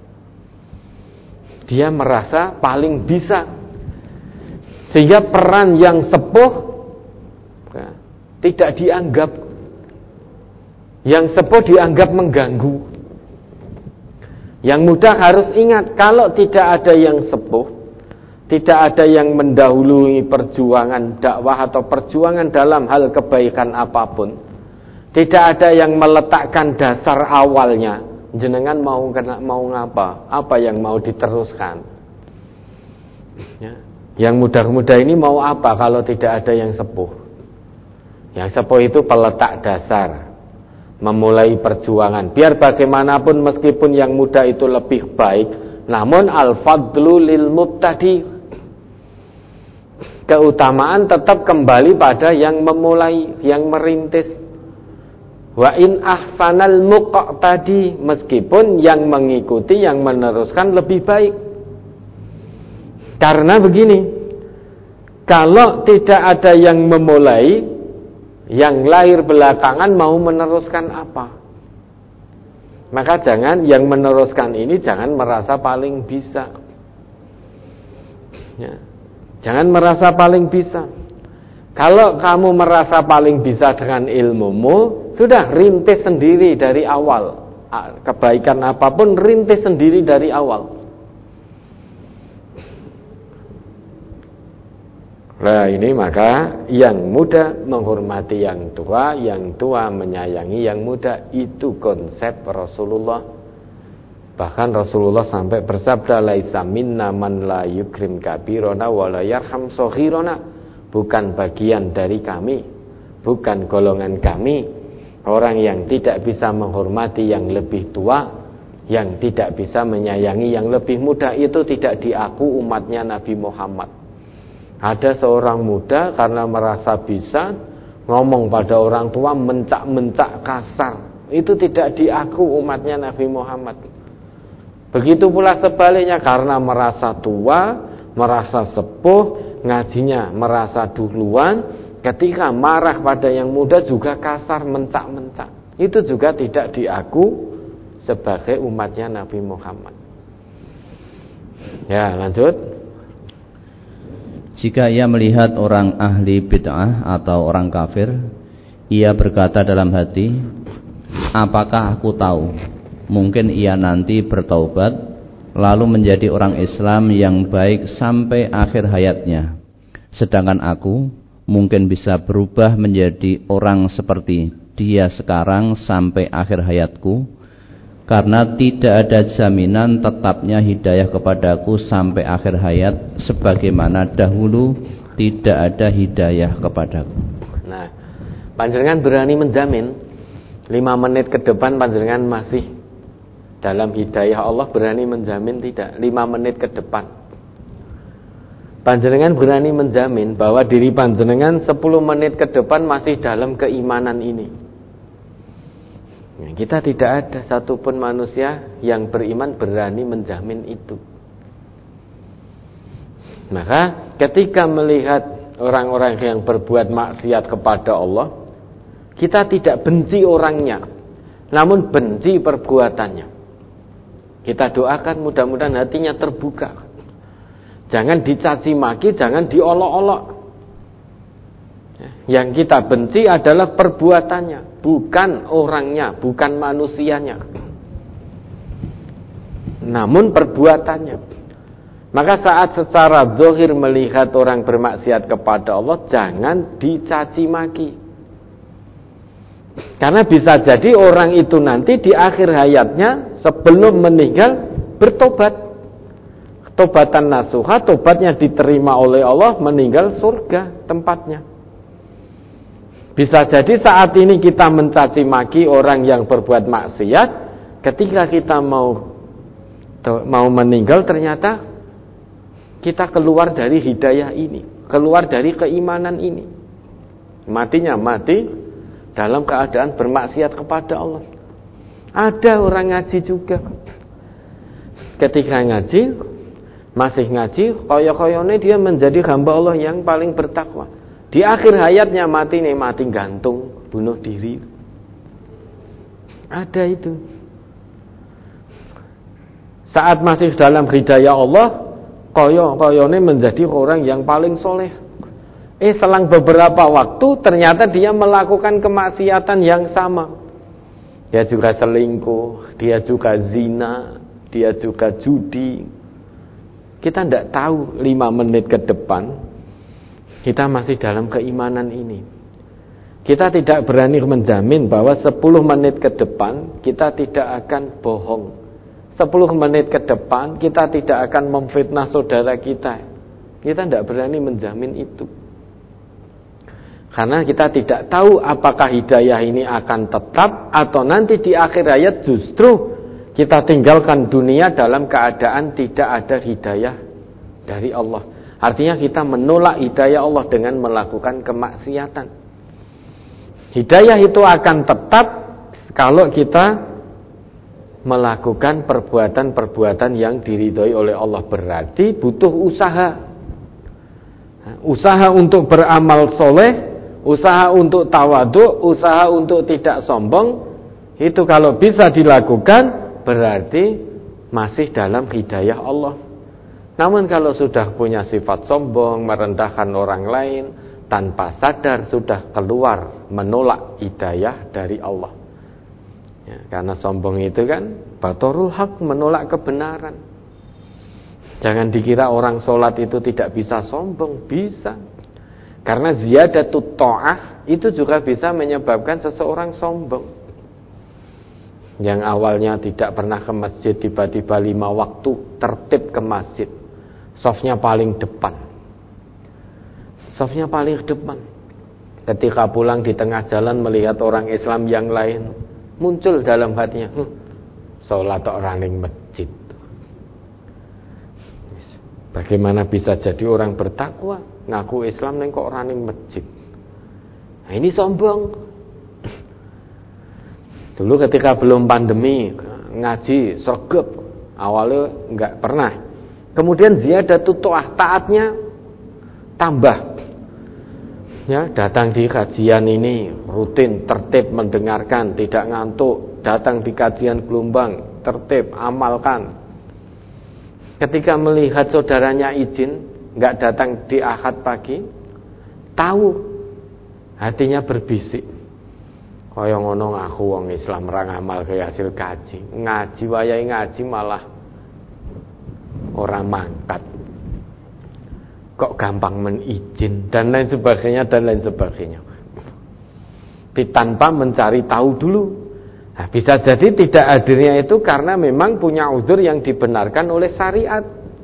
Dia merasa paling bisa, sehingga peran yang sepuh tidak dianggap. Yang sepuh dianggap mengganggu. Yang muda harus ingat, kalau tidak ada yang sepuh, tidak ada yang mendahului perjuangan dakwah atau perjuangan dalam hal kebaikan apapun, tidak ada yang meletakkan dasar awalnya, jenengan mau ngapa? Apa yang mau diteruskan? Ya. Yang muda-muda ini mau apa kalau tidak ada yang sepuh? Yang sepuh itu peletak dasar, memulai perjuangan. Biar bagaimanapun meskipun yang muda itu lebih baik, namun al-fadlu lil mubtadi. Keutamaan tetap kembali pada yang memulai, yang merintis. Wa in ahsanal muqtadi, meskipun yang mengikuti, yang meneruskan lebih baik. Karena begini, kalau tidak ada yang memulai, yang lahir belakangan mau meneruskan apa? Maka jangan yang meneruskan ini jangan merasa paling bisa. Ya. Jangan merasa paling bisa. Kalau kamu merasa paling bisa dengan ilmumu, sudah rintis sendiri dari awal. Kebaikan apapun rintis sendiri dari awal. Nah ini maka yang muda menghormati yang tua menyayangi yang muda, itu konsep Rasulullah. Bahkan Rasulullah sampai bersabda, laisa minna man la yukrim kabirona wa la yarham soghirona. Bukan bagian dari kami, bukan golongan kami, orang yang tidak bisa menghormati yang lebih tua, yang tidak bisa menyayangi yang lebih muda. Itu tidak diaku umatnya Nabi Muhammad. Ada seorang muda karena merasa bisa ngomong pada orang tua mencak-mencak kasar, itu tidak diaku umatnya Nabi Muhammad. Begitu pula sebaliknya, karena merasa tua, merasa sepuh, ngajinya merasa duluan, ketika marah pada yang muda juga kasar, mencak-mencak. Itu juga tidak diaku sebagai umatnya Nabi Muhammad. Ya, lanjut. Jika ia melihat orang ahli bid'ah atau orang kafir, ia berkata dalam hati, apakah aku tahu, mungkin ia nanti bertaubat, lalu menjadi orang Islam yang baik sampai akhir hayatnya. Sedangkan aku mungkin bisa berubah menjadi orang seperti dia sekarang sampai akhir hayatku, karena tidak ada jaminan tetapnya hidayah kepadaku sampai akhir hayat, sebagaimana dahulu tidak ada hidayah kepadaku. Nah, panjenengan berani menjamin 5 menit ke depan panjenengan masih dalam hidayah Allah? Berani menjamin tidak? 5 menit ke depan panjenengan berani menjamin bahwa diri panjenengan 10 menit ke depan masih dalam keimanan ini? Kita tidak ada satupun manusia yang beriman berani menjamin itu. Maka ketika melihat orang-orang yang berbuat maksiat kepada Allah, kita tidak benci orangnya, namun benci perbuatannya. Kita doakan mudah-mudahan hatinya terbuka. Jangan dicaci maki, jangan diolok-olok. Yang kita benci adalah perbuatannya, bukan orangnya, bukan manusianya, namun perbuatannya. Maka saat secara zahir melihat orang bermaksiat kepada Allah, jangan dicaci maki. Karena bisa jadi orang itu nanti di akhir hayatnya sebelum meninggal bertobat. Tobatan nasuha, tobatnya diterima oleh Allah, meninggal surga tempatnya. Bisa jadi saat ini kita mencaci maki orang yang berbuat maksiat, ketika kita mau meninggal ternyata kita keluar dari hidayah ini, keluar dari keimanan ini. Matinya mati dalam keadaan bermaksiat kepada Allah. Ada orang ngaji juga, ketika ngaji, masih ngaji, koyo-koyone dia menjadi hamba Allah yang paling bertakwa. Di akhir hayatnya mati gantung, bunuh diri. Ada itu. Saat masih dalam hidayah Allah, koyo-koyone menjadi orang yang paling soleh. Selang beberapa waktu ternyata dia melakukan kemaksiatan yang sama. Dia juga selingkuh, dia juga zina, dia juga judi. Kita tidak tahu 5 menit ke depan kita masih dalam keimanan ini. Kita tidak berani menjamin bahwa 10 menit ke depan kita tidak akan bohong. 10 menit ke depan kita tidak akan memfitnah saudara kita. Kita tidak berani menjamin itu. Karena kita tidak tahu apakah hidayah ini akan tetap atau nanti di akhir hayat justru kita tinggalkan dunia dalam keadaan tidak ada hidayah dari Allah. Artinya kita menolak hidayah Allah dengan melakukan kemaksiatan. Hidayah itu akan tetap kalau kita melakukan perbuatan-perbuatan yang diridhoi oleh Allah. Berarti butuh usaha. Usaha untuk beramal soleh, usaha untuk tawadhu, usaha untuk tidak sombong. Itu kalau bisa dilakukan berarti masih dalam hidayah Allah. Namun kalau sudah punya sifat sombong, merendahkan orang lain, tanpa sadar sudah keluar menolak hidayah dari Allah. Ya, karena sombong itu kan batorul haq, menolak kebenaran. Jangan dikira orang sholat itu tidak bisa sombong, bisa. Karena ziyadatut ta'ah itu juga bisa menyebabkan seseorang sombong. Yang awalnya tidak pernah ke masjid, tiba-tiba 5 waktu tertib ke masjid. Safnya paling depan. Safnya paling depan. Ketika pulang di tengah jalan melihat orang Islam yang lain, muncul dalam hatinya, sholat orang ning masjid. Bagaimana bisa jadi orang bertakwa, ngaku Islam neng kok orang ning masjid? Nah, ini sombong. Dulu ketika belum pandemi, ngaji sregep, awalnya enggak pernah. Kemudian ziyadatut ta'ah, taatnya tambah. Ya, datang di kajian ini rutin, tertib mendengarkan, tidak ngantuk. Datang di kajian gelombang, tertib, amalkan. Ketika melihat saudaranya izin, enggak datang di Ahad pagi, tahu, hatinya berbisik. Kaya ngono aku wong Islam ra ngamal kaya hasil kaji. Ngaji wayahe ngaji malah orang mangkat. Kok gampang menizin dan lain sebagainya dan lain sebagainya. Tanpa mencari tahu dulu. Nah, bisa jadi tidak hadirnya itu karena memang punya uzur yang dibenarkan oleh syariat.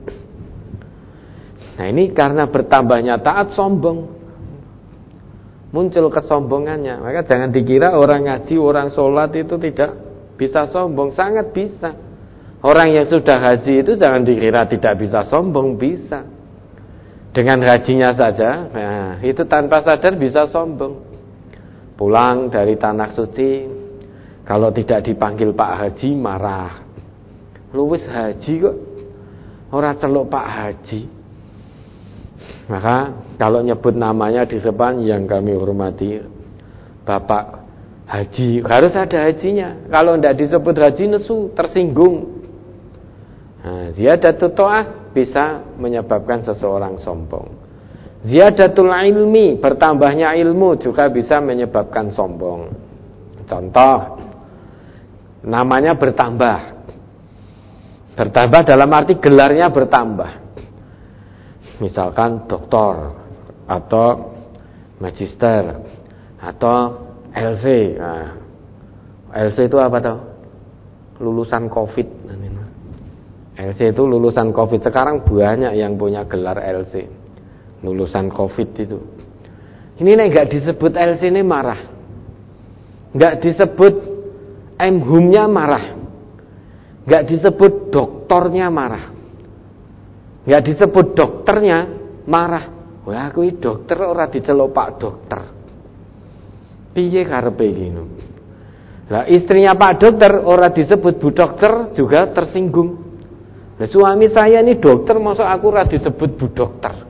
Nah, ini karena bertambahnya taat sombong. Muncul kesombongannya. Maka jangan dikira orang ngaji, orang sholat itu tidak bisa sombong. Sangat bisa. Orang yang sudah haji itu jangan dikira tidak bisa sombong, bisa. Dengan hajinya saja, nah, itu tanpa sadar bisa sombong. Pulang dari tanah suci, kalau tidak dipanggil Pak Haji marah. Lu wis haji kok ora celuk Pak Haji. Maka kalau nyebut namanya di depan yang kami hormati, Bapak Haji, harus ada hajinya. Kalau tidak disebut haji nesu, tersinggung. Nah, ziyadatul ta'ah bisa menyebabkan seseorang sombong. Ziyadatul ilmi, bertambahnya ilmu juga bisa menyebabkan sombong. Contoh, namanya bertambah. Bertambah dalam arti gelarnya bertambah. Misalkan doktor atau magister atau LC. Nah, LC itu apa tahu? Lulusan COVID. LC itu lulusan COVID. Sekarang banyak yang punya gelar LC, lulusan COVID itu. Ini nih nggak disebut LC ini marah, nggak disebut M.Hum-nya marah, nggak disebut doktornya marah, nggak disebut dokternya marah. Wah, aku ini dokter ora diceluk Pak Dokter. Piye karepe ngono? Lah istrinya Pak Dokter ora disebut Bu Dokter juga tersinggung. Nah, suami saya ini dokter, masa aku ora disebut Bu Dokter.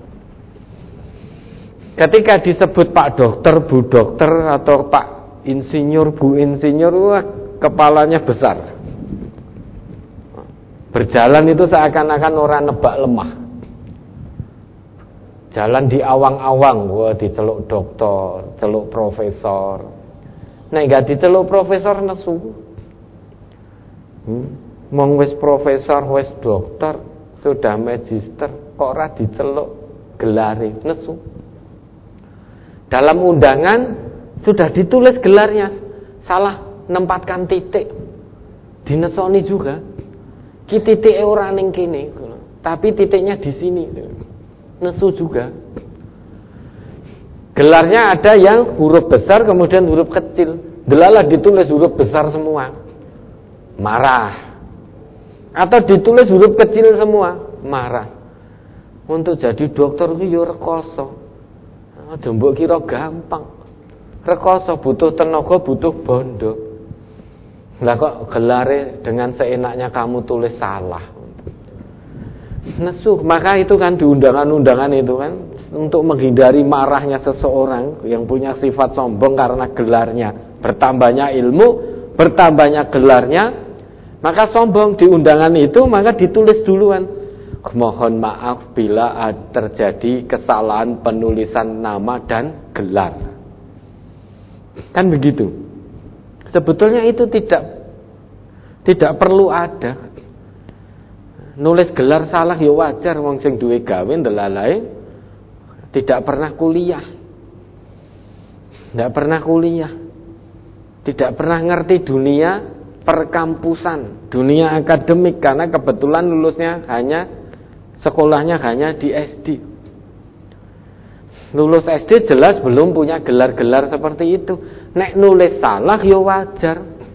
Ketika disebut Pak Dokter, Bu Dokter atau Pak Insinyur, Bu Insinyur, wah, kepalanya besar. Berjalan itu seakan-akan orang nebak lemah. Jalan di awang-awang, wah diceluk dokter, celuk profesor. Nah, enggak diceluk profesor nesu. Mong wis profesor, wis dokter, sudah magister, kok ora diceluk gelare nesu. Dalam undangan sudah ditulis gelarnya, salah nempatkan titik. Dinesoni juga. Ki titike ora ning kene, tapi titiknya di sini. nesu juga. Gelarnya ada yang huruf besar kemudian huruf kecil. Delalah ditulis huruf besar semua, marah. Atau ditulis huruf kecil semua, marah. Untuk jadi dokter itu ya rekoso. Aja mbok kira gampang. Rekoso, butuh tenaga, butuh bondo. Lah kok gelare dengan seenaknya kamu tulis salah. Nesu, maka itu kan di undangan-undangan itu kan untuk menghindari marahnya seseorang yang punya sifat sombong karena gelarnya. Bertambahnya ilmu, bertambahnya gelarnya, maka sombong di undangan itu, maka ditulis duluan. Mohon maaf bila terjadi kesalahan penulisan nama dan gelar. Kan begitu. Sebetulnya itu tidak perlu ada. Nulis gelar salah ya wajar, wong sing duwe gawe ndelalae tidak pernah kuliah. Tidak pernah kuliah. Tidak pernah ngerti dunia perkampusan, dunia akademik, karena kebetulan lulusnya sekolahnya hanya di SD. Lulus SD jelas belum punya gelar-gelar seperti itu. Nek nulis salah ya wajar.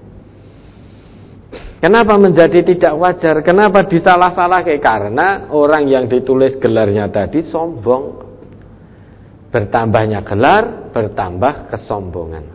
Kenapa menjadi tidak wajar? Kenapa disalah-salah? Karena orang yang ditulis gelarnya tadi sombong. Bertambahnya gelar, bertambah kesombongan.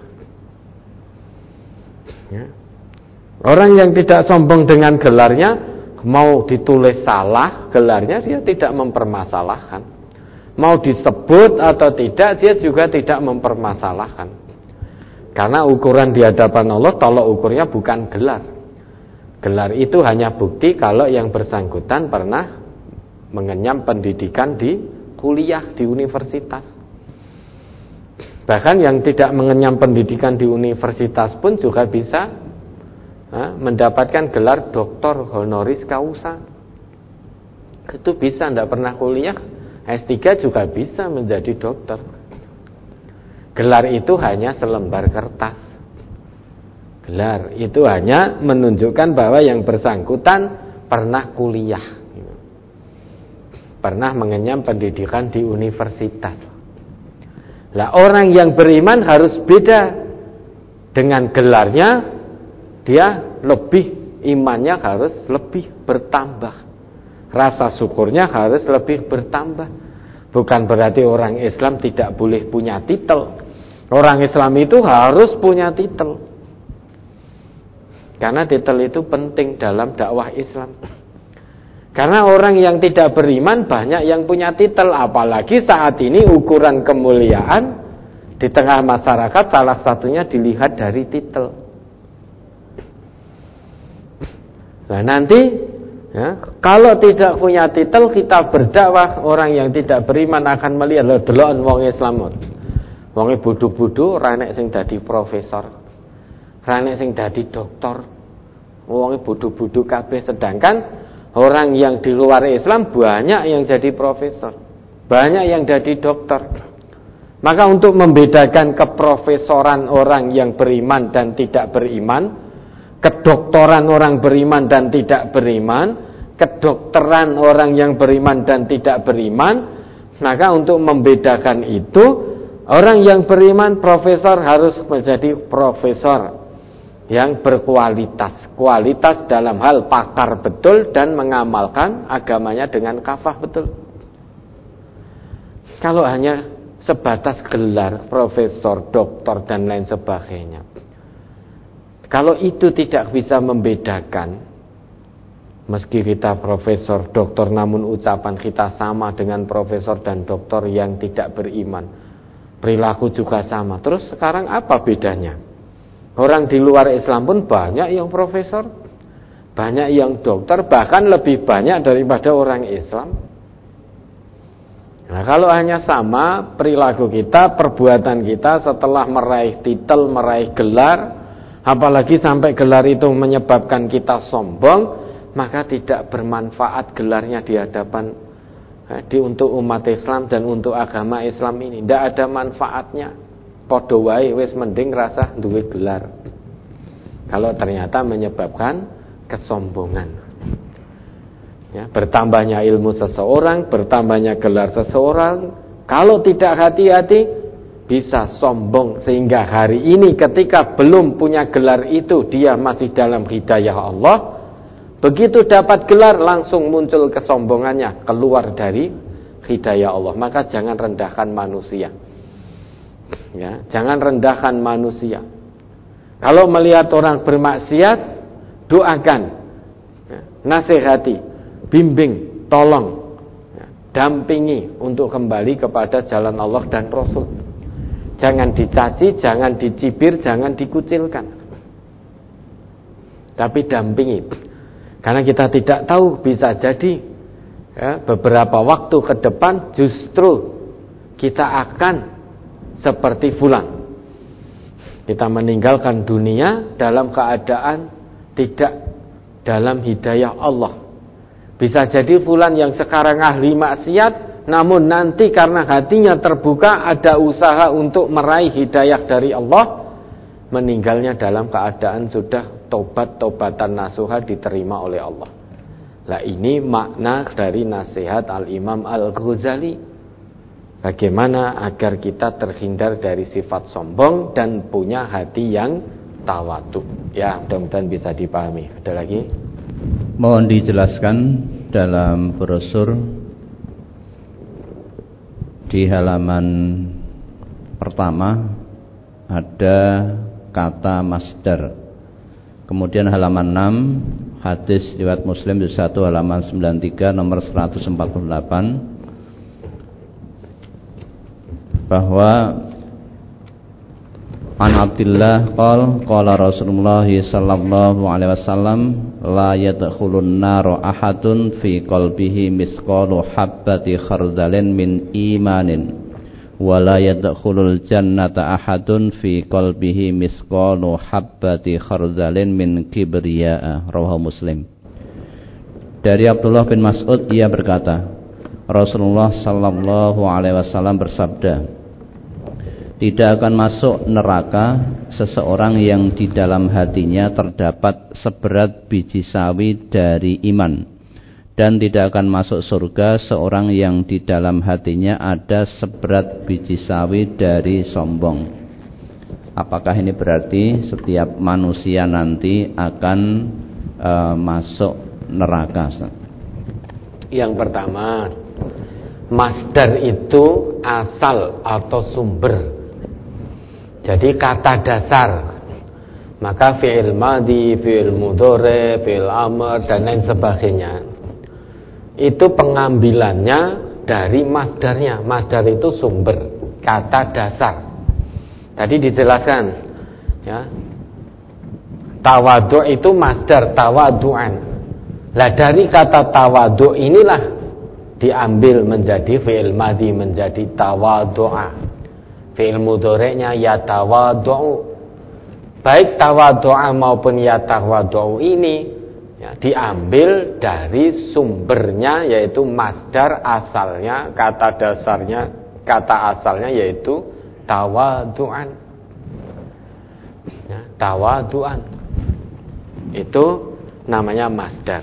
Ya. Orang yang tidak sombong dengan gelarnya, mau ditulis salah gelarnya, dia tidak mempermasalahkan. Mau disebut atau tidak, dia juga tidak mempermasalahkan. Karena ukuran di hadapan Allah, tolok ukurnya bukan gelar. Gelar itu hanya bukti kalau yang bersangkutan pernah mengenyam pendidikan di kuliah, di universitas. Bahkan yang tidak mengenyam pendidikan di universitas pun juga bisa mendapatkan gelar doktor honoris causa. Itu bisa, tidak pernah kuliah, S3 juga bisa menjadi dokter. Gelar itu hanya selembar kertas. Gelar itu hanya menunjukkan bahwa yang bersangkutan pernah kuliah, pernah mengenyam pendidikan di universitas. Lah orang yang beriman harus beda. Dengan gelarnya dia lebih, imannya harus lebih bertambah, rasa syukurnya harus lebih bertambah. Bukan berarti orang Islam tidak boleh punya titel. Orang Islam itu harus punya titel, karena titel itu penting dalam dakwah Islam. Karena orang yang tidak beriman banyak yang punya titel. Apalagi saat ini ukuran kemuliaan di tengah masyarakat salah satunya dilihat dari titel. Nah nanti kalau tidak punya titel kita berdakwah, orang yang tidak beriman akan melihat, lho deloken wong Islam. Wonge bodho-bodho ora nek sing dadi profesor, ora nek sing dadi doktor. Wonge bodho-bodho kabeh, sedangkan orang yang di luar Islam banyak yang jadi profesor, banyak yang jadi dokter. Maka untuk membedakan keprofesoran orang yang beriman dan tidak beriman, kedokteran orang beriman dan tidak beriman, kedokteran orang yang beriman dan tidak beriman, maka untuk membedakan itu, orang yang beriman profesor harus menjadi profesor yang berkualitas, kualitas dalam hal pakar betul dan mengamalkan agamanya dengan kafah betul. Kalau hanya sebatas gelar profesor, doktor dan lain sebagainya, kalau itu tidak bisa membedakan, meski kita profesor, doktor, namun ucapan kita sama dengan profesor dan doktor yang tidak beriman, perilaku juga sama, terus sekarang apa bedanya? Orang di luar Islam pun banyak yang profesor, banyak yang dokter, bahkan lebih banyak daripada orang Islam. Nah kalau hanya sama perilaku kita, perbuatan kita setelah meraih titel, meraih gelar, apalagi sampai gelar itu menyebabkan kita sombong, maka tidak bermanfaat gelarnya di hadapan untuk umat Islam dan untuk agama Islam ini. Tidak ada manfaatnya. Padha wae wis mending rasa duwe gelar. Kalau ternyata menyebabkan kesombongan. Ya, bertambahnya ilmu seseorang, bertambahnya gelar seseorang, kalau tidak hati-hati bisa sombong sehingga hari ini ketika belum punya gelar itu dia masih dalam hidayah Allah. Begitu dapat gelar langsung muncul kesombongannya, keluar dari hidayah Allah. Maka jangan rendahkan manusia. Ya, jangan rendahkan manusia. Kalau melihat orang bermaksiat, doakan, ya, nasihati, bimbing, tolong, ya, dampingi untuk kembali kepada jalan Allah dan Rasul. Jangan dicaci, jangan dicibir, jangan dikucilkan, tapi dampingi. Karena kita tidak tahu, bisa jadi ya, beberapa waktu ke depan justru kita akan seperti fulan. Kita meninggalkan dunia dalam keadaan tidak dalam hidayah Allah. Bisa jadi fulan yang sekarang ahli maksiat, namun nanti karena hatinya terbuka, ada usaha untuk meraih hidayah dari Allah, meninggalnya dalam keadaan sudah taubat-taubatan nasuha diterima oleh Allah. Nah, ini makna dari nasihat Al-Imam Al-Ghazali. Bagaimana agar kita terhindar dari sifat sombong dan punya hati yang tawadhu. Ya, mudah-mudahan bisa dipahami. Ada lagi? Mohon dijelaskan dalam brosur di halaman pertama ada kata masdar. Kemudian halaman 6 hadis riwayat Muslim juz 1 halaman 93 nomor 148 bahwa an Abdillah qala Rasulullah sallallahu alaihi wasallam la yadkhulun nar ahadun fi qalbihi misqalu habbati khardalin min imanin wa la yadkhulul jannata ahadun fi qalbihi misqalu habbati khardalin min kibriya. Rawahu Muslim. Dari Abdullah bin Mas'ud, ia berkata, Rasulullah sallallahu alaihi wasallam bersabda, tidak akan masuk neraka seseorang yang di dalam hatinya terdapat seberat biji sawi dari iman, dan tidak akan masuk surga seorang yang di dalam hatinya ada seberat biji sawi dari sombong. Apakah ini berarti setiap manusia nanti akan masuk neraka? Yang pertama, masdar itu asal atau sumber. Jadi kata dasar. Maka fi'il madhi, fi'il mudhari, fi'il amr dan lain sebagainya, itu pengambilannya dari masdarnya. Masdar itu sumber, kata dasar. Tadi dijelaskan ya, tawadhu itu masdar, tawadu'an. Lah dari kata tawadhu inilah diambil menjadi fi'il madhi, menjadi tawadu'a. Fi'il mudhari'nya yatawadhu. Baik tawadhu'a maupun yatawadhu ini ya, diambil dari sumbernya, yaitu masdar asalnya, kata dasarnya, kata asalnya yaitu tawadhu'an. Ya, tawadhu'an itu namanya masdar.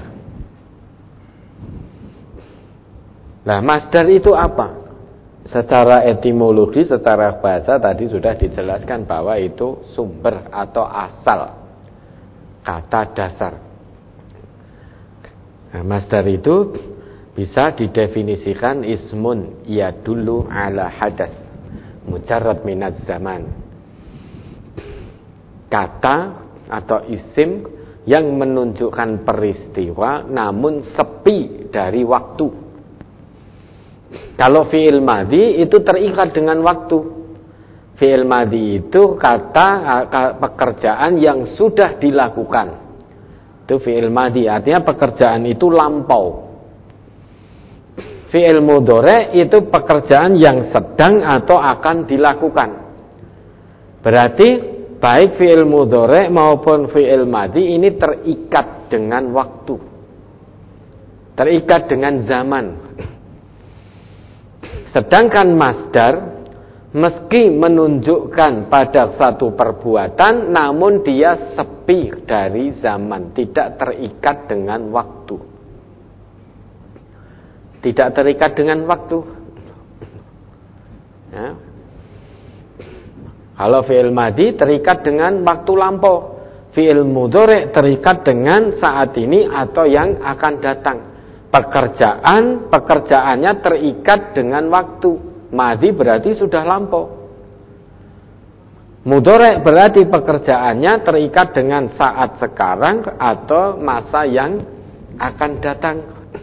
Nah, masdar itu apa? Secara etimologi, secara bahasa tadi sudah dijelaskan bahwa itu sumber atau asal, kata dasar. Nah, masdar itu bisa didefinisikan ismun yadullu ala hadas mujarrad minaz zaman. Kata atau isim yang menunjukkan peristiwa namun sepi dari waktu. Kalau fi'il madhi itu terikat dengan waktu. Fi'il madhi itu kata pekerjaan yang sudah dilakukan. Itu fi'il madhi, artinya pekerjaan itu lampau. Fi'il mudhari itu pekerjaan yang sedang atau akan dilakukan. Berarti baik fi'il mudhari maupun fi'il madhi ini terikat dengan waktu, terikat dengan zaman. Sedangkan masdar meski menunjukkan pada satu perbuatan, namun dia sepi dari zaman, tidak terikat dengan waktu. tidak terikat dengan waktu. Ya. Kalau fi'il madhi terikat dengan waktu lampau, fi'il mudhari' terikat dengan saat ini atau yang akan datang. Pekerjaannya terikat dengan waktu. Madhi berarti sudah lampau. Mudhari' berarti pekerjaannya terikat dengan saat sekarang atau masa yang akan datang.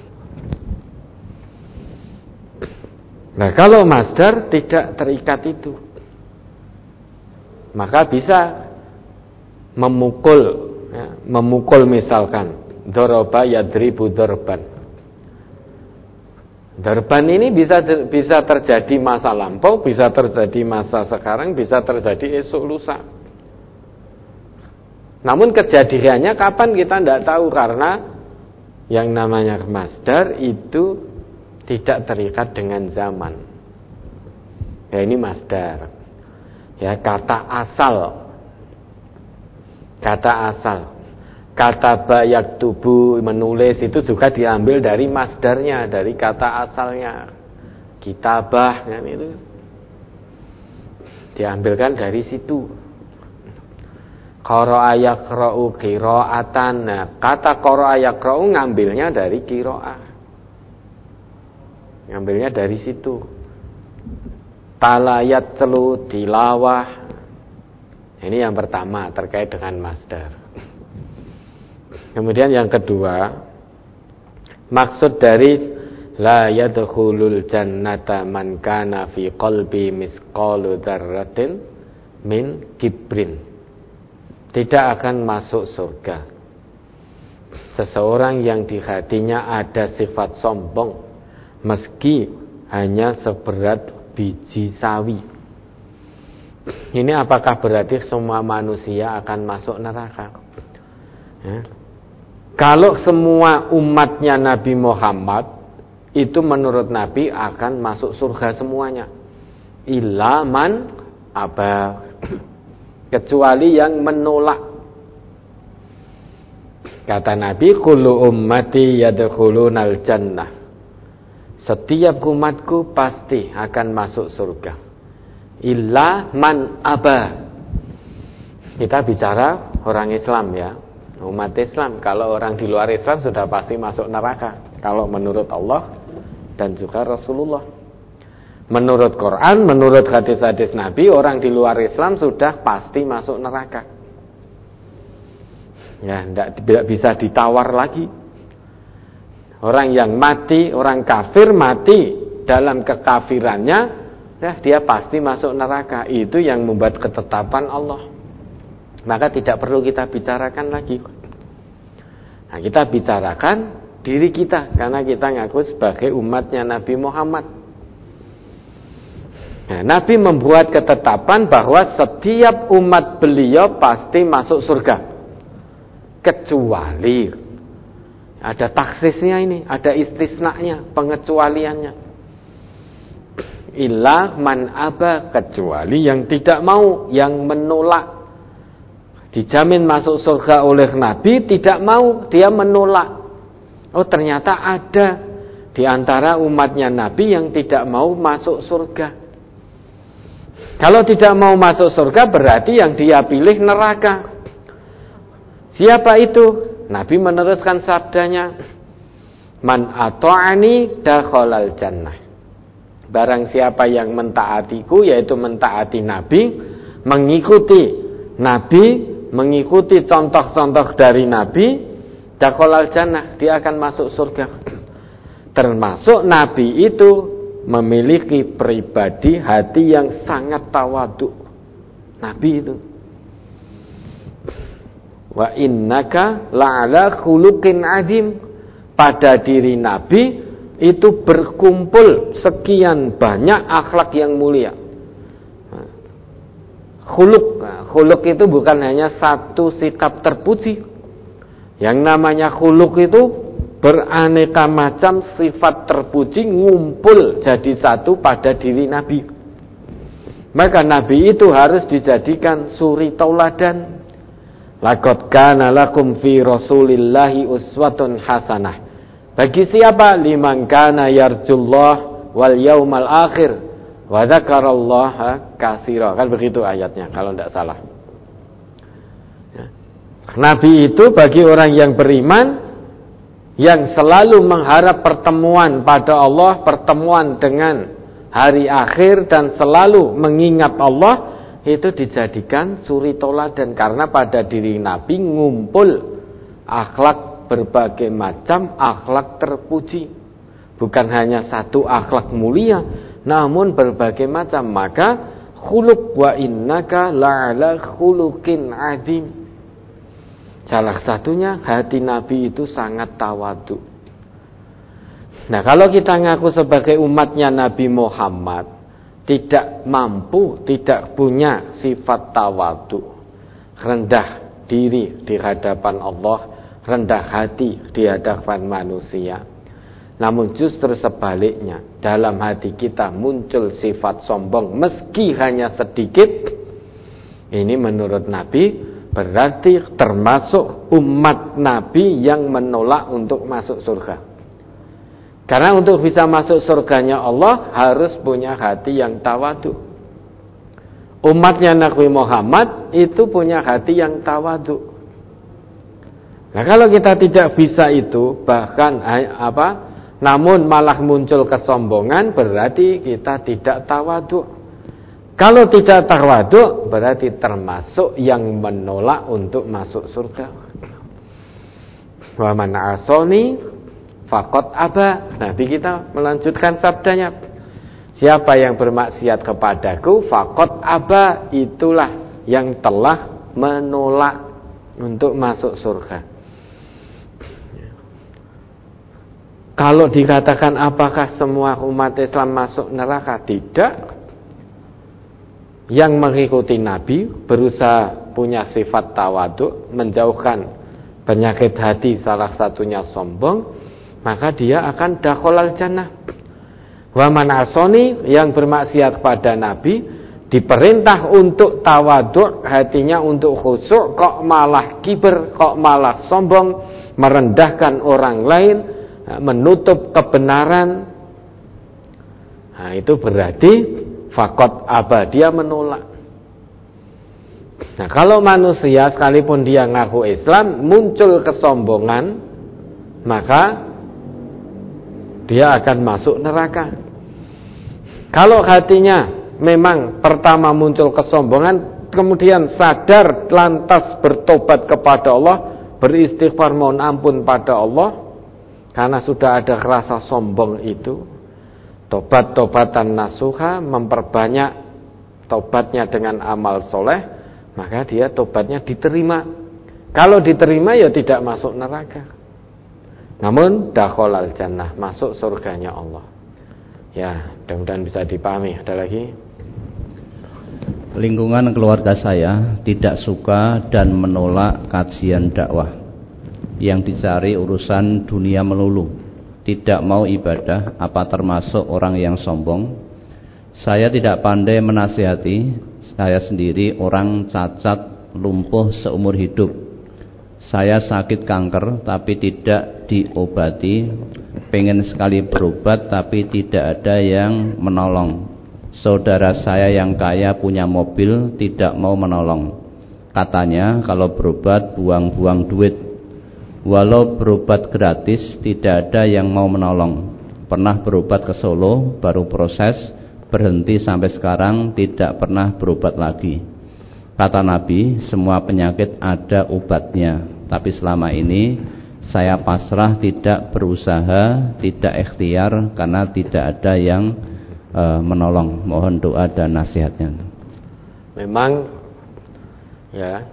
Nah, kalau masdar tidak terikat itu, maka bisa memukul misalkan doroba yadribu dorban. Dorban ini bisa terjadi masa lampau, bisa terjadi masa sekarang, bisa terjadi esok lusa. Namun kejadiannya kapan kita tidak tahu, karena yang namanya masdar itu tidak terikat dengan zaman. Ya, ini masdar. Ya, kata asal. Kata bayak tubuh, menulis, itu juga diambil dari masdarnya, dari kata asalnya. Kitabah, kan itu diambilkan dari situ. Qara'a yaqra'u qira'atan. Nah, kata qara'a yaqra'u ngambilnya dari qira'ah. Ngambilnya dari situ. Talayat telu tilawah. Ini yang pertama terkait dengan masdar. Kemudian yang kedua, maksud dari la yadkhulul jannata man kana fi qalbi misqalu dzarratin min kibrin. Tidak akan masuk surga seseorang yang di hatinya ada sifat sombong, meski hanya seberat biji sawi. Ini apakah berarti semua manusia akan masuk neraka? Ya. Kalau semua umatnya Nabi Muhammad, itu menurut Nabi akan masuk surga semuanya. Illa man aba, kecuali yang menolak. Kata Nabi, kullu ummati yadkhulunal jannah. Setiap umatku pasti akan masuk surga. Illa man aba. Kita bicara orang Islam ya, umat Islam. Kalau orang di luar Islam sudah pasti masuk neraka, kalau menurut Allah dan juga Rasulullah. Menurut Quran, menurut hadis-hadis Nabi, orang di luar Islam sudah pasti masuk neraka. Ya, tidak bisa ditawar lagi. Orang yang mati, orang kafir mati dalam kekafirannya, ya, dia pasti masuk neraka. Itu yang membuat ketetapan Allah. Maka tidak perlu kita bicarakan lagi. Nah, kita bicarakan diri kita, karena kita ngaku sebagai umatnya Nabi Muhammad. Nah, Nabi membuat ketetapan bahwa setiap umat beliau pasti masuk surga, kecuali ada taksisnya ini, ada istisnanya, pengecualiannya. Illa man aba, kecuali yang tidak mau, yang menolak. Dijamin masuk surga oleh Nabi, tidak mau, dia menolak. Oh, ternyata ada di antara umatnya Nabi yang tidak mau masuk surga. Kalau tidak mau masuk surga berarti yang dia pilih neraka. Siapa itu? Nabi meneruskan sabdanya, man ata'ani dakhalal jannah. Barang siapa yang mentaatiku, yaitu mentaati Nabi, mengikuti Nabi, mengikuti contoh-contoh dari Nabi, dakhalal jannah, dia akan masuk surga. Termasuk Nabi itu memiliki pribadi hati yang sangat tawadhu. Nabi itu, wa innaka la'ala khuluqin azim. Pada diri Nabi itu berkumpul sekian banyak akhlak yang mulia. Khuluq itu bukan hanya satu sikap terpuji. Yang namanya khuluq itu beraneka macam sifat terpuji ngumpul jadi satu pada diri Nabi. Maka Nabi itu harus dijadikan suri tauladan. Laqad kana lakum fi Rasulillahi uswatun hasanah Bagi siapa? Liman kana yarjullah wal yaumal akhir wa dzakarallaha katsira. Kan begitu ayatnya kalau tidak salah. Nabi itu bagi orang yang beriman, yang selalu mengharap pertemuan pada Allah, pertemuan dengan hari akhir, dan selalu mengingat Allah, itu dijadikan suri toladan. Karena pada diri Nabi ngumpul akhlak berbagai macam, akhlak terpuji. Bukan hanya satu akhlak mulia, namun berbagai macam. Maka khuluq wa innaka la'ala khuluqin azim. Salah satunya hati Nabi itu sangat tawadu. Nah, kalau kita ngaku sebagai umatnya Nabi Muhammad, tidak mampu, tidak punya sifat tawadu, rendah diri di hadapan Allah, rendah hati di hadapan manusia, namun justru sebaliknya, dalam hati kita muncul sifat sombong meski hanya sedikit, ini menurut Nabi berarti termasuk umat Nabi yang menolak untuk masuk surga. Karena untuk bisa masuk surganya Allah harus punya hati yang tawadu. Umatnya Nabi Muhammad itu punya hati yang tawadu. Nah, kalau kita tidak bisa itu, bahkan namun malah muncul kesombongan, berarti kita tidak tawadu. Kalau tidak tawadu, berarti termasuk yang menolak untuk masuk surga. Wa man asoni faqad aba. Nabi kita melanjutkan sabdanya, siapa yang bermaksiat kepadaku, faqad aba, itulah yang telah menolak untuk masuk surga. Kalau dikatakan apakah semua umat Islam masuk neraka? Tidak. Yang mengikuti Nabi, berusaha punya sifat tawadu, menjauhkan penyakit hati, salah satunya sombong, maka dia akan dakhalal jannah. Wa man asoni, yang bermaksiat kepada Nabi, diperintah untuk tawadu, hatinya untuk khusyuk, kok malah kiber, kok malah sombong, merendahkan orang lain, menutup kebenaran. Nah, itu berarti faqad aba, dia menolak. Nah, kalau manusia sekalipun dia ngaku Islam, muncul kesombongan, maka dia akan masuk neraka. Kalau hatinya memang pertama muncul kesombongan, kemudian sadar, lantas bertobat kepada Allah, beristighfar mohon ampun pada Allah, karena sudah ada rasa sombong itu, tobat-tobatan nasuha, memperbanyak tobatnya dengan amal soleh, maka dia tobatnya diterima. Kalau diterima ya tidak masuk neraka, namun dakhalal jannah, masuk surganya Allah. Ya, mudah-mudahan bisa dipahami. Ada lagi? Lingkungan keluarga saya tidak suka dan menolak kajian dakwah. Yang dicari urusan dunia melulu, tidak mau ibadah. Apa termasuk orang yang sombong? Saya tidak pandai menasihati. Saya sendiri orang cacat, lumpuh seumur hidup. Saya sakit kanker tapi tidak diobati. Pengen sekali berobat tapi tidak ada yang menolong. Saudara saya yang kaya punya mobil, tidak mau menolong. Katanya kalau berobat buang-buang duit. Walau berobat gratis, tidak ada yang mau menolong. Pernah berobat ke Solo, baru proses, berhenti sampai sekarang, tidak pernah berobat lagi. Kata Nabi, semua penyakit ada obatnya. Tapi selama ini saya pasrah, tidak berusaha, tidak ikhtiar, karena tidak ada yang menolong. Mohon doa dan nasihatnya. Memang ya,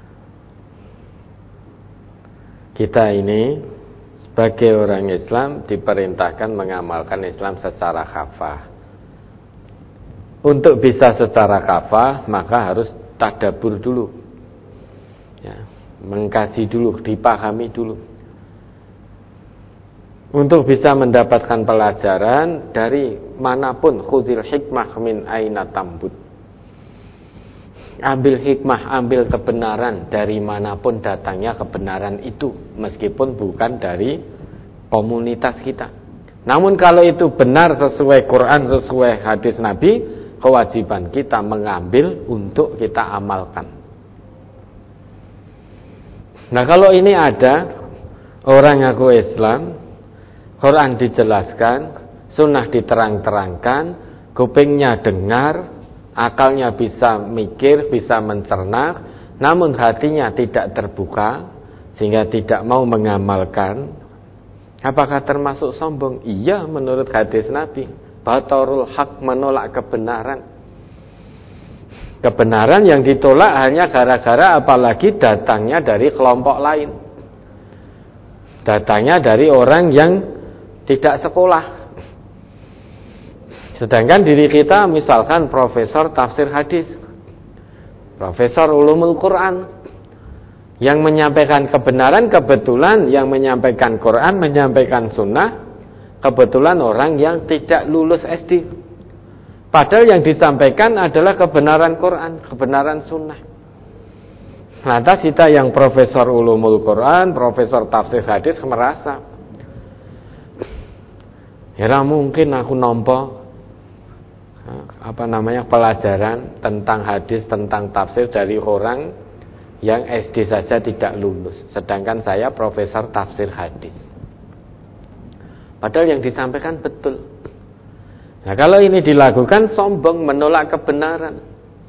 kita ini sebagai orang Islam diperintahkan mengamalkan Islam secara kafah. Untuk bisa secara kafah, maka harus tadabbur dulu, ya, mengkaji dulu, dipahami dulu. Untuk bisa mendapatkan pelajaran dari manapun, khudhil hikmah min aina tambut. Ambil hikmah, ambil kebenaran dari manapun datangnya kebenaran itu, meskipun bukan dari komunitas kita. Namun kalau itu benar sesuai Quran, sesuai hadis Nabi, kewajiban kita mengambil untuk kita amalkan. Nah, kalau ini ada orang ngaku Islam, Quran dijelaskan, sunnah diterang-terangkan, kupingnya dengar, akalnya bisa mikir, bisa mencerna, namun hatinya tidak terbuka sehingga tidak mau mengamalkan, apakah termasuk sombong? Iya, menurut hadis Nabi, batarul haq, menolak kebenaran. Kebenaran yang ditolak hanya gara-gara apalagi datangnya dari kelompok lain, datangnya dari orang yang tidak sekolah. Sedangkan diri kita misalkan profesor tafsir hadis, profesor ulumul Quran, yang menyampaikan kebenaran, kebetulan yang menyampaikan Quran, menyampaikan sunnah, kebetulan orang yang tidak lulus SD. Padahal yang disampaikan adalah kebenaran Quran, kebenaran sunnah. Lantas kita yang profesor ulumul Quran, profesor tafsir hadis merasa, ya mungkin aku nampa pelajaran tentang hadis, tentang tafsir dari orang yang SD saja tidak lulus, sedangkan saya profesor tafsir hadis. Padahal yang disampaikan betul. Nah, kalau ini dilakukan sombong, menolak kebenaran.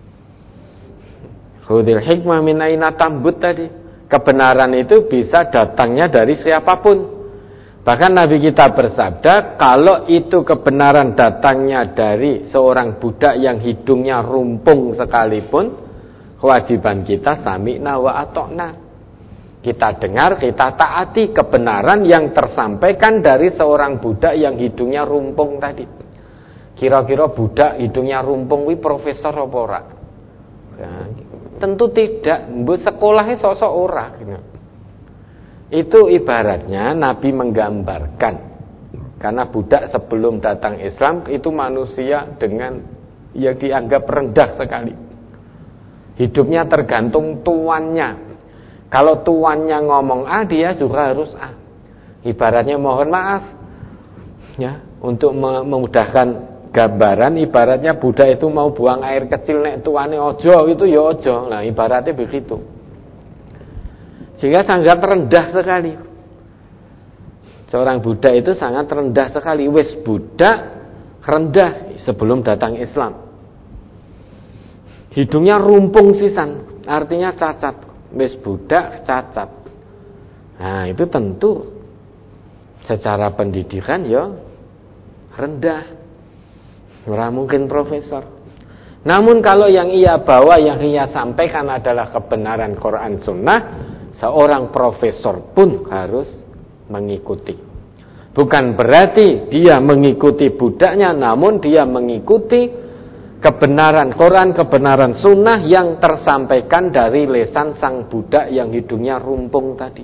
Khudil hikmah min aina tambut tadi. Kebenaran itu bisa datangnya dari siapapun. Bahkan Nabi kita bersabda, kalau itu kebenaran datangnya dari seorang budak yang hidungnya rumpung sekalipun, kewajiban kita sami'na wa ata'na. Kita dengar, kita taati kebenaran yang tersampaikan dari seorang budak yang hidungnya rumpung tadi. Kira-kira budak hidungnya rumpung wi profesor apa ora? Ya, tentu tidak, mbok sekolahnya sok-sok ora. Itu ibaratnya Nabi menggambarkan, karena budak sebelum datang Islam itu manusia dengan yang dianggap rendah sekali. Hidupnya tergantung tuannya. Kalau tuannya ngomong A, dia juga harus A. Ibaratnya mohon maaf, ya, untuk memudahkan gambaran, ibaratnya budak itu mau buang air kecil, nek tuane ojo itu ya ojo. Nah, ibaratnya begitu. Sehingga sangat rendah sekali. Seorang budak itu sangat rendah sekali. Wis budak rendah sebelum datang Islam. Hidungnya rumpung sisan, artinya cacat. Wis budak cacat. Nah, itu tentu secara pendidikan ya rendah. Ora mungkin profesor. Namun kalau yang ia bawa, yang ia sampaikan adalah kebenaran Quran Sunnah, seorang profesor pun harus mengikuti. Bukan berarti dia mengikuti budaknya, namun dia mengikuti kebenaran Quran, kebenaran Sunnah yang tersampaikan dari lisan sang budak yang hidungnya rumpung tadi.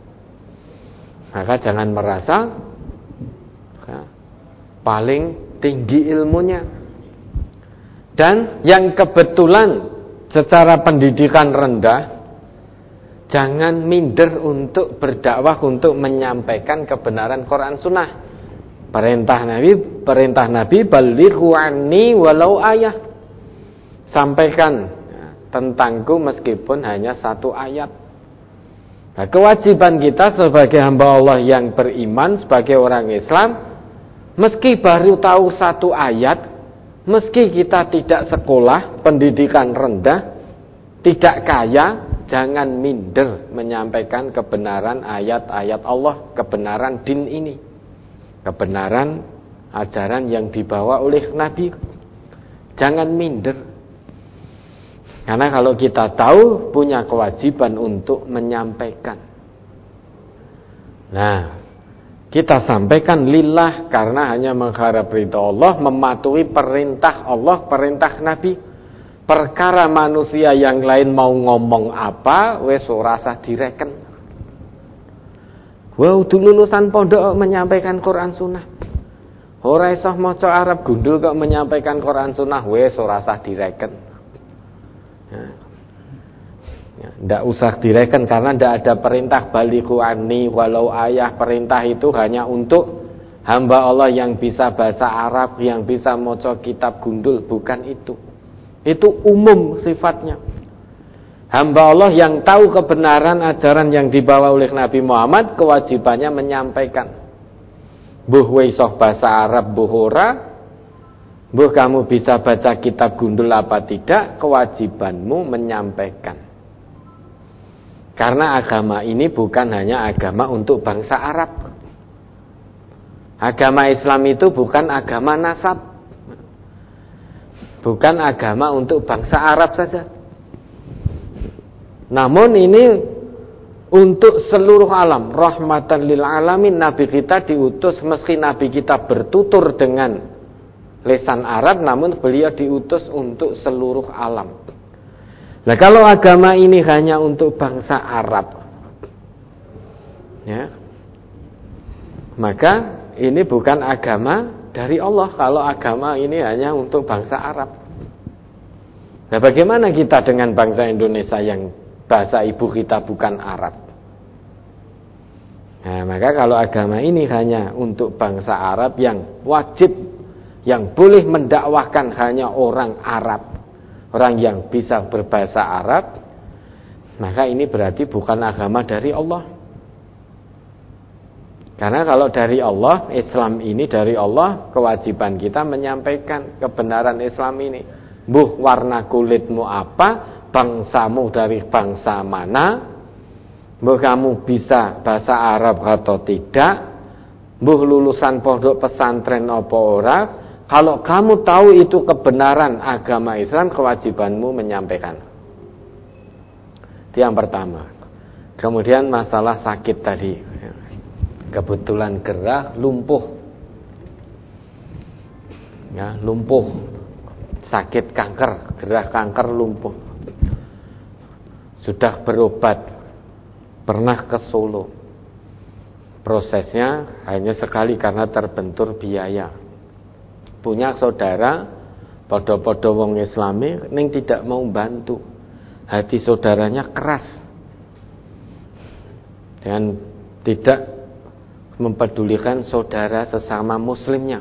Maka jangan merasa paling tinggi ilmunya. Dan yang kebetulan secara pendidikan rendah, jangan minder untuk berdakwah, untuk menyampaikan kebenaran Quran Sunnah. Perintah Nabi balighu anni walau ayah, sampaikan tentangku meskipun hanya satu ayat. Nah, kewajiban kita sebagai hamba Allah yang beriman, sebagai orang Islam, meski baru tahu satu ayat, meski kita tidak sekolah, pendidikan rendah, tidak kaya, jangan minder menyampaikan kebenaran ayat-ayat Allah, kebenaran din ini, kebenaran ajaran yang dibawa oleh Nabi. Jangan minder. Karena kalau kita tahu, punya kewajiban untuk menyampaikan. Nah, kita sampaikan lillah, karena hanya mengharap ridha Allah, mematuhi perintah Allah, perintah Nabi. Perkara manusia yang lain mau ngomong apa, wes ora usah direken. Wow, dulu lulusan pondok menyampaikan Quran Sunnah. Ora iso maca Arab gundul kok menyampaikan Quran Sunnah, wes ora usah direken. Ya, tidak usah direken karena tidak ada perintah balighu anni walau ayah. Perintah itu hanya untuk hamba Allah yang bisa bahasa Arab, yang bisa maca kitab gundul, bukan itu. Itu umum sifatnya. Hamba Allah yang tahu kebenaran ajaran yang dibawa oleh Nabi Muhammad, kewajibannya menyampaikan. Buh weisoh bahasa Arab buhora, buh kamu bisa baca kitab gundul apa tidak, kewajibanmu menyampaikan. Karena agama ini bukan hanya agama untuk bangsa Arab. Agama Islam itu bukan agama nasab, bukan agama untuk bangsa Arab saja. Namun ini untuk seluruh alam, rahmatan lil alamin. Nabi kita diutus, meski Nabi kita bertutur dengan lisan Arab, namun beliau diutus untuk seluruh alam. Nah, kalau agama ini hanya untuk bangsa Arab, ya, maka ini bukan agama dari Allah. Kalau agama ini hanya untuk bangsa Arab. Nah, bagaimana kita dengan bangsa Indonesia yang bahasa ibu kita bukan Arab? Nah, maka kalau agama ini hanya untuk bangsa Arab yang wajib, yang boleh mendakwahkan hanya orang Arab, orang yang bisa berbahasa Arab, maka ini berarti bukan agama dari Allah. Karena kalau dari Allah, Islam ini dari Allah, kewajiban kita menyampaikan kebenaran Islam ini. Buh warna kulitmu apa, bangsamu dari bangsa mana, buh kamu bisa bahasa Arab atau tidak, buh lulusan pondok pesantren apa ora, kalau kamu tahu itu kebenaran agama Islam, kewajibanmu menyampaikan. Itu yang pertama. Kemudian masalah sakit tadi, kebetulan gerah, lumpuh, ya, lumpuh, sakit kanker, gerah kanker, lumpuh. Sudah berobat, pernah ke Solo. Prosesnya hanya sekali karena terbentur biaya. Punya saudara, podo-podo wong Islami, ning tidak mau bantu. Hati saudaranya keras dan tidak mempedulikan saudara sesama muslimnya,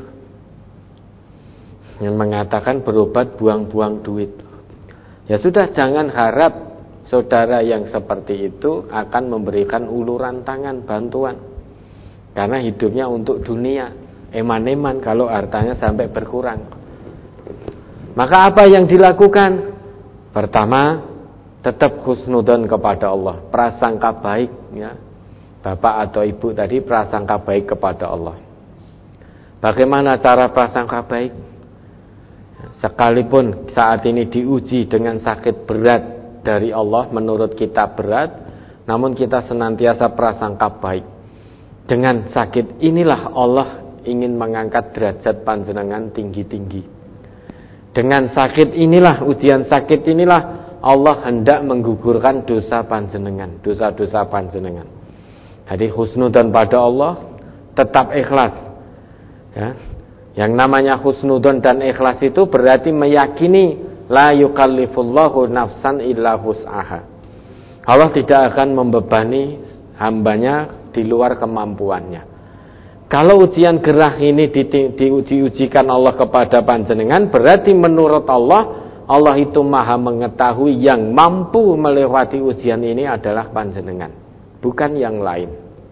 yang mengatakan berobat buang-buang duit. Ya sudah, jangan harap saudara yang seperti itu akan memberikan uluran tangan bantuan, karena hidupnya untuk dunia, eman-eman kalau hartanya sampai berkurang. Maka apa yang dilakukan? Pertama, tetap husnudzon kepada Allah, prasangka baik, ya. Bapak atau ibu tadi prasangka baik kepada Allah. Bagaimana cara prasangka baik? Sekalipun saat ini diuji dengan sakit berat dari Allah, menurut kita berat, namun kita senantiasa prasangka baik. Dengan sakit inilah Allah ingin mengangkat derajat panjenengan tinggi-tinggi. Dengan sakit inilah, ujian sakit inilah, Allah hendak menggugurkan dosa panjenengan, dosa-dosa panjenengan. Jadi husnudzon pada Allah, tetap ikhlas, ya. Yang namanya husnudzon dan ikhlas itu berarti meyakini la yukallifullahu nafsan illa wus'aha. Allah tidak akan membebani hambanya di luar kemampuannya. Kalau ujian gerah ini diujikan Allah kepada panjenengan, berarti menurut Allah, Allah itu maha mengetahui, yang mampu melewati ujian ini adalah panjenengan, bukan yang lain.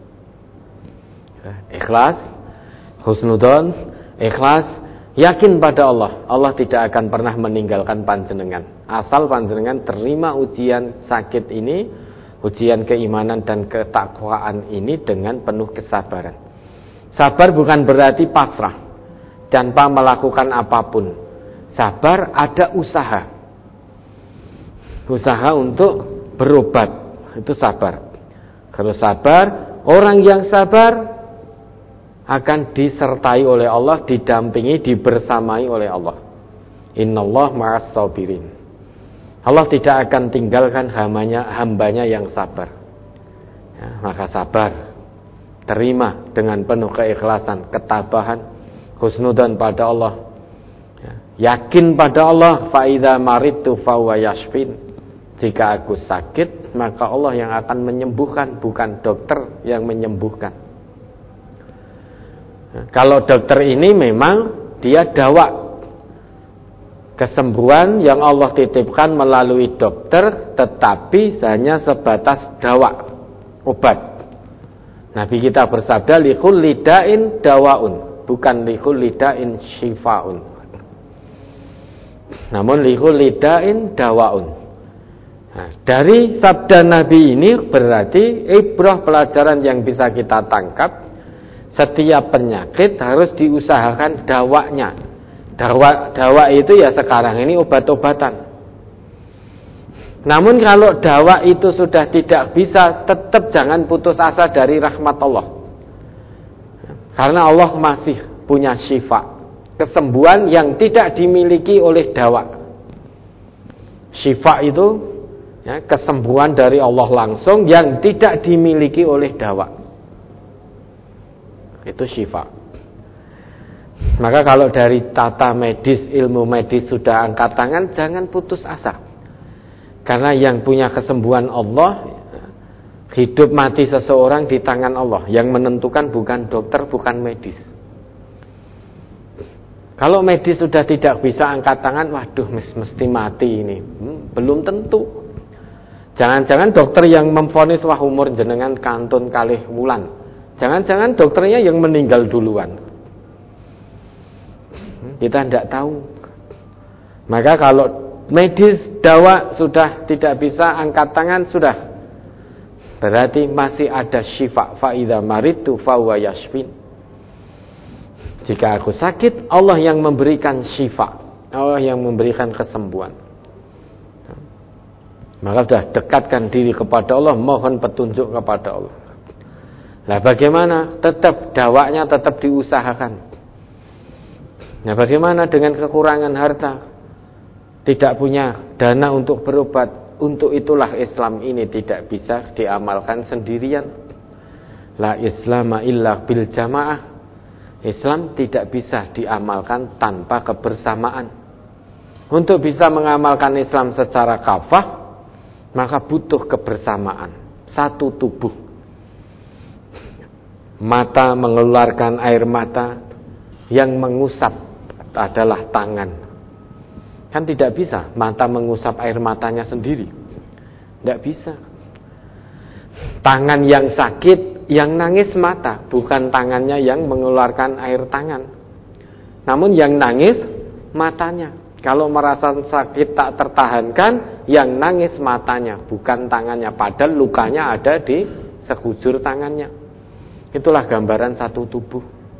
Ikhlas, husnudzon, ikhlas, yakin pada Allah. Allah tidak akan pernah meninggalkan panjenengan, asal panjenengan terima ujian sakit ini, ujian keimanan dan ketakwaan ini dengan penuh kesabaran. Sabar bukan berarti pasrah tanpa melakukan apapun. Sabar ada usaha, usaha untuk berobat, itu sabar. Kalau sabar, orang yang sabar akan disertai oleh Allah, didampingi, dibersamai oleh Allah. Innallaha ma'as sabirin. Allah tidak akan tinggalkan hambanya yang sabar. Ya, maka sabar, terima dengan penuh keikhlasan, ketabahan, husnudzon pada Allah. Ya, yakin pada Allah, fa idza maridtu fa huwa yashfin. Jika aku sakit, maka Allah yang akan menyembuhkan, bukan dokter yang menyembuhkan. Kalau dokter ini memang dia dawa, kesembuhan yang Allah titipkan melalui dokter, tetapi hanya sebatas dawa, obat. Nabi kita bersabda, likulli da'in dawaun, bukan likulli da'in syifaun. Namun likulli da'in dawaun. Nah, dari sabda Nabi ini berarti ibrah, pelajaran yang bisa kita tangkap, setiap penyakit harus diusahakan dawanya. Dawa itu ya sekarang ini obat-obatan. Namun kalau dawa itu sudah tidak bisa, tetap jangan putus asa dari rahmat Allah. Karena Allah masih punya syifa, kesembuhan yang tidak dimiliki oleh dawa. Syifa itu ya, kesembuhan dari Allah langsung yang tidak dimiliki oleh dawa. Itu syifa. Maka kalau dari tata medis, ilmu medis sudah angkat tangan, jangan putus asa. Karena yang punya kesembuhan Allah, hidup mati seseorang di tangan Allah. Yang menentukan bukan dokter, bukan medis. Kalau medis sudah tidak bisa angkat tangan, waduh mesti mati ini. Belum tentu. Jangan-jangan dokter yang memvonis wah umur jenengan kantun kalih wulan. Jangan-jangan dokternya yang meninggal duluan. Kita tidak tahu. Maka kalau medis, dawa sudah tidak bisa angkat tangan, sudah berarti masih ada syifa. Fa idza maridtu fa huwa yashfin. Jika aku sakit, Allah yang memberikan syifa, Allah yang memberikan kesembuhan. Maka sudah dekatkan diri kepada Allah, mohon petunjuk kepada Allah. Nah bagaimana? Tetap dawanya tetap diusahakan. Nah bagaimana dengan kekurangan harta? Tidak punya dana untuk berobat. Untuk itulah Islam ini tidak bisa diamalkan sendirian. La islama illa bil jamaah. Islam tidak bisa diamalkan tanpa kebersamaan. Untuk bisa mengamalkan Islam secara kafah, maka butuh kebersamaan, satu tubuh. Mata mengeluarkan air mata, yang mengusap adalah tangan. Kan tidak bisa mata mengusap air matanya sendiri, tidak bisa. Tangan yang sakit, yang nangis mata, bukan tangannya yang mengeluarkan air tangan. Namun yang nangis matanya. Kalau merasa sakit tak tertahankan, yang nangis matanya, bukan tangannya. Padahal lukanya ada di sekujur tangannya. Itulah gambaran satu tubuh.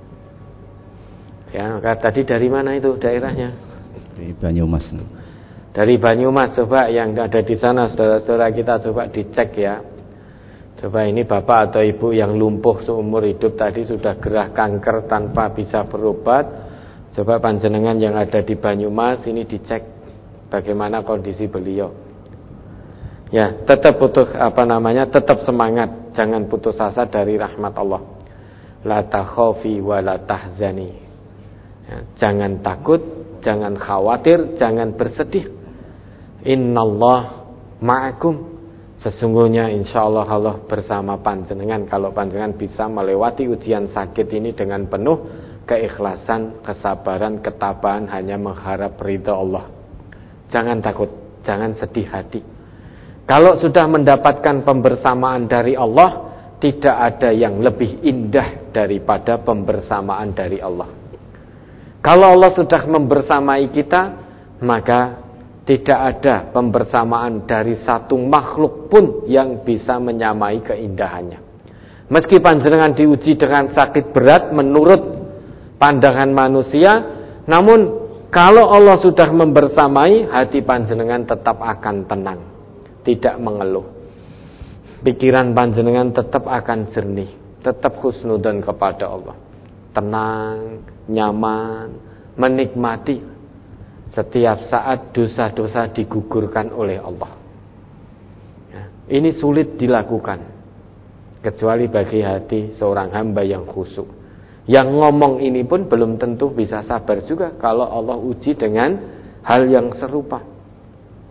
Ya, tadi dari mana itu daerahnya? Dari Banyumas. Dari Banyumas, coba yang ada di sana, saudara-saudara kita coba dicek ya. Coba ini bapak atau ibu yang lumpuh seumur hidup tadi sudah gerah kanker tanpa bisa berobat. Coba panjenengan yang ada di Banyumas ini dicek bagaimana kondisi beliau. Ya, tetap tetap semangat, jangan putus asa dari rahmat Allah. La takhafi wa la tahzani. Ya, jangan takut, jangan khawatir, jangan bersedih. Innallah ma'akum. Sesungguhnya insyaallah Allah bersama panjenengan kalau panjenengan bisa melewati ujian sakit ini dengan penuh keikhlasan, kesabaran, ketabahan, hanya mengharap ridha Allah. Jangan takut, jangan sedih hati. Kalau sudah mendapatkan pembersamaan dari Allah, tidak ada yang lebih indah daripada pembersamaan dari Allah. Kalau Allah sudah membersamai kita, maka tidak ada pembersamaan dari satu makhluk pun yang bisa menyamai keindahannya. Meski panjenengan diuji dengan sakit berat menurut pandangan manusia, namun kalau Allah sudah membersamai, hati panjenengan tetap akan tenang, tidak mengeluh. Pikiran panjenengan tetap akan jernih, tetap husnudzon kepada Allah, tenang, nyaman, menikmati. Setiap saat dosa-dosa digugurkan oleh Allah. Ya, ini sulit dilakukan, kecuali bagi hati seorang hamba yang khusyuk. Yang ngomong ini pun belum tentu bisa sabar juga kalau Allah uji dengan hal yang serupa.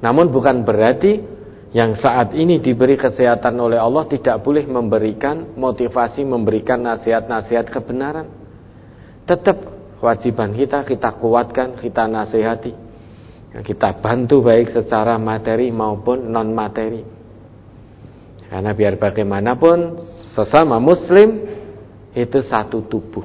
Namun bukan berarti yang saat ini diberi kesehatan oleh Allah tidak boleh memberikan motivasi, memberikan nasihat-nasihat kebenaran. Tetap kewajiban kita kuatkan, kita nasihati, kita bantu baik secara materi maupun non materi. Karena biar bagaimanapun sesama muslim itu satu tubuh.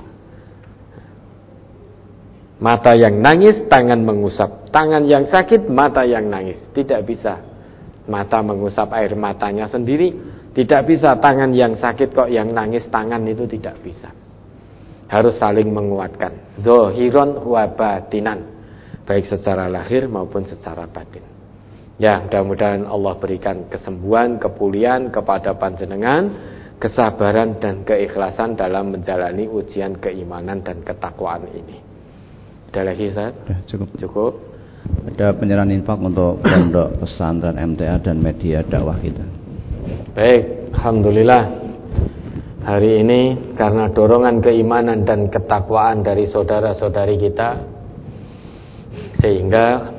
Mata yang nangis, tangan mengusap. Tangan yang sakit, mata yang nangis. Tidak bisa mata mengusap air matanya sendiri. Tidak bisa tangan yang sakit kok yang nangis tangan, itu tidak bisa. Harus saling menguatkan. Zohiron wa batinan, baik secara lahir maupun secara batin. Ya, mudah-mudahan Allah berikan kesembuhan, kepulihan kepada panjenengan, kesabaran dan keikhlasan dalam menjalani ujian keimanan dan ketakwaan ini. Ada lagi, Ustaz? Cukup. Ada penyerahan infak untuk pondok pesantren MTA dan media dakwah kita. Baik, alhamdulillah. Hari ini karena dorongan keimanan dan ketakwaan dari saudara-saudari kita, sehingga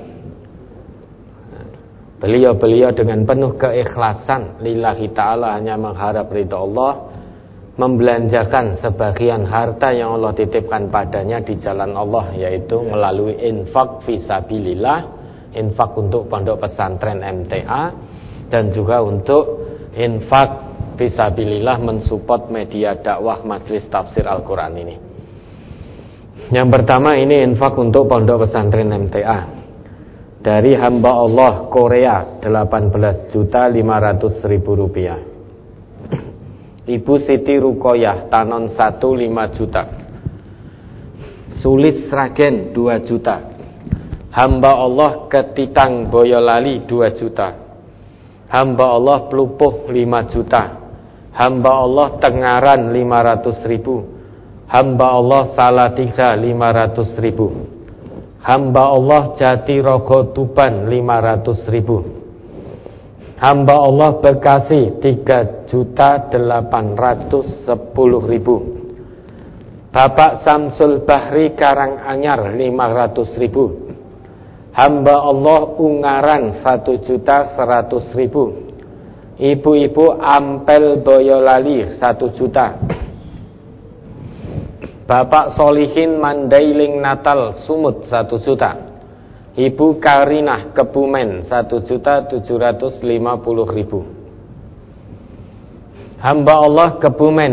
beliau dengan penuh keikhlasan lillahi ta'ala, hanya mengharap ridha Allah, membelanjakan sebagian harta yang Allah titipkan padanya di jalan Allah, yaitu melalui infak fisabilillah, infak untuk pondok pesantren MTA, dan juga untuk infak fisabilillah mensupport media dakwah Majelis Tafsir Al-Quran ini. Yang pertama ini infak untuk pondok pesantren MTA. Dari hamba Allah Korea 18.500.000 rupiah. Ibu Siti Rukoyah Tanon 1 5 juta. Sulis Sragen 2 juta. Hamba Allah Ketitang Boyolali 2 juta. Hamba Allah Pelupuh 5 juta. Hamba Allah Tengaran 500.000. Hamba Allah Salatiga 500.000. Hamba Allah Jatirogo Tuban 500.000. Hamba Allah Bekasi 3.810.000. Bapak Samsul Bahri Karanganyar 500.000. Hamba Allah Ungaran 1.100.000. Ibu-ibu Ampel Boyolali 1 juta. Bapak Solihin Mandailing Natal Sumut 1 juta. Ibu Karinah Kebumen 1.750.000. Hamba Allah Kebumen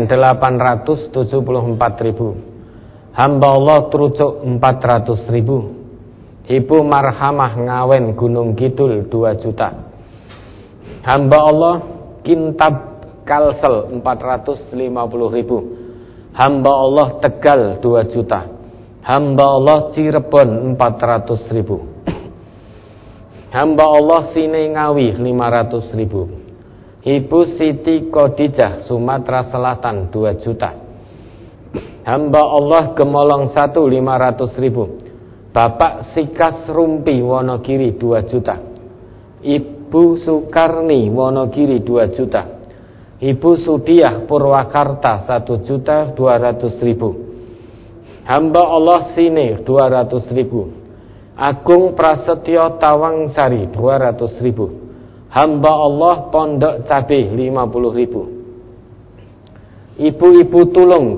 874.000. Hamba Allah Trucuk 400.000. Ibu Marhamah Ngawen Gunung Kidul 2 juta. Hamba Allah Kintab Kalsel 450.000. Hamba Allah Tegal 2 juta. Hamba Allah Cirebon 400.000. Hamba Allah Sinengawi 500.000. Ibu Siti Kodijah Sumatera Selatan 2 juta. Hamba Allah Gemolong 1 500.000. Bapak Sikas Rumpi Wonogiri 2 juta. Ibu Sukarni Wonogiri 2 juta. Ibu Sudiah Purwakarta 1.200.000. Hamba Allah Sine 200.000. Agung Prasetyo Tawangsari 200.000. Hamba Allah Pondok Cabe 50.000. Ibu-ibu Tulung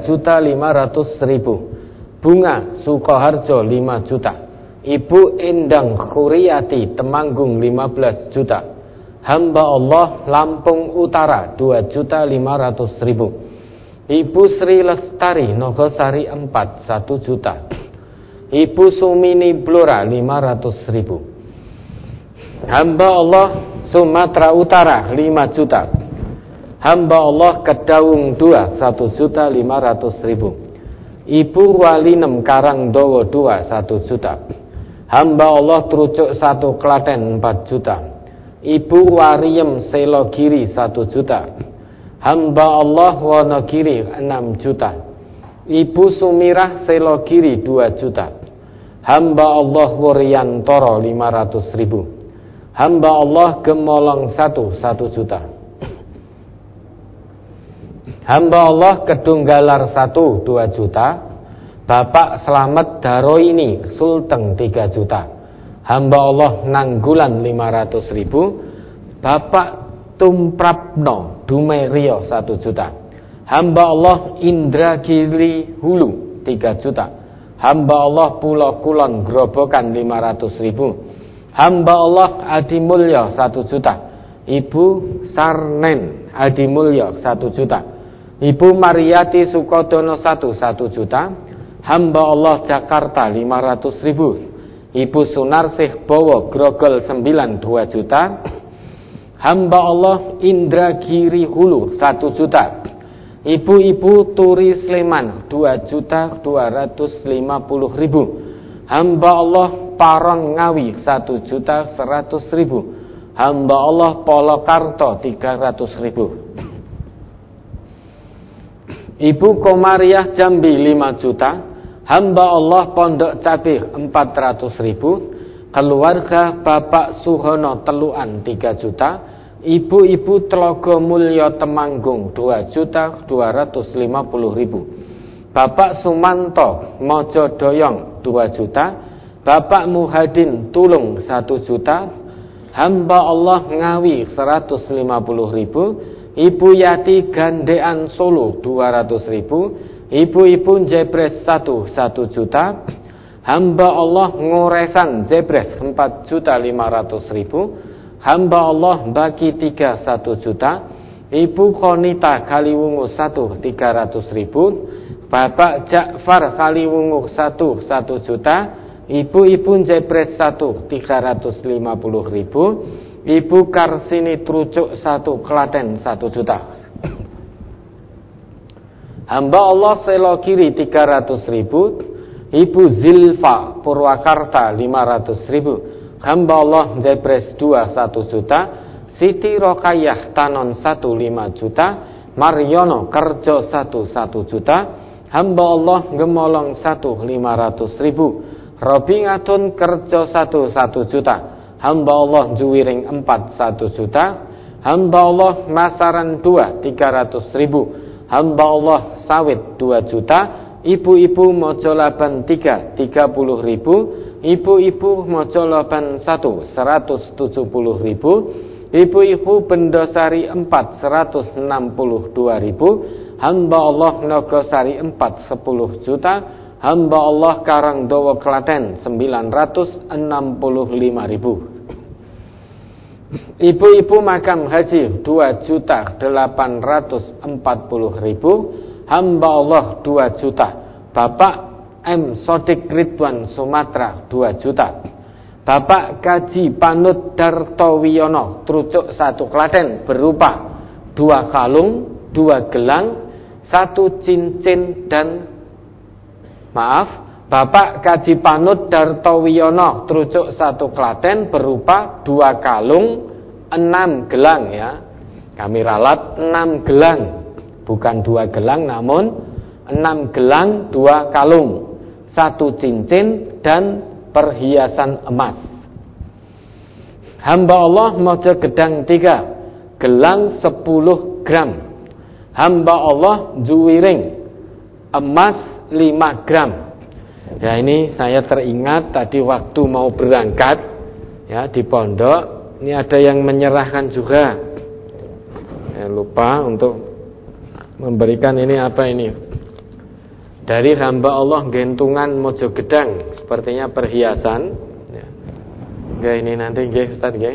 3.500.000. Bunga Sukoharjo 5 juta. Ibu Endang Khuriyati Temanggung 15 juta. Hamba Allah Lampung Utara 2.500.000. Ibu Sri Lestari Nogosari 4 1 juta. Ibu Sumini Blora 500.000. Hamba Allah Sumatera Utara 5 juta. Hamba Allah Kedaung 2 1.500.000. Ibu Walinem Karangdowo 2 1 juta. Hamba Allah Trucuk 1 Klaten 4 juta. Ibu Wariem Selogiri 1 juta. Hamba Allah Wonogiri 6 juta. Ibu Sumirah Selogiri 2 juta. Hamba Allah Wuryantoro 500.000. Hamba Allah Gemolong 1 juta. Hamba Allah Kedunggalar 1 2 juta. Bapak Slamet Daroini Sulteng 3 juta. hamba Allah Nanggulan 500.000. Bapak Tumprapno Dumerio 1 juta. Hamba Allah Indragiri Hulu 3 juta. Hamba Allah Pulau Kulon Grobogan 500.000. Hamba Allah Adi Mulyo 1 juta. Ibu Sarnen Adi Mulyo 1 juta. Ibu Mariati Sukodono 1 juta. Hamba Allah Jakarta 500.000. Ibu Sunarsih Bowo Grogol 9 2 juta. Hamba Allah Indragiri Hulu 1 juta. Ibu-ibu Turi Sleman 2.250.000. Hamba Allah Parong Ngawi 1.100.000. Hamba Allah Polokarto 300.000. Ibu Komariah Jambi 5 juta. Hamba Allah Pondok Cabe 400.000. Keluarga Bapak Suhono Teluan 3 juta. Ibu-ibu Telogo Mulyo Temanggung 2.250.000. Bapak Sumanto Mojo Doyong 2 juta. Bapak Muhadin Tulung 1 juta. Hamba Allah Ngawi 150.000. Ibu Yati Gandean Solo 200.000. Ibu-ibu Jebres 1 juta. Hamba Allah Ngoresan Jebres 4.500.000. Hamba Allah Baki 3 1 juta. Ibu Konita Kaliwungu 1 300.000. Bapak Jakfar Kaliwungu 1 juta. Ibu-ibu Jebres 1 350.000. Ibu Karsini Trucuk 1 Klaten 1 juta. Hamba Allah Selokiri 300.000. Ibu Zilfa Purwakarta 500.000. Hamba Allah Jebres 2 1 juta. Siti Rokayah Tanon 1 5 juta. Mariono Kerjo 1 juta. Hamba Allah Gemolong 1 500.000. Robi Ngatun Kerjo 1 juta. Hamba Allah Juwiring 4 1 juta. Hamba Allah Masaran 2 300.000. Hamba Allah Sawit 2 juta. Ibu-ibu Mojolaban 3 30.000. Ibu-ibu Mojoloban 1 170.000. Ibu-ibu Bendosari 4 162.000. Hamba Allah Nogosari 4 10 juta. Hamba Allah Karangdowo Klaten 965.000. Ibu-ibu Makam Haji 2.840.000. Hamba Allah 2 juta. Bapak M. Sodik Ridwan Sumatera 2 juta. Bapak Kaji Panut Dartowiyono Trucuk 1 Klaten berupa 2 kalung, 2 gelang, 1 cincin dan Bapak Kaji Panut Dartowiyono Trucuk 1 Klaten berupa 2 kalung, 6 gelang ya. Kami ralat 6 gelang, bukan 2 gelang namun 6 gelang, 2 kalung, 1 cincin dan perhiasan emas. Hamba Allah Mojo Gedang 3 gelang 10 gram. Hamba Allah Juwiring emas 5 gram. Ya, ini saya teringat tadi waktu mau berangkat ya di pondok, ini ada yang menyerahkan juga. Lupa untuk memberikan ini apa ini? Dari hamba Allah Gentungan Mojo Gedang, sepertinya perhiasan. Ya. Nggak, ini nanti nggih Ustaz nggih.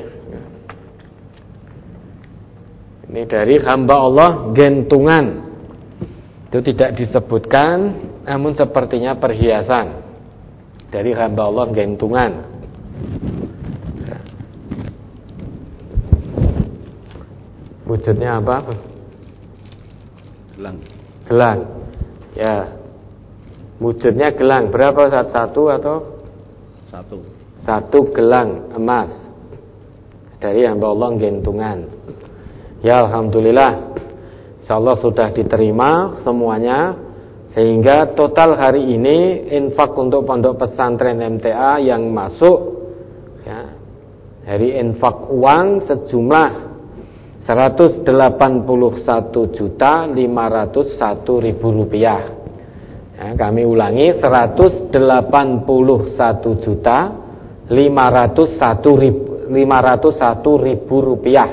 Ini dari hamba Allah Gentungan. Itu tidak disebutkan, namun sepertinya perhiasan. Dari hamba Allah Gentungan. Ya. Wujudnya apa? Gelang. Gelang. Ya. Wujudnya gelang berapa? Satu atau? Satu gelang emas dari hamba Allah Gentungan. Ya alhamdulillah, insyaallah sudah diterima semuanya. Sehingga total hari ini infak untuk pondok pesantren MTA yang masuk ya, dari infak uang sejumlah 181.501.000 rupiah. Ya, kami ulangi 181.501.000 501.000 rupiah.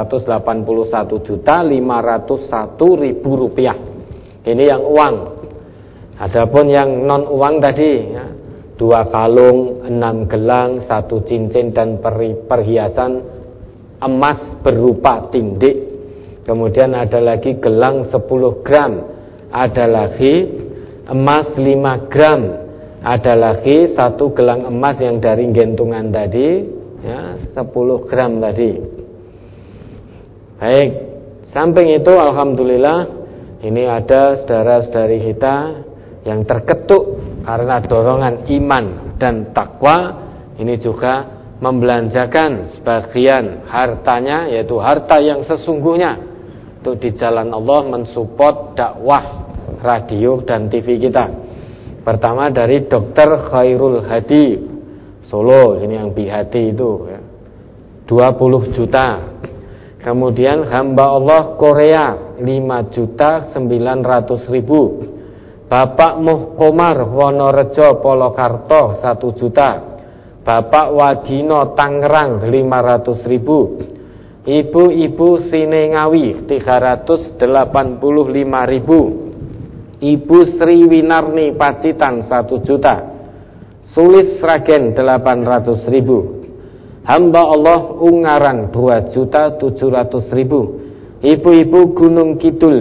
181.501.000 rupiah. Ini yang uang. Adapun yang non uang tadi ya, 2 kalung, 6 gelang, 1 cincin dan perhiasan emas berupa tindik. Kemudian ada lagi gelang 10 gram, ada lagi emas 5 gram, ada lagi 1 gelang emas yang dari gentungan tadi ya, 10 gram tadi. Baik, samping itu alhamdulillah ini ada saudara-saudari kita yang terketuk karena dorongan iman dan takwa, ini juga membelanjakan sebagian hartanya, yaitu harta yang sesungguhnya untuk di jalan Allah mensupport dakwah radio dan TV kita. Pertama dari Dr. Khairul Hadi Solo, ini yang Bihati itu ya, 20 juta. Kemudian hamba Allah Korea 5.900.000. Bapak Muhkomar Wonorejo Polokarto 1 juta. Bapak Wagino Tangerang 500.000. Ibu-ibu Sinengawi 385.000. Ibu Sri Winarni Pacitan 1 juta. Sulis Sragen 800.000. Hamba Allah Ungaran 2.700.000. Ibu-ibu Gunung Kidul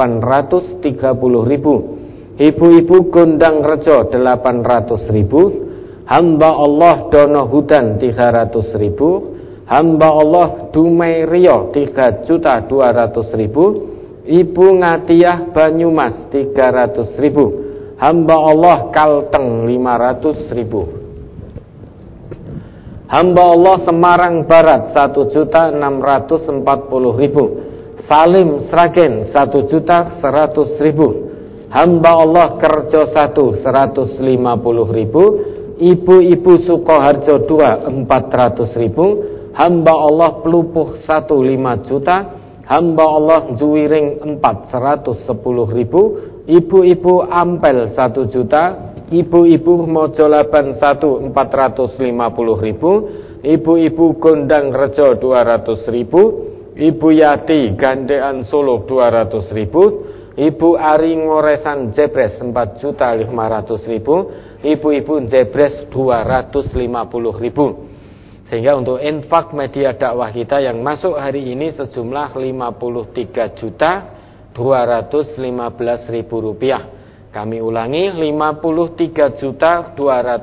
830.000. Ibu-ibu Gondang Rejo 800.000. Hamba Allah Dono Hudan 300.000. Hamba Allah Dumai Rio 3.200.000. Ibu Ngatiah Banyumas 300.000. Hamba Allah Kalteng 500.000. Hamba Allah Semarang Barat 1.640.000. Salim Sragen 1.100.000. Hamba Allah Kerjo 100.050.000. Ibu-ibu Sukoharjo 400.000. Hamba Allah Pelupuh 5 juta. Hamba Allah Juwiring 110.000. Ibu-ibu Ampel 1 juta. Ibu-ibu Mojolaban 450.000. Ibu-ibu Gondang Rejo 200.000. Ibu Yati Gandean Solo 200.000. Ibu Ari Ngoresan Jebres 4.500.000. Ibu-ibu Jebres 250.000. Sehingga untuk infak media dakwah kita yang masuk hari ini sejumlah 53.215.000 rupiah. Kami ulangi 53.215.000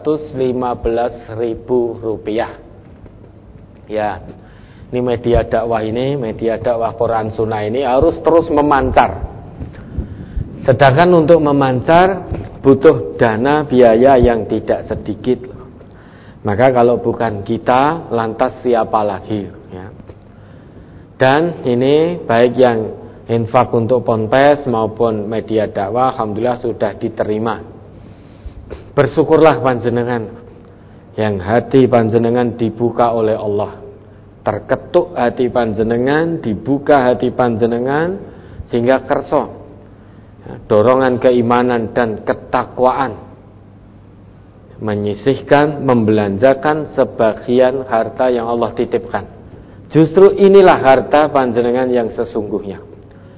rupiah. Ya, ini media dakwah Quran Sunnah ini harus terus memancar. Sedangkan untuk memancar butuh dana biaya yang tidak sedikit. Maka kalau bukan kita, lantas siapa lagi? Ya. Dan ini baik yang infak untuk ponpes maupun media dakwah alhamdulillah sudah diterima. Bersyukurlah panjenengan yang hati panjenengan dibuka oleh Allah. Terketuk hati panjenengan, dibuka hati panjenengan sehingga kerso dorongan keimanan dan ketakwaan menyisihkan, membelanjakan sebagian harta yang Allah titipkan. Justru inilah harta panjenengan yang sesungguhnya.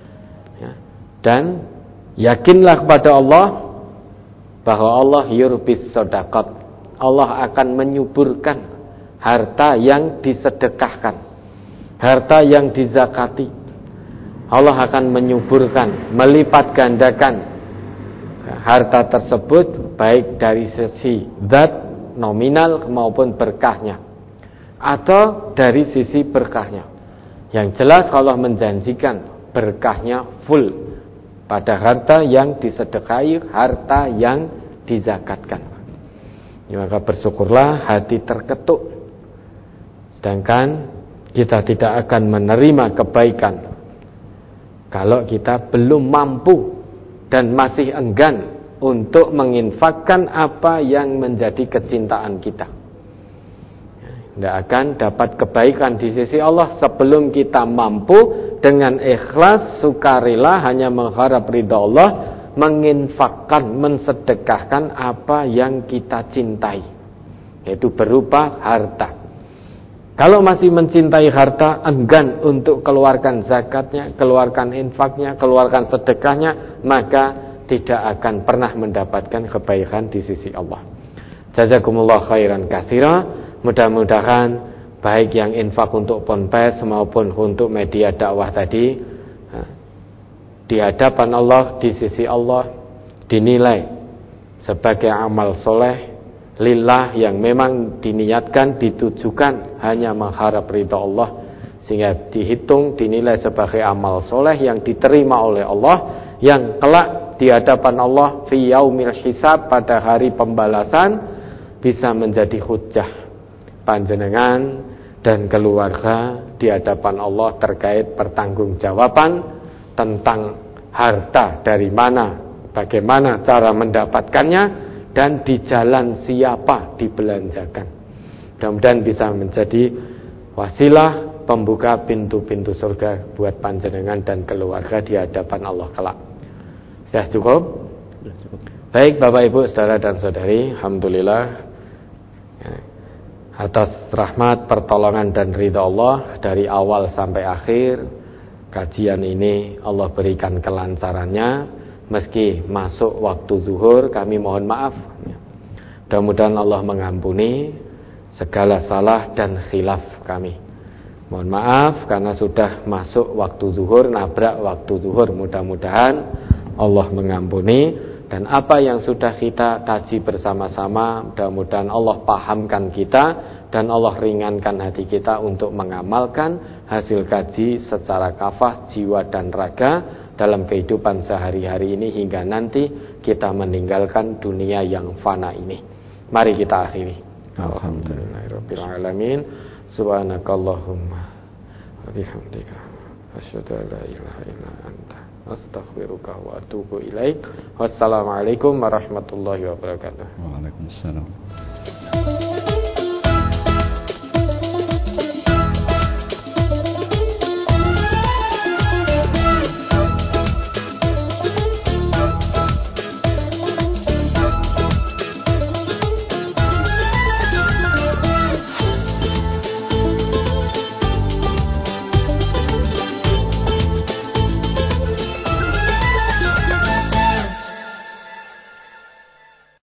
Dan yakinlah kepada Allah bahwa Allah yurbis shadaqat. Allah akan menyuburkan harta yang disedekahkan, harta yang dizakati. Allah akan menyuburkan, melipat gandakan harta tersebut baik dari sisi zat nominal maupun berkahnya, atau dari sisi berkahnya. Yang jelas Allah menjanjikan berkahnya full pada harta yang disedekahi, harta yang dizakatkan. Maka bersyukurlah, hati terketuk. Sedangkan kita tidak akan menerima kebaikan kalau kita belum mampu dan masih enggan untuk menginfakkan apa yang menjadi kecintaan kita. Tidak akan dapat kebaikan di sisi Allah sebelum kita mampu dengan ikhlas, sukarela, hanya mengharap ridha Allah, menginfakkan, mensedekahkan apa yang kita cintai. yaitu berupa harta. Kalau masih mencintai harta, enggan untuk keluarkan zakatnya, keluarkan infaknya, keluarkan sedekahnya, maka tidak akan pernah mendapatkan kebaikan di sisi Allah. Jazakumullah khairan katsira. Mudah-mudahan baik yang infak untuk ponpes maupun untuk media dakwah tadi, di hadapan Allah, di sisi Allah, dinilai sebagai amal soleh lillah yang memang diniatkan, ditujukan hanya mengharap ridha Allah, sehingga dihitung, dinilai sebagai amal soleh yang diterima oleh Allah, yang kelak di hadapan Allah fi yaumil hisab, pada hari pembalasan, bisa menjadi hujjah panjenengan dan keluarga di hadapan Allah terkait pertanggungjawaban tentang harta dari mana, bagaimana cara mendapatkannya, dan di jalan siapa dibelanjakan. Mudah-mudahan bisa menjadi wasilah pembuka pintu-pintu surga buat panjenengan dan keluarga di hadapan Allah kelak. Sudah cukup? Baik Bapak Ibu, saudara dan saudari, alhamdulillah atas rahmat, pertolongan dan ridha Allah dari awal sampai akhir kajian ini Allah berikan kelancarannya. Meski masuk waktu zuhur, kami mohon maaf. Mudah-mudahan Allah mengampuni segala salah dan khilaf kami. Mohon maaf karena sudah masuk waktu zuhur, nabrak waktu zuhur. Mudah-mudahan Allah mengampuni, dan apa yang sudah kita kaji bersama-sama, mudah-mudahan Allah pahamkan kita dan Allah ringankan hati kita untuk mengamalkan hasil kaji secara kafah jiwa dan raga dalam kehidupan sehari-hari ini hingga nanti kita meninggalkan dunia yang fana ini. Mari kita akhiri. Alhamdulillahirabbil alamin. Subhanakallahumma wa bihamdika asyhadu an la ilaha illa anta astaghfiruka wa atubu ilaik. Wassalamualaikum warahmatullahi wabarakatuh. Waalaikumsalam.